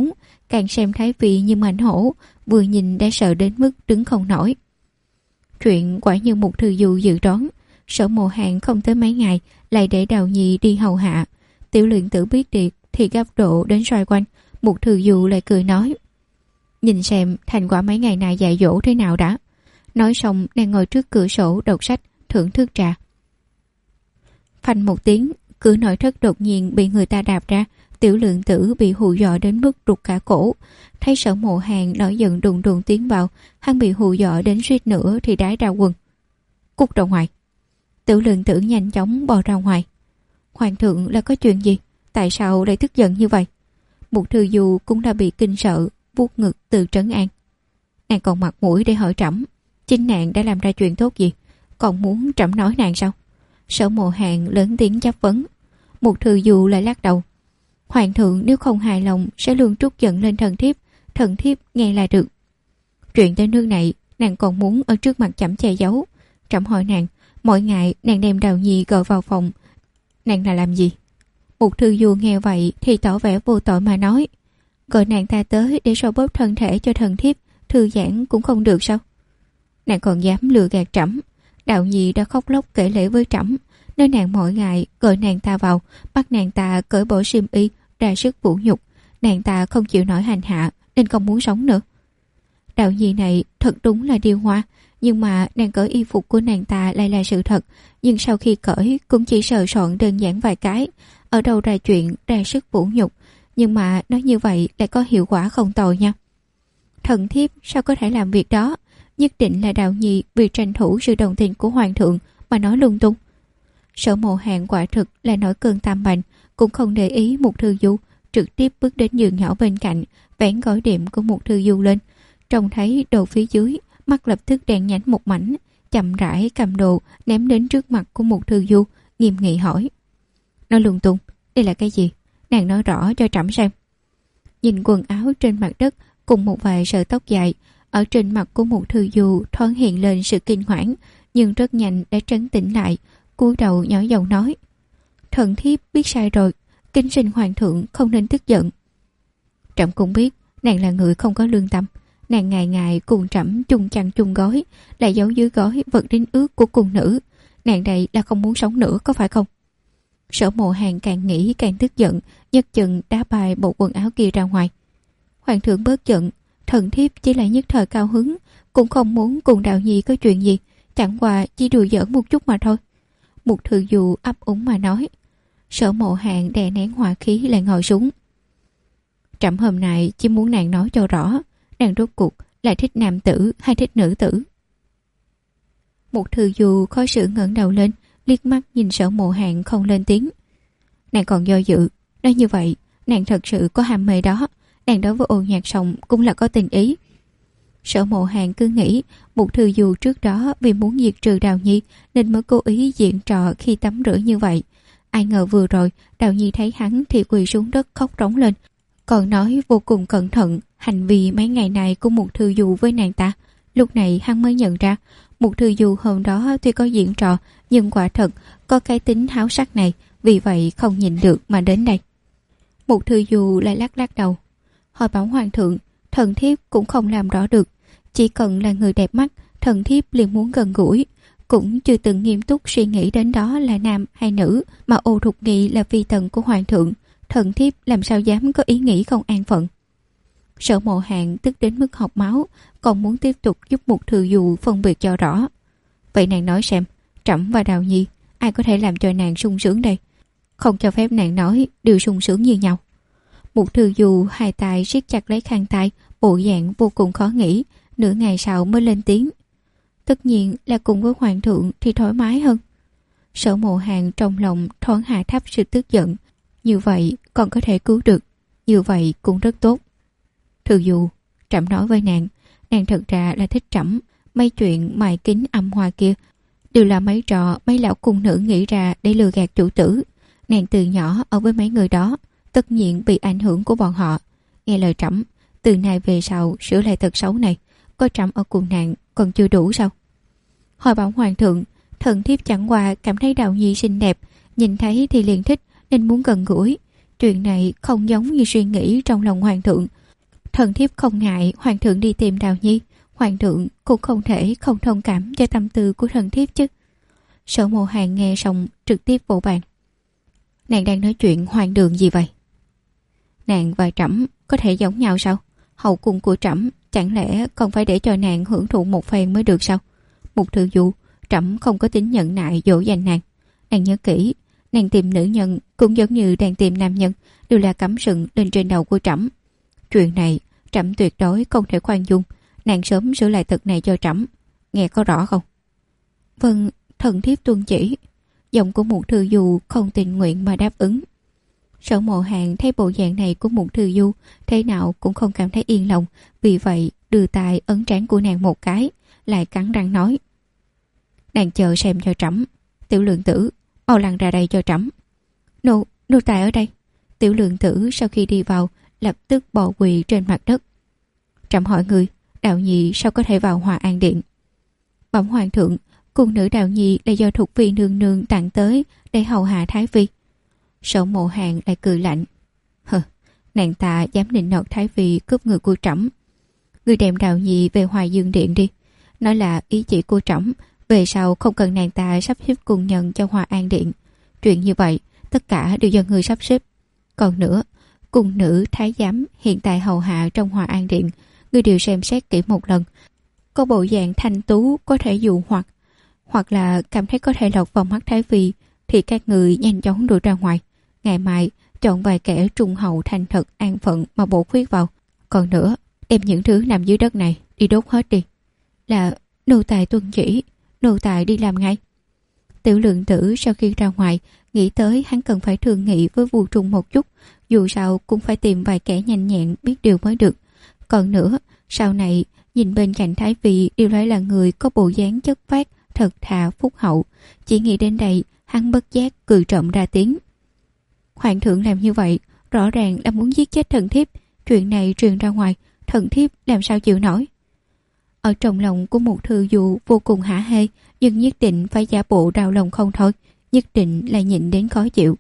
càng xem thái vị như mảnh hổ, vừa nhìn đã sợ đến mức đứng không nổi. Chuyện quả như Mục Thư Du dự đoán, Sở Mộ Hàn không tới mấy ngày lại để Đào Nhi đi hầu hạ. Tiểu Luyện Tử biết được thì gấp độ đến xoay quanh. Mục Thư Du lại cười nói: nhìn xem thành quả mấy ngày này dạy dỗ thế nào đã. Nói xong nàng ngồi trước cửa sổ đọc sách, thưởng thức trà. Phanh một tiếng, cửa nội thất đột nhiên bị người ta đạp ra. Tiểu Lượng Tử bị hù dọa đến mức rụt cả cổ. Thấy Sở Mộ Hàn nổi giận đùng đùng tiến vào, hắn bị hù dọa đến suýt nữa thì đái ra quần. Cút ra ngoài. Tiểu Lượng Tử nhanh chóng bò ra ngoài. Hoàng thượng là có chuyện gì? Tại sao lại tức giận như vậy? Mục Thư Du cũng đã bị kinh sợ, vuốt ngực từ trấn an. Nàng còn mặt mũi để hỏi trẫm, chính nàng đã làm ra chuyện tốt gì, còn muốn trẫm nói nàng sao? Sở Mộ Hàn lớn tiếng chất vấn. Mục Thư Du lại lắc đầu. Hoàng thượng nếu không hài lòng sẽ luôn trút giận lên thần thiếp nghe là được. Chuyện tới nước này nàng còn muốn ở trước mặt trẫm che giấu. Trẫm hỏi nàng, mỗi ngày nàng đem Đào Nhi gọi vào phòng, nàng là làm gì? Mục Thư Du nghe vậy thì tỏ vẻ vô tội mà nói: gọi nàng ta tới để xoa bóp thân thể cho thần thiếp, thư giãn cũng không được sao? Nàng còn dám lừa gạt trẫm. Đào Nhi đã khóc lóc kể lể với trẫm, nơi nàng mỗi ngày gọi nàng ta vào, bắt nàng ta cởi bỏ xiêm y, ra sức vũ nhục. Nàng ta không chịu nổi hành hạ nên không muốn sống nữa. Đào Nhi này thật đúng là điêu hoa, nhưng mà nàng cởi y phục của nàng ta lại là sự thật. Nhưng sau khi cởi cũng chỉ sờ soạn đơn giản vài cái, ở đâu ra chuyện ra sức vũ nhục. Nhưng mà nói như vậy lại có hiệu quả không tồi nha. Thần thiếp sao có thể làm việc đó? Nhất định là Đào Nhi vì tranh thủ sự đồng tình của hoàng thượng mà nói lung tung. Sở Mộ Hàn quả thực là nổi cơn tam bành, cũng không để ý Mục Thư Du, trực tiếp bước đến giường nhỏ bên cạnh, vén gối đệm của Mục Thư Du lên. Trông thấy đồ phía dưới, mắt lập tức đen nhánh một mảnh, chậm rãi cầm đồ ném đến trước mặt của Mục Thư Du, nghiêm nghị hỏi: nói lung tung, đây là cái gì? Nàng nói rõ cho trẫm xem. Nhìn quần áo trên mặt đất cùng một vài sợi tóc dài, ở trên mặt của Mục Thư Du thoáng hiện lên sự kinh hoảng, nhưng rất nhanh đã trấn tĩnh lại, cúi đầu nhỏ giọng nói: thần thiếp biết sai rồi, kính xin hoàng thượng không nên tức giận. Trẫm cũng biết nàng là người không có lương tâm, nàng ngày ngày cùng trẫm chung chăn chung gói, lại giấu dưới gói vật đính ước của cung nữ. Nàng đây là không muốn sống nữa có phải không? Sở Mộ Hàn càng nghĩ càng tức giận, nhấc chân đá bài bộ quần áo kia ra ngoài. Hoàng thượng bớt giận, thần thiếp chỉ là nhất thời cao hứng, cũng không muốn cùng Đào Nhi có chuyện gì, chẳng qua chỉ đùa giỡn một chút mà thôi. Mục Thư Du ấp úng mà nói. Sở Mộ Hàn đè nén hỏa khí lại ngồi xuống. Trẫm hôm nay chỉ muốn nàng nói cho rõ, nàng rốt cuộc là thích nam tử hay thích nữ tử? Mục Thư Du khó xử ngẩng đầu lên, liếc mắt nhìn Sở Mộ Hàn không lên tiếng. Nàng còn do dự, nói như vậy nàng thật sự có ham mê đó, nàng đối với Ô Nhạc Sông cũng là có tình ý. Sở Mộ Hàn cứ nghĩ Mục Thư Du trước đó vì muốn diệt trừ Đào Nhi nên mới cố ý diễn trò khi tắm rửa như vậy. Ai ngờ vừa rồi Đào Nhi thấy hắn thì quỳ xuống đất khóc rống lên, còn nói vô cùng cẩn thận hành vi mấy ngày này của Mục Thư Du với nàng ta. Lúc này hắn mới nhận ra Mục Thư Du hôm đó tuy có diễn trò nhưng quả thật có cái tính háo sắc này, vì vậy không nhịn được mà đến đây. Mục Thư Du lại lắc lắc đầu. Hỏi bảo hoàng thượng, thần thiếp cũng không làm rõ được, chỉ cần là người đẹp mắt thần thiếp liền muốn gần gũi, cũng chưa từng nghiêm túc suy nghĩ đến đó là nam hay nữ, mà Ô Thục Nghị là phi tần của hoàng thượng, thần thiếp làm sao dám có ý nghĩ không an phận. Sở Mộ Hàn tức đến mức học máu, còn muốn tiếp tục giúp Mục Thư Du phân biệt cho rõ. Vậy nàng nói xem, trẫm và Đào Nhi ai có thể làm cho nàng sung sướng đây? Không cho phép nàng nói đều sung sướng như nhau. Mục Thư Du hai tay siết chặt lấy khăn tay, bộ dạng vô cùng khó nghĩ, nửa ngày sau mới lên tiếng. Tất nhiên là cùng với hoàng thượng thì thoải mái hơn. Sở Mộ Hàn trong lòng thoáng hạ thấp sự tức giận. Như vậy còn có thể cứu được, như vậy cũng rất tốt. Thư Du, trẫm nói với nàng thật ra là thích trẫm. Mấy chuyện mài kính âm hoa kia đều là mấy trò mấy lão cung nữ nghĩ ra để lừa gạt chủ tử. Nàng từ nhỏ ở với mấy người đó, tất nhiên bị ảnh hưởng của bọn họ. Nghe lời trẫm, từ nay về sau sửa lại tật xấu này, có trẫm ở cùng nàng còn chưa đủ sao? Hỏi bảo hoàng thượng, thần thiếp chẳng qua cảm thấy Đào Nhi xinh đẹp, nhìn thấy thì liền thích nên muốn gần gũi. Chuyện này không giống như suy nghĩ trong lòng hoàng thượng. Thần thiếp không ngại hoàng thượng đi tìm Đào Nhi, hoàng thượng cũng không thể không thông cảm cho tâm tư của thần thiếp chứ. Sở Mộ Hàn nghe xong trực tiếp vỗ bàn. Nàng đang nói chuyện hoang đường gì vậy? Nàng và trẫm có thể giống nhau sao? Hậu cung của trẫm chẳng lẽ còn phải để cho nàng hưởng thụ một phen mới được sao? Mục Thư Du, trẫm không có tính nhận nại dỗ dành nàng. Nàng nhớ kỹ, nàng tìm nữ nhân cũng giống như đang tìm nam nhân, đều là cắm sừng lên trên đầu của trẫm. Chuyện này trẫm tuyệt đối không thể khoan dung. Nàng sớm sửa lại tật này cho trẫm, nghe có rõ không? Vâng, thần thiếp tuân chỉ. Giọng của Mục Thư Du không tình nguyện mà đáp ứng. Sở Mộ Hàn thấy bộ dạng này của Mục Thư Du thế nào cũng không cảm thấy yên lòng, vì vậy đưa tay ấn trán của nàng một cái, lại cắn răng nói: Nàng chờ xem cho trẫm. Tiểu Lượng Tử, mau lăn ra đây cho trẫm. Nô tài ở đây. Tiểu Lượng Tử sau khi đi vào lập tức bò quỳ trên mặt đất. Trẫm hỏi người, Đào Nhi sao có thể vào Hòa An Điện? Bẩm hoàng thượng, cung nữ Đào Nhi là do Thục Phi nương nương tặng tới để hầu hạ Thái Phi. Sở Mộ Hàn lại cười lạnh. Nàng ta dám nịnh nọt Thái Phi cướp người của trẫm. Người đem Đào Nhi về Hòa Dương Điện đi, nói là ý chỉ của trẫm, về sau không cần nàng ta sắp xếp cung nhân cho Hòa An Điện. Chuyện như vậy tất cả đều do người sắp xếp. Còn nữa, cung nữ thái giám hiện tại hầu hạ trong Hòa An Điện, người đều xem xét kỹ một lần. Có bộ dạng thanh tú có thể dụ hoặc là cảm thấy có thể lọt vào mắt Thái Phi, thì các người nhanh chóng đuổi ra ngoài. Ngày mai chọn vài kẻ trung hậu thành thật an phận mà bổ khuyết vào. Còn nữa, đem những thứ nằm dưới đất này đi đốt hết đi. Là nô tài tuân chỉ, nô tài đi làm ngay. Tiểu Lượng Tử sau khi ra ngoài nghĩ tới hắn cần phải thương nghị với Vu Trung một chút, dù sao cũng phải tìm vài kẻ nhanh nhẹn biết điều mới được. Còn nữa, sau này nhìn bên cạnh Thái Phi đều phải là người có bộ dáng chất phác, thật thà phúc hậu. Chỉ nghĩ đến đây, hắn bất giác cười trộm ra tiếng. Hoàng thượng làm như vậy rõ ràng là muốn giết chết thần thiếp. Chuyện này truyền ra ngoài, thần thiếp làm sao chịu nổi? Ở trong lòng của Mục Thư Du vô cùng hả hê, nhưng nhất định phải giả bộ đau lòng không thôi, nhất định là nhịn đến khó chịu.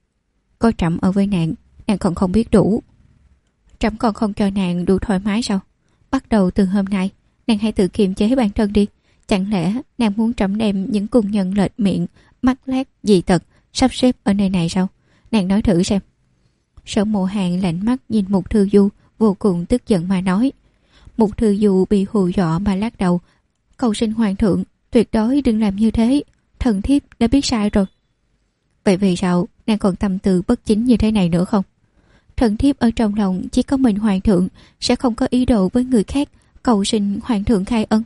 Có trẫm ở với nàng còn không biết đủ. Trẫm còn không cho nàng đủ thoải mái sao? Bắt đầu từ hôm nay, nàng hãy tự kiềm chế bản thân đi. Chẳng lẽ nàng muốn trẫm đem những cung nhân lệch miệng, mắt lác, dị tật sắp xếp ở nơi này sao? Nàng nói thử xem. Sở Mộ Hàn lạnh mắt nhìn Mục Thư Du, vô cùng tức giận mà nói. Mục Thư Du bị hù dọa mà lắc đầu. Cầu xin hoàng thượng, tuyệt đối đừng làm như thế. Thần thiếp đã biết sai rồi. Vậy vì sao nàng còn tâm tư bất chính như thế này nữa không? Thần thiếp ở trong lòng chỉ có mình hoàng thượng, sẽ không có ý đồ với người khác. Cầu xin hoàng thượng khai ân.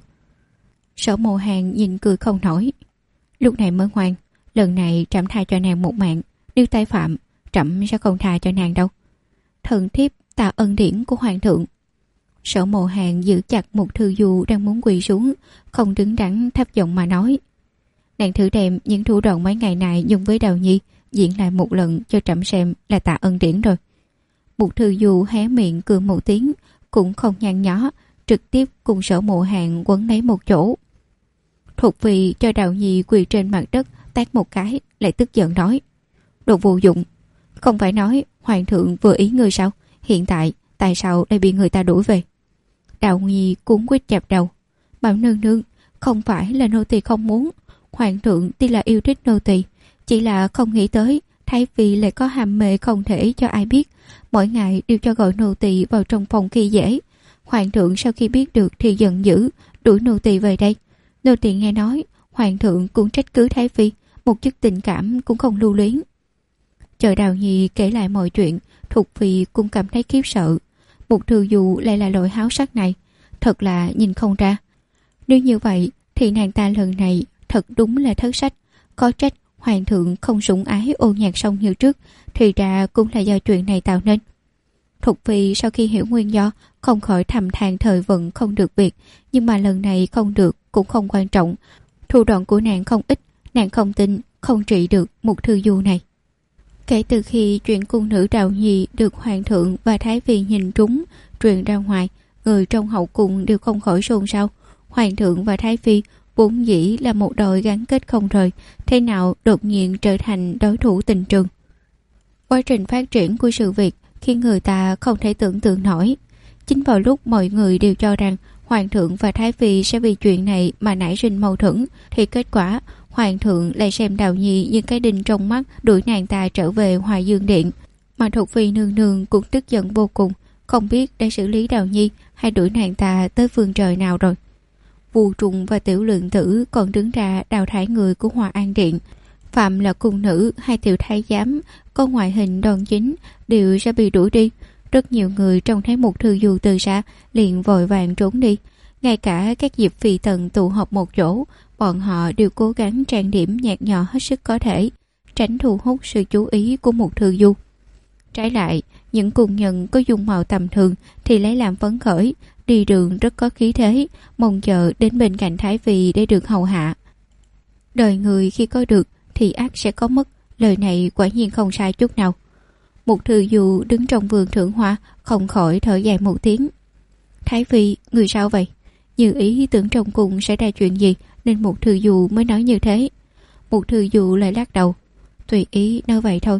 Sở Mộ Hàn nhìn cười không nổi. Lúc này mới ngoan, lần này trẫm tha cho nàng một mạng, nếu tái phạm trẫm sẽ không tha cho nàng đâu. Thần thiếp tạ ân điển của hoàng thượng. Sở Mộ Hàn giữ chặt Mục Thư Du đang muốn quỳ xuống, không đứng đắn thấp giọng mà nói. Nàng thử đem những thủ đoạn mấy ngày này dùng với Đào Nhi diễn lại một lần cho trẫm xem là tạ ân điển rồi. Mục Thư Du hé miệng cười một tiếng, cũng không nhăn nhó, trực tiếp cùng Sở Mộ Hàn quấn lấy một chỗ. Thục Phi cho Đào Nhi quỳ trên mặt đất tát một cái, lại tức giận nói. Đồ vô dụng, không phải nói hoàng thượng vừa ý người sao? Hiện tại tại sao lại bị người ta đuổi về? Đào Nhi cuốn quýt chạp đầu. Bảo nương nương, không phải là nô tỳ không muốn. Hoàng thượng tuy là yêu thích nô tỳ, chỉ là không nghĩ tới Thái Phi lại có hàm mê không thể cho ai biết, mỗi ngày đều cho gọi nô tỳ vào trong phòng khi dễ. Hoàng thượng sau khi biết được thì giận dữ, đuổi nô tỳ về đây. Nô tỳ nghe nói hoàng thượng cũng trách cứ Thái Phi, một chút tình cảm cũng không lưu luyến. Chờ Đào Nhi kể lại mọi chuyện, Thục Phi cũng cảm thấy khiếp sợ. Mục Thư Du lại là loại háo sắc này, thật là nhìn không ra. Nếu như vậy thì nàng ta lần này thật đúng là thất sách. Có trách hoàng thượng không sủng ái ô nhạc sông như trước, thì ra cũng là do chuyện này tạo nên. Thục Phi sau khi hiểu nguyên do, không khỏi thầm than thời vận không được việc, nhưng mà lần này không được cũng không quan trọng. Thủ đoạn của nàng không ít, nàng không tin không trị được Mục Thư Du này. Kể từ khi chuyện cung nữ Đào Nhi được hoàng thượng và Thái Phi nhìn trúng truyền ra ngoài, người trong hậu cung đều không khỏi xôn xao. Hoàng thượng và Thái Phi vốn dĩ là một đôi gắn kết không rời, thế nào đột nhiên trở thành đối thủ tình trường. Quá trình phát triển của sự việc khiến người ta không thể tưởng tượng nổi. Chính vào lúc mọi người đều cho rằng Hoàng thượng và Thái Phi sẽ vì chuyện này mà nảy sinh mâu thuẫn, thì kết quả Hoàng thượng lại xem Đào Nhi như cái đinh trong mắt, đuổi nàng ta trở về Hòa Dương Điện. Mà Thục Phi nương nương cũng tức giận vô cùng, không biết đã xử lý Đào Nhi hay đuổi nàng ta tới phương trời nào rồi. Vu Trùng và Tiểu Lượng Tử còn đứng ra đào thải người của Hòa An Điện. Phạm là cung nữ hay tiểu thái giám có ngoại hình đoan chính đều sẽ bị đuổi đi. Rất nhiều người trông thấy Mục Thư Du từ xa liền vội vàng trốn đi. Ngay cả các dịp phi tần tụ họp một chỗ, bọn họ đều cố gắng trang điểm nhạt nhòa hết sức có thể, tránh thu hút sự chú ý của Mục Thư Du. Trái lại, những cung nhân có dung mạo tầm thường thì lấy làm phấn khởi, đi đường rất có khí thế, mong chờ đến bên cạnh Thái Phi để được hầu hạ. Đời người khi có được thì ắt sẽ có mất, lời này quả nhiên không sai chút nào. Mục Thư Du đứng trong vườn thưởng hoa, không khỏi thở dài một tiếng. Thái Phi, người sao vậy? Như ý tưởng trong cung xảy ra chuyện gì nên Mục Thư Du mới nói như thế. Mục Thư Du lại lắc đầu. Tùy ý nói vậy thôi.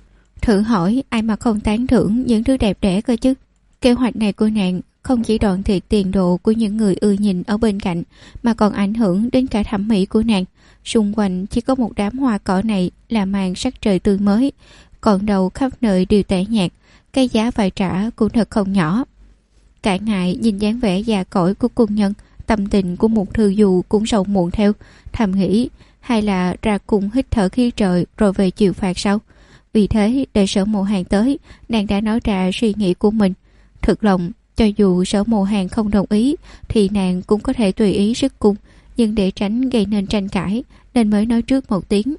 Thử hỏi ai mà không tán thưởng những thứ đẹp đẽ cơ chứ. Kế hoạch này của nàng không chỉ đoạn thiệt tiền đồ của những người ưa nhìn ở bên cạnh, mà còn ảnh hưởng đến cả thẩm mỹ của nàng. Xung quanh chỉ có một đám hoa cỏ này là màn sắc trời tươi mới, còn đầu khắp nơi đều tẻ nhạt, cái giá phải trả cũng thật không nhỏ. Cả ngày nhìn dáng vẻ già cỗi của cung nhân, tâm tình của Mục Thư Du cũng sầu muộn theo, thầm nghĩ hay là ra cung hít thở khí trời rồi về chịu phạt sau. Vì thế để Sở Mộ Hàng tới, nàng đã nói ra suy nghĩ của mình. Thực lòng, cho dù Sở Mộ Hàng không đồng ý thì nàng cũng có thể tùy ý sức cung, nhưng để tránh gây nên tranh cãi nên mới nói trước một tiếng.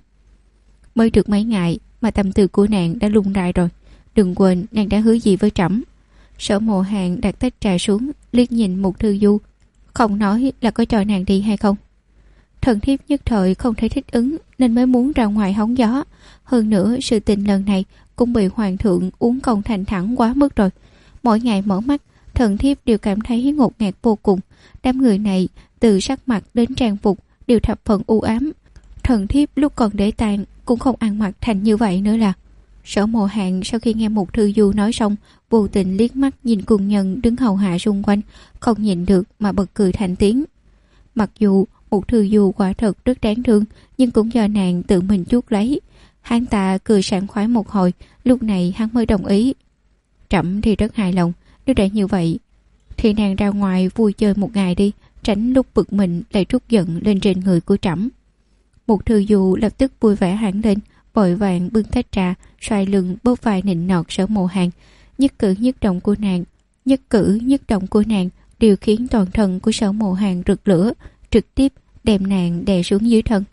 Mới được mấy ngày mà tâm tư của nàng đã lung lay rồi, đừng quên nàng đã hứa gì với trẫm. Sở Mộ Hàng đặt tách trà xuống, liếc nhìn Mục Thư Du, không nói là có cho nàng đi hay không. Thần thiếp nhất thời không thể thích ứng nên mới muốn ra ngoài hóng gió. Hơn nữa sự tình lần này cũng bị hoàng thượng uống công thành thẳng quá mức rồi. Mỗi ngày mở mắt, thần thiếp đều cảm thấy ngột ngạt vô cùng. Đám người này từ sắc mặt đến trang phục đều thập phần u ám. Thần thiếp lúc còn để tang cũng không ăn mặc thành như vậy nữa là. Sở Mộ Hàng sau khi nghe Mục Thư Du nói xong, vô tình liếc mắt nhìn cung nhân đứng hầu hạ xung quanh, không nhìn được mà bật cười thành tiếng. Mặc dù Mục Thư Du quả thật rất đáng thương, nhưng cũng do nàng tự mình chuốc lấy. Hắn ta cười sảng khoái một hồi, lúc này hắn mới đồng ý. Trẫm thì rất hài lòng, nếu đã như vậy thì nàng ra ngoài vui chơi một ngày đi, tránh lúc bực mình lại trút giận lên trên người của trẫm. Mục Thư Du lập tức vui vẻ hẳn lên, vội vàng bưng tách trà, xoay lưng bóp vai nịnh nọt Sở Mộ Hàng. Nhất cử nhất động của nàng đều khiến toàn thân của Sở Mộ Hàng rực lửa, trực tiếp đem nàng đè xuống dưới thân.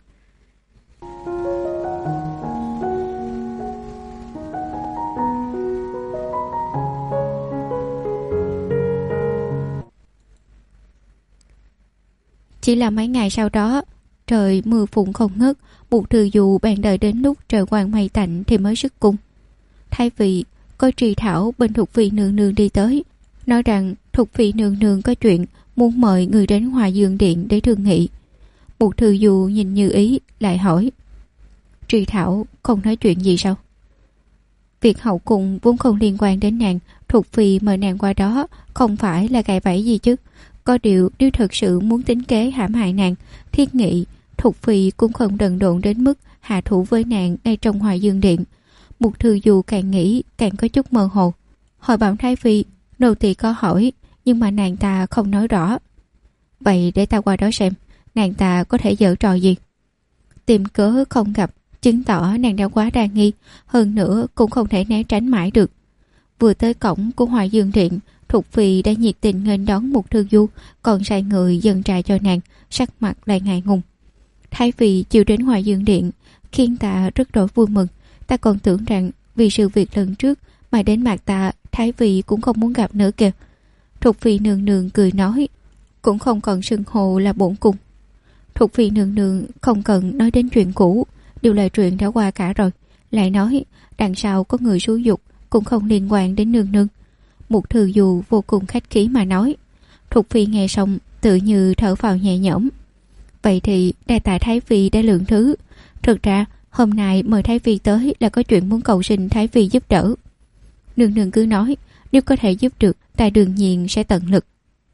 Chỉ là mấy ngày sau đó, trời mưa phùn không ngớt, Mục Thư Du bèn đợi đến lúc trời quang mây tạnh thì mới xuất cung. Thay vì có Trì Thảo bên Thục Phi nương nương đi tới, nói rằng Thục Phi nương nương có chuyện muốn mời người đến Hòa Dương Điện để thương nghị. Mục Thư Du nhìn Như Ý lại hỏi, Trì Thảo không nói chuyện gì sao? Việc hậu cung vốn không liên quan đến nàng, Thục Phi mời nàng qua đó không phải là gài bẫy gì chứ. Có điều nếu thật sự muốn tính kế hãm hại nàng, thiết nghị Thục Phi cũng không đần độn đến mức hạ thủ với nàng ngay trong Hòa Dương Điện. Mục Thư Du càng nghĩ càng có chút mơ hồ. Hỏi bảo Thái Phi, nô tỳ có hỏi, nhưng mà nàng ta không nói rõ. Vậy để ta qua đó xem, nàng ta có thể giở trò gì. Tìm cớ không gặp, chứng tỏ nàng đã quá đa nghi, hơn nữa cũng không thể né tránh mãi được. Vừa tới cổng của Hòa Dương Điện, Thục Phi đã nhiệt tình nghênh đón Mục Thư Du, còn sai người dâng trà cho nàng, sắc mặt lại ngại ngùng. Thái Phi chịu đến Hòa Dương Điện khiến ta rất đổi vui mừng. Ta còn tưởng rằng vì sự việc lần trước mà đến mặt ta, Thái Phi cũng không muốn gặp nữa kìa. Thục Phi nương nương cười nói, cũng không còn xưng hô là bổn cung. Thục Phi nương nương không cần nói đến chuyện cũ, đều là chuyện đã qua cả rồi. Lại nói đằng sau có người xúi dục cũng không liên quan đến nương nương. Mục Thư Du vô cùng khách khí mà nói. Thục Phi nghe xong tự như thở phào nhẹ nhõm. Vậy thì đa tạ Thái Phi đã lượng thứ. Thực ra hôm nay mời Thái Phi tới là có chuyện muốn cầu xin Thái Phi giúp đỡ. Nương nương cứ nói, nếu có thể giúp được ta đương nhiên sẽ tận lực.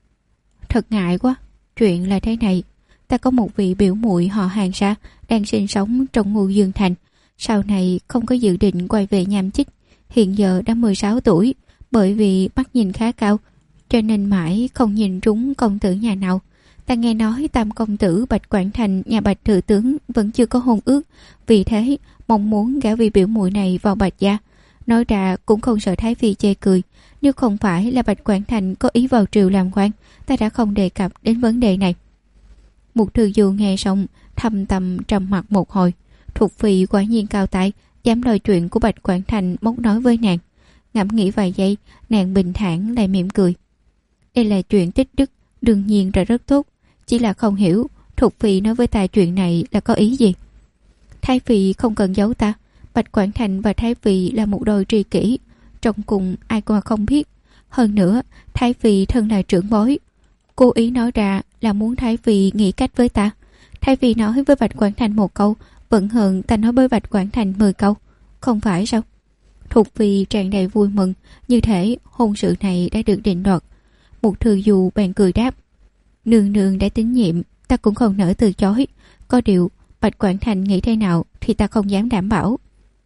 Thật ngại quá, chuyện là thế này. Ta có một vị biểu muội họ Hàng xa đang sinh sống trong Ngô Dương Thành. Sau này không có dự định quay về Nham Chích. Hiện giờ đã 16 tuổi. Bởi vì mắt nhìn khá cao, cho nên mãi không nhìn trúng công tử nhà nào. Ta nghe nói Tam công tử Bạch Quảng Thành nhà Bạch thừa tướng vẫn chưa có hôn ước. Vì thế mong muốn gả vị biểu muội này vào Bạch gia. Nói ra cũng không sợ Thái phi chê cười. Nếu không phải là Bạch Quảng Thành có ý vào triều làm quan, ta đã không đề cập đến vấn đề này. Mục Thư Du nghe xong thầm tầm trầm mặt một hồi. Thục phi quả nhiên cao tay, dám lời chuyện của Bạch Quảng Thành móc nói với nàng. Ngẫm nghĩ vài giây, nàng bình thản lại mỉm cười. Đây là chuyện tích đức, đương nhiên là rất tốt. Chỉ là không hiểu Thục phi nói với ta chuyện này là có ý gì. Thái phi không cần giấu ta. Bạch Quảng Thành và Thái phi là một đôi tri kỷ, trong cùng ai qua không biết. Hơn nữa Thái phi thân là trưởng bối, cố ý nói ra là muốn Thái phi nghĩ cách với ta. Thái phi nói với Bạch Quảng Thành một câu vẫn hơn ta nói với Bạch Quảng Thành 10 câu, không phải sao? Thục phi tràn đầy vui mừng, như thể hôn sự này đã được định đoạt. Mục Thư Du bèn cười đáp, nương nương đã tín nhiệm, ta cũng không nỡ từ chối. Có điều Bạch Quảng Thành nghĩ thế nào thì ta không dám đảm bảo.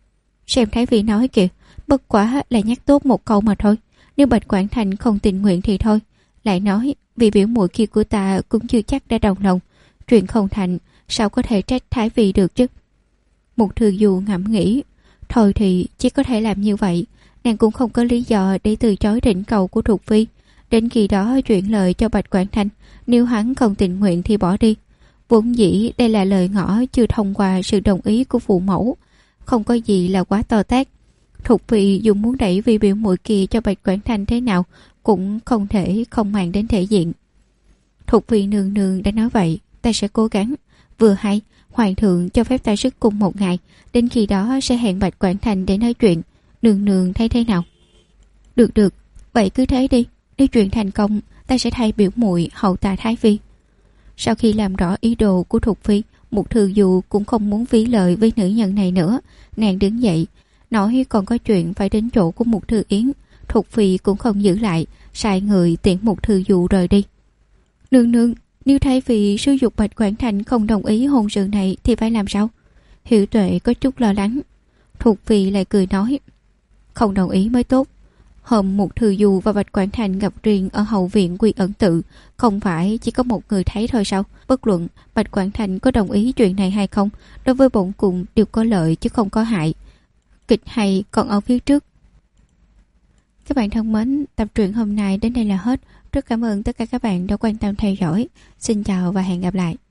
Xem Thái phi nói kìa, bất quá là nhắc tốt một câu mà thôi. Nếu Bạch Quảng Thành không tình nguyện thì thôi. Lại nói vì biểu muội kia của ta cũng chưa chắc đã đồng lòng. Chuyện không thành sao có thể trách Thái phi được chứ. Mục Thư Du ngẫm nghĩ, thôi thì chỉ có thể làm như vậy. Nàng cũng không có lý do để từ chối thỉnh cầu của Thục phi. Đến khi đó chuyển lời cho Bạch Quảng Thành, nếu hắn không tình nguyện thì bỏ đi. Vốn dĩ đây là lời ngỏ chưa thông qua sự đồng ý của phụ mẫu, không có gì là quá to tát. Thục phi dù muốn đẩy vị biểu muội kia cho Bạch Quảng Thành thế nào cũng không thể không màng đến thể diện. Thục phi nương nương đã nói vậy, ta sẽ cố gắng. Vừa hay hoàng thượng cho phép ta sức cung một ngày, đến khi đó sẽ hẹn Bạch Quảng Thành để nói chuyện. Nương nương thấy thế nào? Được, vậy cứ thế đi. Nếu chuyện thành công, ta sẽ thay biểu muội hậu tạ Thái phi. Sau khi làm rõ ý đồ của Thục phi, Mục Thư Du cũng không muốn phí lời với nữ nhân này nữa. Nàng đứng dậy, nói còn có chuyện phải đến chỗ của Mục Thư Yến. Thục phi cũng không giữ lại, sai người tiễn Mục Thư Du rời đi. Nương, nếu Thái phi sử dụng Bạch Quảng Thành không đồng ý hôn sự này thì phải làm sao? Hiểu Tuệ có chút lo lắng. Thục phi lại cười nói, không đồng ý mới tốt. Hôm Mục Thư Du và Bạch Quảng Thành gặp riêng ở hậu viện Quy Ẩn Tự, không phải chỉ có một người thấy thôi sao? Bất luận Bạch Quảng Thành có đồng ý chuyện này hay không, đối với bổn cung đều có lợi chứ không có hại. Kịch hay còn ở phía trước. Các bạn thân mến, tập truyện hôm nay đến đây là hết. Rất cảm ơn tất cả các bạn đã quan tâm theo dõi. Xin chào và hẹn gặp lại.